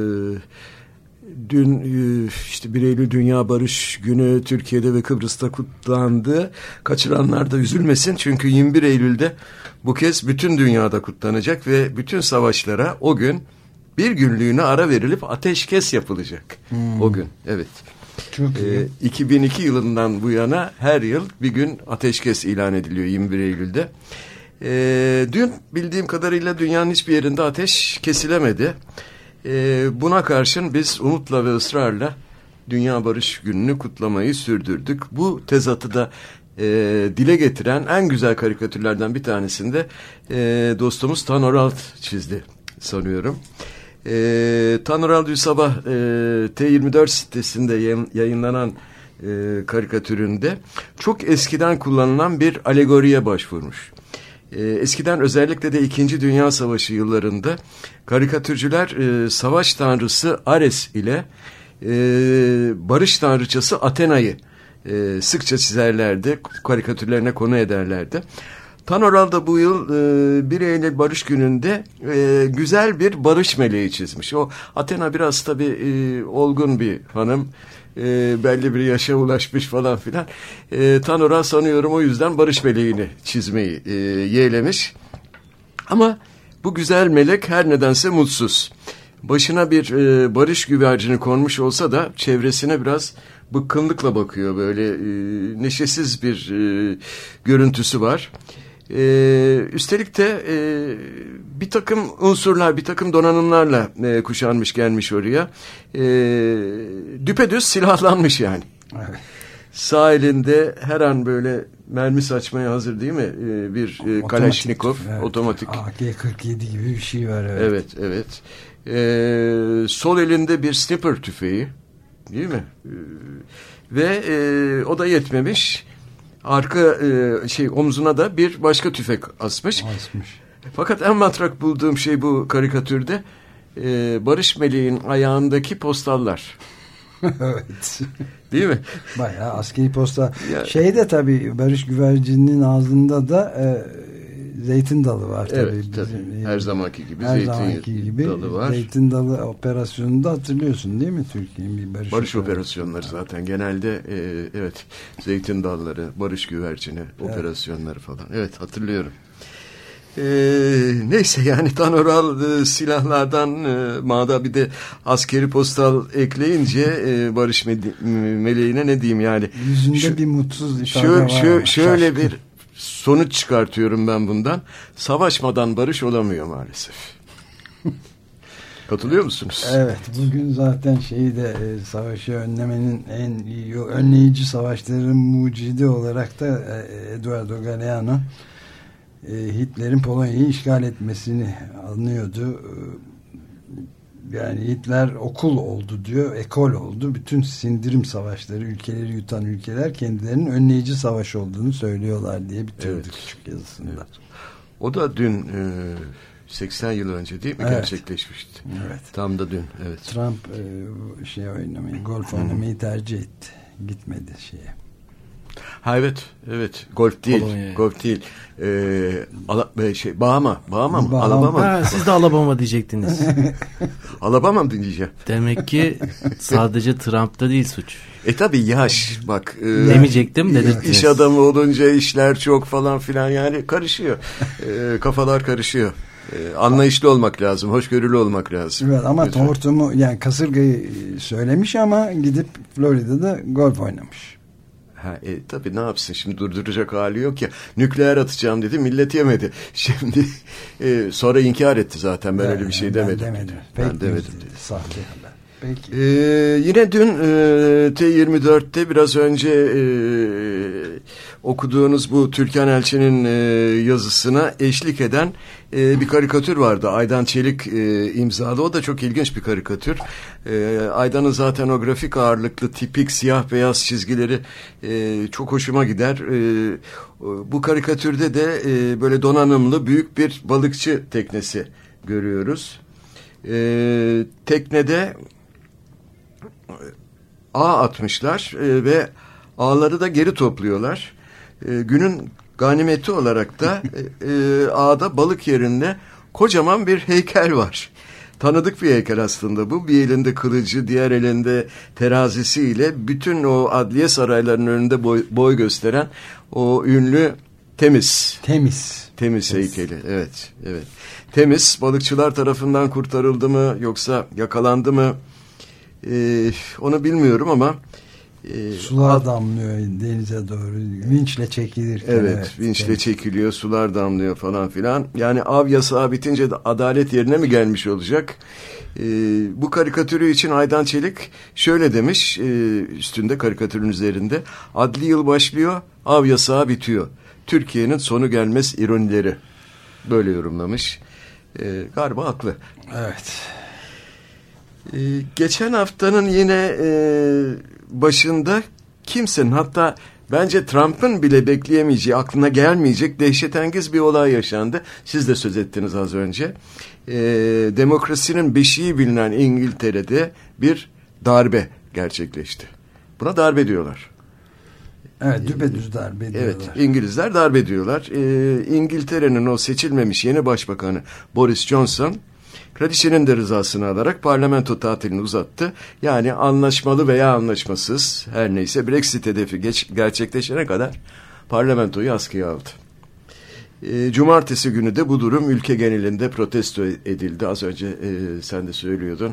Dün işte 1 Eylül Dünya Barış Günü Türkiye'de ve Kıbrıs'ta kutlandı. Kaçıranlar da üzülmesin çünkü 21 Eylül'de bu kez bütün dünyada kutlanacak ve bütün savaşlara o gün bir günlüğüne ara verilip ateşkes yapılacak. O gün, evet. Çok iyi. 2002 yılından bu yana her yıl bir gün ateşkes ilan ediliyor 21 Eylül'de. Dün bildiğim kadarıyla dünyanın hiçbir yerinde ateş kesilemedi. Buna karşın biz umutla ve ısrarla Dünya Barış Günü'nü kutlamayı sürdürdük. Bu tezatı da dile getiren en güzel karikatürlerden bir tanesinde dostumuz Tan Oralt çizdi sanıyorum. Tan Oralt dün sabah T24 sitesinde yayınlanan karikatüründe çok eskiden kullanılan bir alegoriye başvurmuş. Eskiden özellikle de 2. Dünya Savaşı yıllarında karikatürcüler savaş tanrısı Ares ile barış tanrıçası Athena'yı sıkça çizerlerdi, karikatürlerine konu ederlerdi. Tan Oral da bu yıl 1 Eylül Barış Günü'nde güzel bir barış meleği çizmiş. O Athena biraz tabii olgun bir hanım, belli bir yaşa ulaşmış falan filan. Tan Oral sanıyorum o yüzden barış meleğini çizmeyi yeğlemiş. Ama bu güzel melek her nedense mutsuz. Başına bir barış güvercini konmuş olsa da çevresine biraz bıkkınlıkla bakıyor. Böyle neşesiz bir görüntüsü var. Üstelik de bir takım unsurlar, bir takım donanımlarla kuşanmış gelmiş oraya. Düpedüz silahlanmış yani. Evet. Sağ elinde her an böyle mermi saçmaya hazır değil mi? Bir Kalashnikov, evet. Otomatik. AK-47 gibi bir şey var. Evet. Evet. Sol elinde bir sniper tüfeği, değil mi? Ve o da yetmemiş. Arka omzuna da bir başka tüfek asmış. Fakat en matrak bulduğum şey bu karikatürde Barış Meleğin ayağındaki postallar. Evet. Değil mi? Bayağı askeri postal. Şeyde tabii Barış Güvercin'in ağzında da zeytin dalı var tabii. Evet, tabii. Her zamanki gibi zeytin dalı var. Zeytin dalı operasyonunu da hatırlıyorsun değil mi Türkiye'nin bir barış operasyonları zaten genelde evet, zeytin dalları, barış güvercini operasyonları falan. Evet, hatırlıyorum. Neyse yani Tan Oral silahlardan mağda bir de askeri postal ekleyince barış meleğine ne diyeyim yani. Yüzünde bir mutsuz ifade var. Şöyle bir sonuç çıkartıyorum ben bundan. Savaşmadan barış olamıyor maalesef. Katılıyor musunuz? Evet. Bugün zaten savaşı önlemenin en iyi önleyici savaşların mucidi olarak da Eduardo Galeano Hitler'in Polonya'yı işgal etmesini anlıyordu. Yani Hitler okul oldu diyor, ekol oldu. Bütün sindirim savaşları, ülkeleri yutan ülkeler kendilerinin önleyici savaş olduğunu söylüyorlar diye bitirdi küçük yazısında. Evet. O da dün 80 yıl önce değil mi gerçekleşmişti? Evet. Tam da dün. Evet. Trump golf oynamayı tercih etti. Gitmedi şeye. Ha evet. Golf değil. Polonya. Golf değil. Bahama mı? Alabama mı? Siz de Alabama diyecektiniz. Alabama mı diyeceğim? Demek ki sadece Trump'ta değil suç. Tabii yaş bak. Demeyecektim dedirttiniz. İş adamı olunca işler çok falan filan yani karışıyor. Kafalar karışıyor. Anlayışlı olmak lazım, hoşgörülü olmak lazım. Evet ama hortumu yani kasırgayı söylemiş ama gidip Florida'da golf oynamış. Tabii ne yapsın şimdi, durduracak hali yok ya. Nükleer atacağım dedi, millet yemedi. Şimdi sonra inkar etti zaten, ben öyle bir şey demedim. Ben demedim dedi. Sahte haber. Peki. Yine dün T24'te biraz önce okuduğunuz bu Türkan Elçi'nin yazısına eşlik eden bir karikatür vardı. Aydan Çelik imzalı. O da çok ilginç bir karikatür. Aydan'ın zaten o grafik ağırlıklı tipik siyah beyaz çizgileri çok hoşuma gider. Bu karikatürde de böyle donanımlı büyük bir balıkçı teknesi görüyoruz. Teknede ağ atmışlar ve ağları da geri topluyorlar. Günün ganimeti olarak da ağda balık yerinde kocaman bir heykel var. Tanıdık bir heykel aslında bu. Bir elinde kılıcı, diğer elinde terazisiyle bütün o adliye saraylarının önünde boy gösteren o ünlü Temiz heykeli. Evet. Temiz balıkçılar tarafından kurtarıldı mı yoksa yakalandı mı? Onu bilmiyorum ama Sular damlıyor denize doğru. Vinçle çekilirken. Evet, vinçle çekiliyor, sular damlıyor falan filan. Yani av yasağı bitince de adalet yerine mi gelmiş olacak? Bu karikatürü için Aydan Çelik şöyle demiş, üstünde, karikatürün üzerinde: adli yıl başlıyor, av yasağı bitiyor. Türkiye'nin sonu gelmez ironileri. Böyle yorumlamış. Galiba haklı. Evet. Geçen haftanın yine başında kimsenin, hatta bence Trump'ın bile bekleyemeyeceği, aklına gelmeyecek dehşetengiz bir olay yaşandı. Siz de söz ettiniz az önce. Demokrasinin beşiği bilinen İngiltere'de bir darbe gerçekleşti. Buna darbe diyorlar. Evet, düpedüz darbe diyorlar. Evet, İngilizler darbe diyorlar. İngiltere'nin o seçilmemiş yeni başbakanı Boris Johnson, kraliçenin de rızasını alarak parlamento tatilini uzattı. Yani anlaşmalı veya anlaşmasız, her neyse, Brexit hedefi gerçekleşene kadar parlamentoyu askıya aldı. Cumartesi günü de bu durum ülke genelinde protesto edildi. Az önce sen de söylüyordun.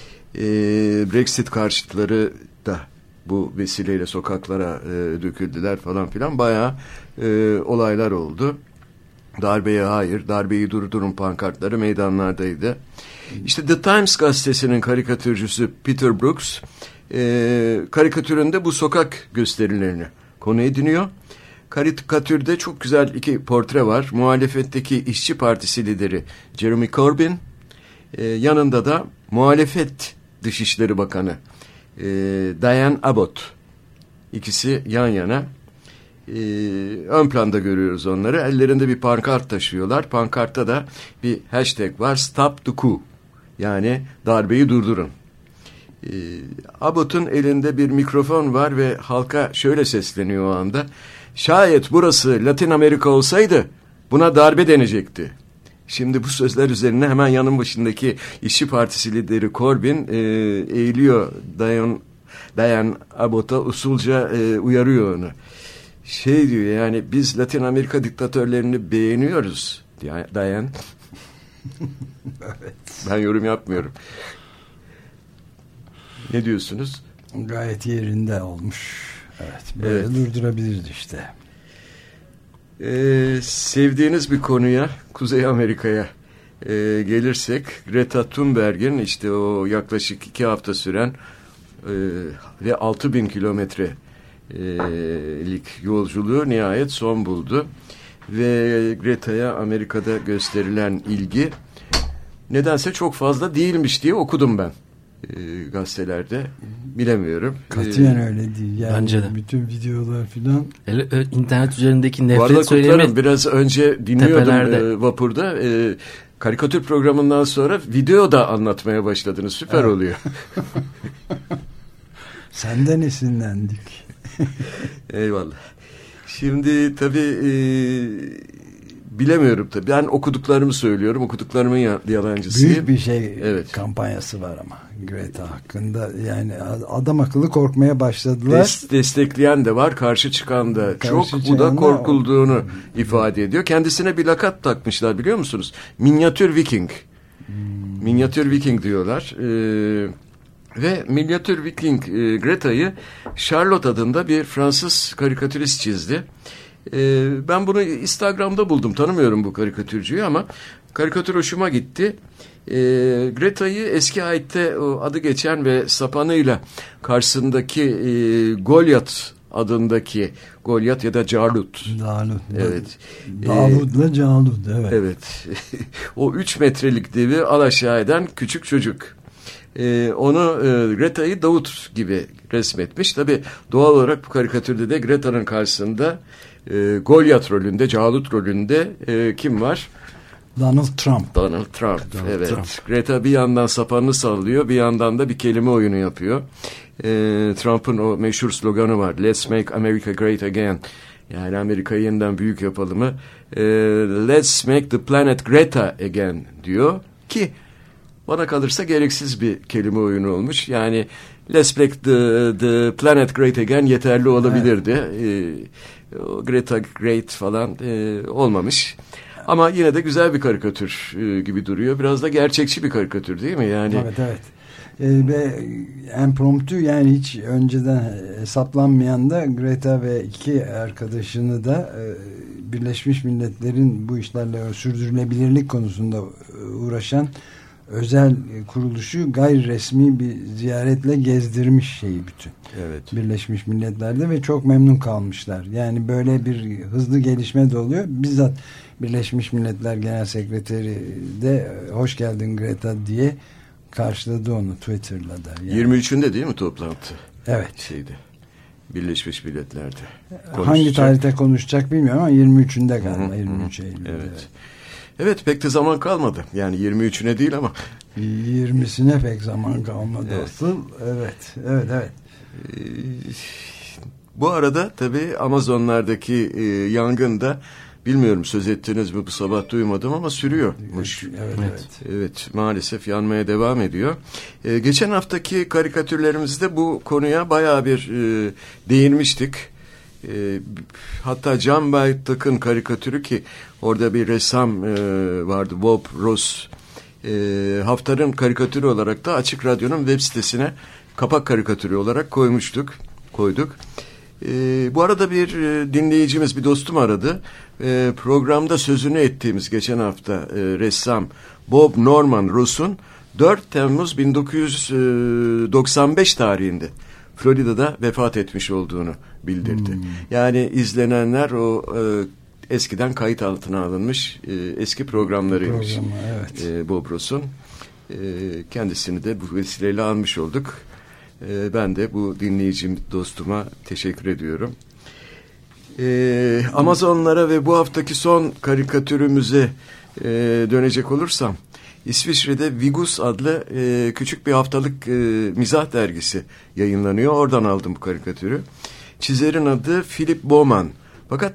Brexit karşıtları da bu vesileyle sokaklara döküldüler falan filan. Bayağı olaylar oldu. Darbeye hayır, darbeyi durdurun pankartları meydanlardaydı. İşte The Times gazetesinin karikatürcüsü Peter Brooks karikatüründe bu sokak gösterilerini konu ediniyor. Karikatürde çok güzel iki portre var. Muhalefetteki İşçi Partisi lideri Jeremy Corbyn, yanında da muhalefet Dışişleri Bakanı Diane Abbott. İkisi yan yana. Ön planda görüyoruz onları. Ellerinde bir pankart taşıyorlar. Pankartta da bir hashtag var: Stop the Coup. Yani darbeyi durdurun. Abbott'un elinde bir mikrofon var ve halka şöyle sesleniyor o anda: şayet burası Latin Amerika olsaydı buna darbe denecekti. Şimdi bu sözler üzerine hemen yanın başındaki İşçi Partisi lideri Corbyn eğiliyor, Diane Abbott'a usulca uyarıyor onu. Şey diyor, yani biz Latin Amerika diktatörlerini beğeniyoruz Diane. Evet. Ben yorum yapmıyorum. Ne diyorsunuz? Gayet yerinde olmuş. Evet, böyle durdurabiliriz işte. Sevdiğiniz bir konuya, Kuzey Amerika'ya gelirsek, Greta Thunberg'in işte o yaklaşık 2 hafta süren ve 6.000 kilometrelik yolculuğu nihayet son buldu. Ve Greta'ya Amerika'da gösterilen ilgi nedense çok fazla değilmiş diye okudum ben gazetelerde. Bilemiyorum. Katiyen öyle değil. Yani bence de. Bütün videolar filan. İnternet üzerindeki nefret söylemi. Biraz önce dinliyordum vapurda. Karikatür programından sonra video da anlatmaya başladınız. Süper oluyor. Senden esinlendik. Eyvallah. Şimdi tabii bilemiyorum tabii. Ben okuduklarımı söylüyorum. Okuduklarımın yalancısıyım. Büyük bir şey kampanyası var ama Greta hakkında. Yani adam akıllı korkmaya başladılar. Destekleyen de var, karşı çıkan da çok. Bu da korkulduğunu ifade ediyor. Kendisine bir lakap takmışlar, biliyor musunuz? Minyatür Viking. Minyatür Viking diyorlar. Ve Minyatür Viking Greta'yı Charlotte adında bir Fransız karikatürist çizdi. Ben bunu Instagram'da buldum. Tanımıyorum bu karikatürcüyü ama karikatür hoşuma gitti. Greta'yı eski ayette adı geçen ve sapanıyla karşısındaki Goliath adındaki, Goliath ya da Calut. Evet. Davud'la Calut. Evet. Evet. O 3 metrelik devi alaşağı eden küçük çocuk. Onu Greta'yı Davut gibi resmetmiş. Tabii doğal olarak bu karikatürde de Greta'nın karşısında Goliath rolünde, Calut rolünde kim var? Donald Trump. Evet. Greta bir yandan sapanını sallıyor, bir yandan da bir kelime oyunu yapıyor. Trump'ın o meşhur sloganı var: Let's make America great again. Yani Amerika'yı yeniden büyük yapalım. Let's make the planet Greta again diyor ki bana kalırsa gereksiz bir kelime oyunu olmuş. Yani let's make the planet great again yeterli olabilirdi. Evet. Greta great falan olmamış. Ama yine de güzel bir karikatür gibi duruyor. Biraz da gerçekçi bir karikatür değil mi? Yani evet. Ve impromptu, yani hiç önceden hesaplanmayan da Greta ve iki arkadaşını da Birleşmiş Milletler'in bu işlerle sürdürülebilirlik konusunda uğraşan özel kuruluşu gayri resmi bir ziyaretle gezdirmiş şeyi bütün. Evet. Birleşmiş Milletler'de ve çok memnun kalmışlar. Yani böyle bir hızlı gelişme de oluyor. Bizzat Birleşmiş Milletler Genel Sekreteri de hoş geldin Greta diye karşıladı onu Twitter'la da. Yani. 23'ünde değil mi toplantı? Evet. Birleşmiş Milletler'de. Hangi tarihte konuşacak bilmiyorum ama 23'ünde galiba. 23 Eylül'de. Evet. Evet, pek de zaman kalmadı. Yani 23'üne değil ama 20'sine pek zaman kalmadı asıl. Evet. Bu arada tabii Amazonlardaki yangında, bilmiyorum söz ettiniz mi bu sabah, duymadım ama sürüyormuş. Evet, maalesef yanmaya devam ediyor. Geçen haftaki karikatürlerimizde bu konuya bayağı bir değinmiştik. Hatta Can Baytak'ın karikatürü, ki orada bir ressam vardı, Bob Ross, haftanın karikatürü olarak da Açık Radyo'nun web sitesine kapak karikatürü olarak koyduk. Bu arada bir dinleyicimiz, bir dostum aradı. Programda sözünü ettiğimiz geçen hafta ressam Bob Norman Ross'un 4 Temmuz 1995 tarihinde Florida'da vefat etmiş olduğunu bildirdi. Yani izlenenler o eskiden kayıt altına alınmış eski programlarıymış. Bob Ross'un. Kendisini de bu vesileyle almış olduk. Ben de bu dinleyicim, dostuma teşekkür ediyorum. Amazonlara ve bu haftaki son karikatürümüze dönecek olursam, İsviçre'de Vigus adlı küçük bir haftalık mizah dergisi yayınlanıyor. Oradan aldım bu karikatürü. Çizerin adı Philip Bowman. Fakat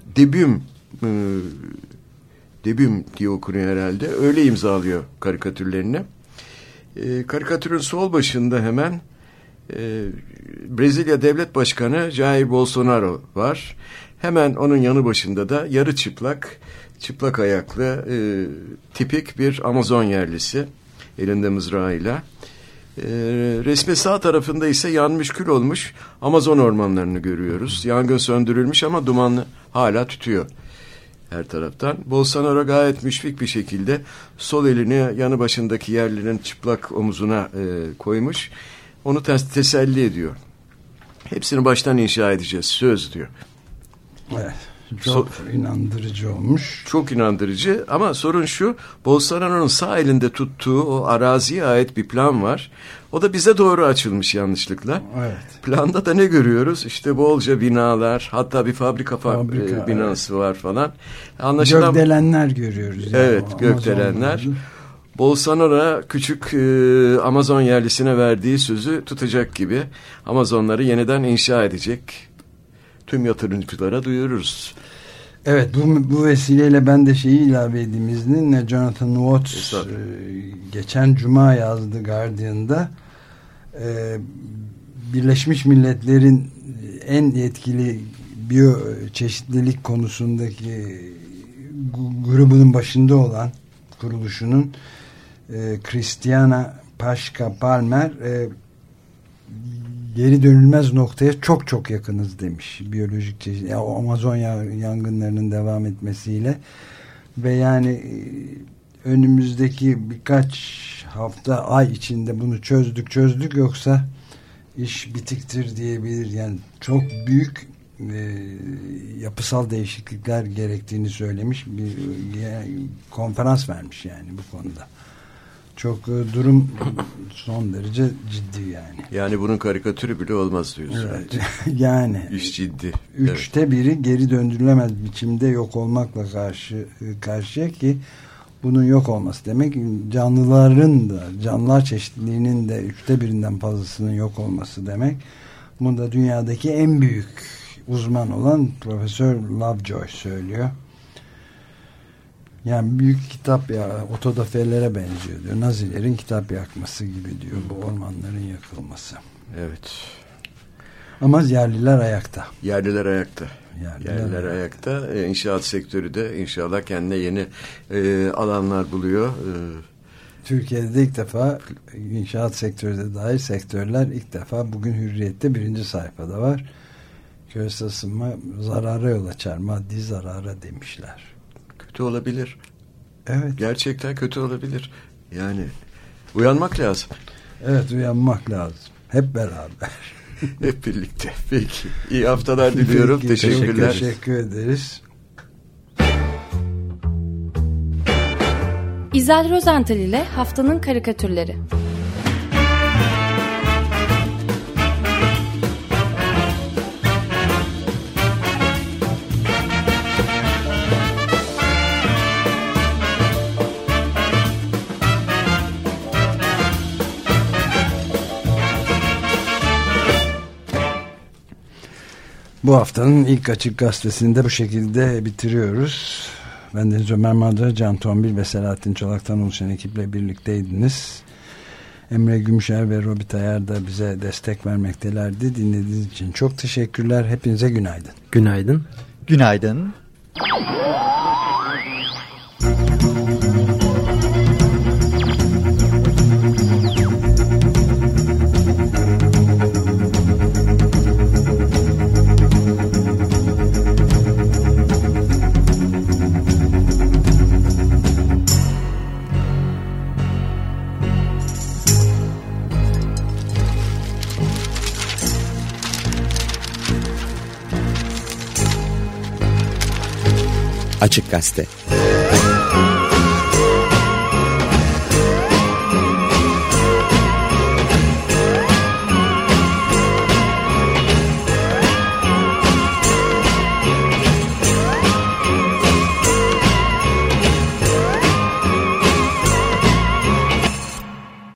debüm diye okunuyor herhalde. Öyle imzalıyor karikatürlerini. Karikatürün sol başında hemen Brezilya Devlet Başkanı Jair Bolsonaro var. Hemen onun yanı başında da yarı çıplak ayaklı tipik bir Amazon yerlisi elinde mızrağıyla. Resmi sağ tarafında ise yanmış kül olmuş Amazon ormanlarını görüyoruz. Yangın söndürülmüş ama dumanlı hala tütüyor her taraftan. Bolsonaro gayet müşfik bir şekilde sol elini yanı başındaki yerlinin çıplak omuzuna koymuş. Onu teselli ediyor. Hepsini baştan inşa edeceğiz, söz diyor. Evet. Çok inandırıcı olmuş. Çok inandırıcı ama sorun şu, Bolsonaro'nun sağ elinde tuttuğu o araziye ait bir plan var. O da bize doğru açılmış yanlışlıkla. Evet. Planda da ne görüyoruz? İşte bolca binalar, hatta bir fabrika binası var falan. Anlaşılan gökdelenler görüyoruz. Yani. Evet, gökdelenler. Bolsonaro küçük Amazon yerlisine verdiği sözü tutacak gibi Amazonları yeniden inşa edecek. Tüm yatırımcılara duyururuz. Evet, bu vesileyle ben de şeyi ilave edeyim izninle. Jonathan Watts geçen Cuma yazdı Guardian'da. Birleşmiş Milletler'in en yetkili biyoçeşitlilik konusundaki grubunun başında olan kuruluşunun Christiana Paşka Palmer geri dönülmez noktaya çok yakınız demiş. Biyolojik çeşitlilik, Amazon yangınlarının devam etmesiyle ve yani önümüzdeki birkaç hafta, ay içinde bunu çözdük yoksa iş bitiktir diyebilir. Yani çok büyük yapısal değişiklikler gerektiğini söylemiş, bir konferans vermiş yani bu konuda. Çok durum son derece ciddi yani. Yani bunun karikatürü bile olmaz diyorsun. Evet. Yani iş ciddi. 3'te biri geri döndürülemez biçimde yok olmakla karşıya ki bunun yok olması demek canlıların da, canlılar çeşitliliğinin de 3'te 1'inden fazlasının yok olması demek. Bunu da dünyadaki en büyük uzman olan Profesör Lovejoy söylüyor. Yani büyük kitap ya, otodafelere benziyor diyor. Nazilerin kitap yakması gibi diyor bu ormanların yakılması. Evet. Ama yerliler ayakta. Yerliler ayakta. İnşaat sektörü de inşallah kendine yeni alanlar buluyor. Türkiye'de ilk defa inşaat sektörü de dahil sektörler ilk defa bugün Hürriyet'te 1. sayfada var. Küresel ısınma zarara yol açar, maddi zarara demişler. Kötü olabilir. Evet. Gerçekten kötü olabilir. Yani uyanmak lazım. Evet, uyanmak lazım. Hep beraber. Hep birlikte. Peki. İyi haftalar diliyorum. Peki, teşekkürler. Teşekkür ederiz. İzel Rozental ile Haftanın Karikatürleri. Bu haftanın ilk Açık Gazetesi'ni de bu şekilde bitiriyoruz. Ben Deniz Ömer Madra, Can Tombil ve Selahattin Çolak'tan oluşan ekiple birlikteydiniz. Emre Gümüşer ve Robi Tayar da bize destek vermektelerdi. Dinlediğiniz için çok teşekkürler. Hepinize günaydın. Günaydın. Günaydın. Açık Gazete.